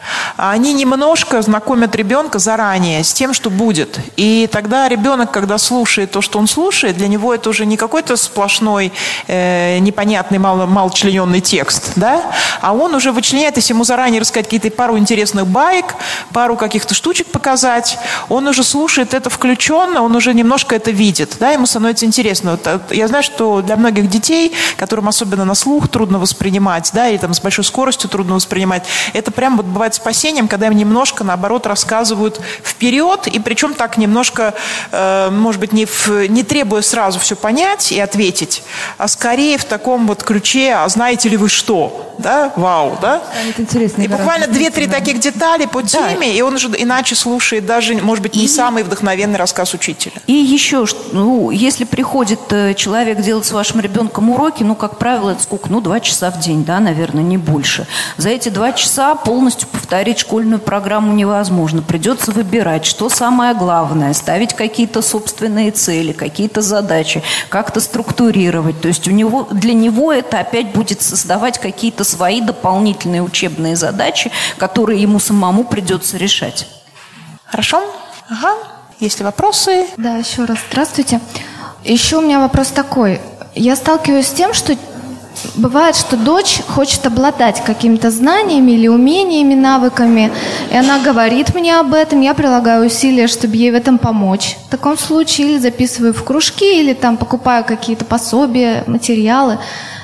Они немножко знакомят ребенка заранее с тем, что будет. И тогда ребенок, когда слушает то, что он слушает, для него это уже не какой-то сплошной э, непонятный, мало, малочлененный текст, да? А он уже вычленяет, если ему заранее рассказать какие-то пару интересных баек, пару каких-то штучек показать, он уже слушает это включенно, он уже немножко это видит, да? Ему становится интересно. Вот, я знаю, что для многих детей, которым особенно на слух трудно воспринимать, да, или там с большой скоростью трудно воспринимать, это прям вот бывает спасением, когда им немножко, наоборот, рассказывают вперед, и причем так немножко, э, может быть, не, в, не требуя сразу все понять и ответить, а скорее в таком вот ключе, а знаете ли вы что? Да? Вау, да? Станет интересно. И буквально две-три таких детали по теме, да. И он уже иначе слушает даже, может быть, не и... самый вдохновенный рассказ учителя. И еще, ну, если приходит человек делать с вашим ребенком уроки, ну, как правило, это сколько? Ну, два часа в день, да, наверное, не больше. За эти два часа полностью повторить школьную программу невозможно. Придется выбирать, что самое главное, ставить какие-то собственные цели, какие-то задачи, как-то структурировать. То есть у него, для него это опять будет создавать какие-то свои дополнительные учебные задачи, которые ему самому придется решать. Хорошо? Ага. Есть ли вопросы? Да, еще раз здравствуйте. Еще у меня вопрос такой. Я сталкиваюсь с тем, что бывает, что дочь хочет обладать какими-то знаниями или умениями, навыками, и она говорит мне об этом, я прилагаю усилия, чтобы ей в этом помочь. В таком случае или записываю в кружки, или там покупаю какие-то пособия, материалы.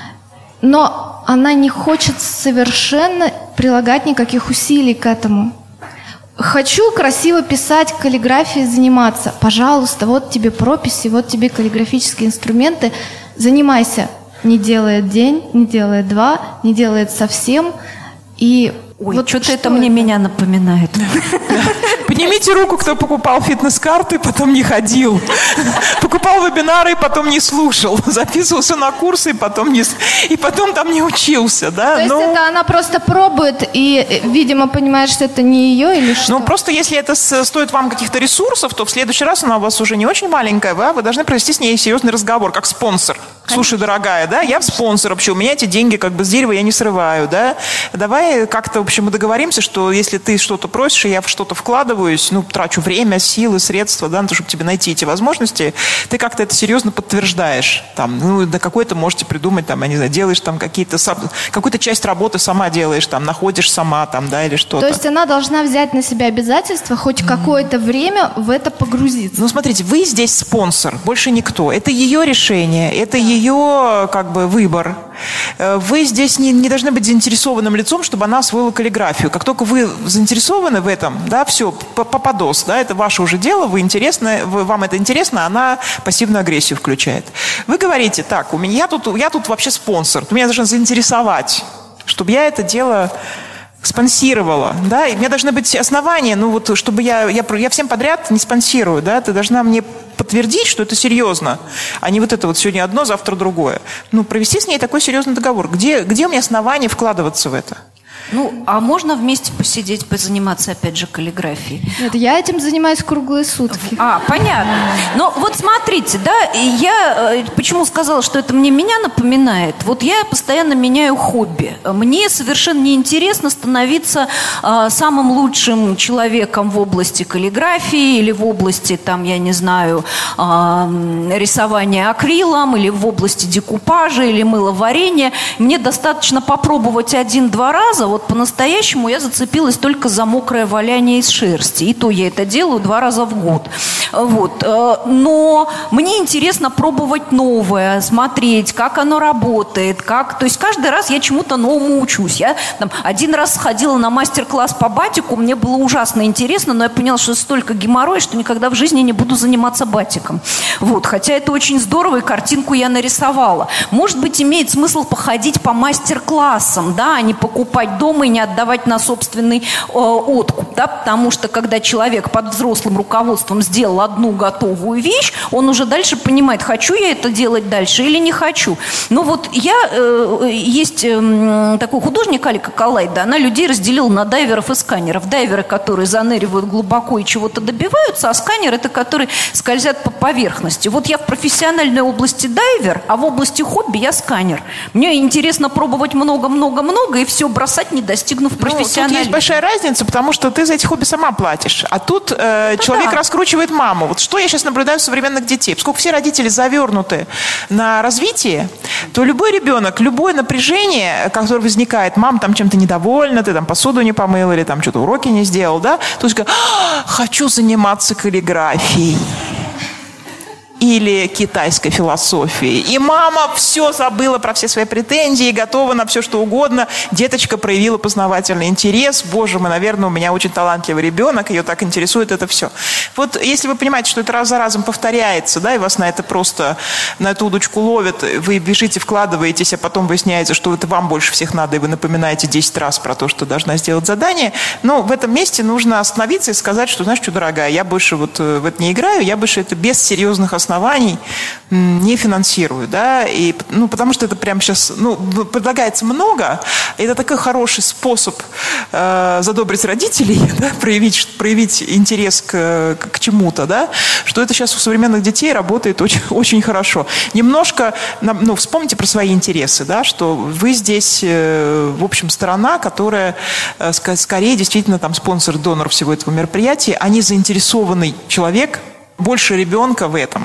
Но она не хочет совершенно прилагать никаких усилий к этому. Хочу красиво писать, каллиграфией заниматься. Пожалуйста, вот тебе прописи, вот тебе каллиграфические инструменты. Занимайся. Не делает день, не делает два, не делает совсем. И Ой, вот что-то это мне меня напоминает. Поднимите руку, кто покупал фитнес-карты, потом не ходил. Покупал вебинары и потом не слушал. Записывался на курсы и потом, не, и потом там не учился. Да? То есть Но... это она просто пробует и, видимо, понимает, что это не ее или что? Ну, просто если это стоит вам каких-то ресурсов, то в следующий раз она у вас уже не очень маленькая, да? Вы должны провести с ней серьезный разговор, как спонсор. Слушай, дорогая, да, я спонсор вообще, у меня эти деньги как бы с дерева я не срываю, да. Давай как-то, в общем, мы договоримся, что если ты что-то просишь, и я в что-то вкладываюсь, ну, трачу время, силы, средства, да, чтобы тебе найти эти возможности, ты как-то это серьезно подтверждаешь. Там, ну, да какой-то можете придумать, там, я не знаю, делаешь там какие-то, какую-то часть работы сама делаешь, там, находишь сама, там, да, или что-то. То есть она должна взять на себя обязательство хоть mm. какое-то время в это погрузиться. Ну, смотрите, вы здесь спонсор, больше никто. Это ее решение, это ее как бы выбор. Вы здесь не, не должны быть заинтересованным лицом, чтобы она освоила каллиграфию. Как только вы заинтересованы в этом, да, все, попадос, да, это ваше уже дело, вы интересны, вы, вам это интересно, она пассивную агрессию включает. Вы говорите, так, у меня я тут, я тут вообще спонсор, меня должны заинтересовать, чтобы я это дело спонсировала, да, и у меня должны быть основания, ну вот, чтобы я, я, я всем подряд не спонсирую, да, ты должна мне подтвердить, что это серьезно, а не вот это вот сегодня одно, завтра другое. Ну, провести с ней такой серьезный договор. Где, где у меня основания вкладываться в это? Ну, а можно вместе посидеть, позаниматься, опять же, каллиграфией? Нет, я этим занимаюсь круглые сутки. А, понятно. Но вот смотрите, да, я почему сказала, что это мне меня напоминает? Вот я постоянно меняю хобби. Мне совершенно неинтересно становиться а, самым лучшим человеком в области каллиграфии или в области, там, я не знаю, а, рисования акрилом или в области декупажа или мыловарения. Мне достаточно попробовать один-два раза. Вот по-настоящему я зацепилась только за мокрое валяние из шерсти. И то я это делаю два раза в год. Вот. Но мне интересно пробовать новое, смотреть, как оно работает. Как... То есть каждый раз я чему-то новому учусь. Я там, один раз сходила на мастер-класс по батику, мне было ужасно интересно, но я поняла, что столько геморроя, что никогда в жизни не буду заниматься батиком. Вот. Хотя это очень здорово, и картинку я нарисовала. Может быть, имеет смысл походить по мастер-классам, да, а не покупать дома и не отдавать на собственный э, откуп, да, потому что когда человек под взрослым руководством сделал одну готовую вещь, он уже дальше понимает, хочу я это делать дальше или не хочу. Ну вот я, э, есть э, такой художник Алика Калайда, она людей разделила на дайверов и сканеров. Дайверы, которые заныривают глубоко и чего-то добиваются, а сканеры, это которые скользят по поверхности. Вот я в профессиональной области дайвер, а в области хобби я сканер. Мне интересно пробовать много-много-много и все бросать, не достигнув Ну, профессионализма. тут есть большая разница, потому что ты за эти хобби сама платишь. А тут э, человек да. раскручивает маму. Вот что я сейчас наблюдаю у современных детей. Поскольку все родители завернуты на развитие, то любой ребенок, любое напряжение, которое возникает, мама там чем-то недовольна, ты там посуду не помыл или там что-то уроки не сделал, да, то есть говорит, хочу заниматься каллиграфией. Или китайской философии. И мама все забыла про все свои претензии, готова на все, что угодно. Деточка проявила познавательный интерес. Боже мой, наверное, у меня очень талантливый ребенок, ее так интересует это все. Вот если вы понимаете, что это раз за разом повторяется, да, и вас на это просто, на эту удочку ловят, вы бежите, вкладываетесь, а потом выясняется, что это вам больше всех надо, и вы напоминаете десять раз про то, что должна сделать задание, но в этом месте нужно остановиться и сказать, что, знаешь что, дорогая, я больше вот в это не играю, я больше это без серьезных оснований оснований не финансирую, да, и, ну, потому что это прямо сейчас, ну, предлагается много, это такой хороший способ э, задобрить родителей, да, проявить, проявить интерес к, к чему-то, да, что это сейчас у современных детей работает очень, очень хорошо. Немножко, ну, вспомните про свои интересы, да, что вы здесь, э, в общем, сторона, которая э, скорее действительно там спонсор, донор всего этого мероприятия, а не заинтересованный человек, больше ребенка в этом.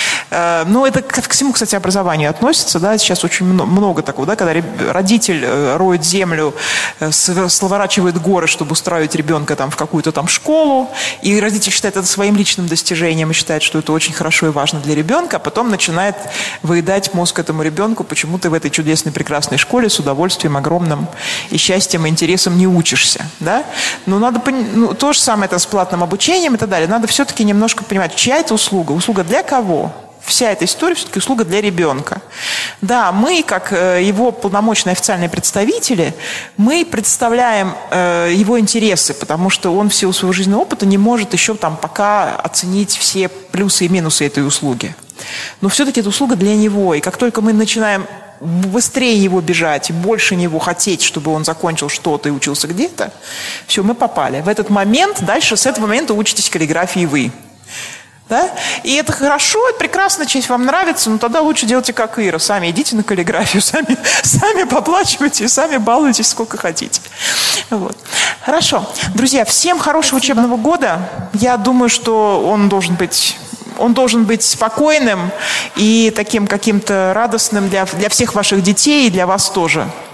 Ну, это к всему, кстати, образованию относится, да, сейчас очень много такого, да, когда родитель роет землю, сворачивает горы, чтобы устраивать ребенка там в какую-то там школу, и родитель считает это своим личным достижением и считает, что это очень хорошо и важно для ребенка, а потом начинает выедать мозг этому ребенку, почему ты в этой чудесной, прекрасной школе с удовольствием огромным и счастьем, и интересом не учишься, да, но надо, ну, то же самое это с платным обучением и так далее, надо все-таки немножко понимать, чья это услуга, услуга для кого? Вся эта история все-таки услуга для ребенка. Да, мы, как его полномочные официальные представители, мы представляем э, его интересы, потому что он в силу своего жизненного опыта не может еще там пока оценить все плюсы и минусы этой услуги. Но все-таки это услуга для него. И как только мы начинаем быстрее него бежать и больше него хотеть, чтобы он закончил что-то и учился где-то, все, мы попали. В этот момент, дальше с этого момента учитесь каллиграфии вы. Да? И это хорошо, это прекрасно, честь вам нравится, но тогда лучше делайте как Ира. Сами идите на каллиграфию, сами, сами поплачивайте, сами балуйтесь сколько хотите. Вот. Хорошо. Друзья, всем хорошего учебного года. Я думаю, что он должен быть... Он должен быть спокойным и таким каким-то радостным для, для всех ваших детей и для вас тоже.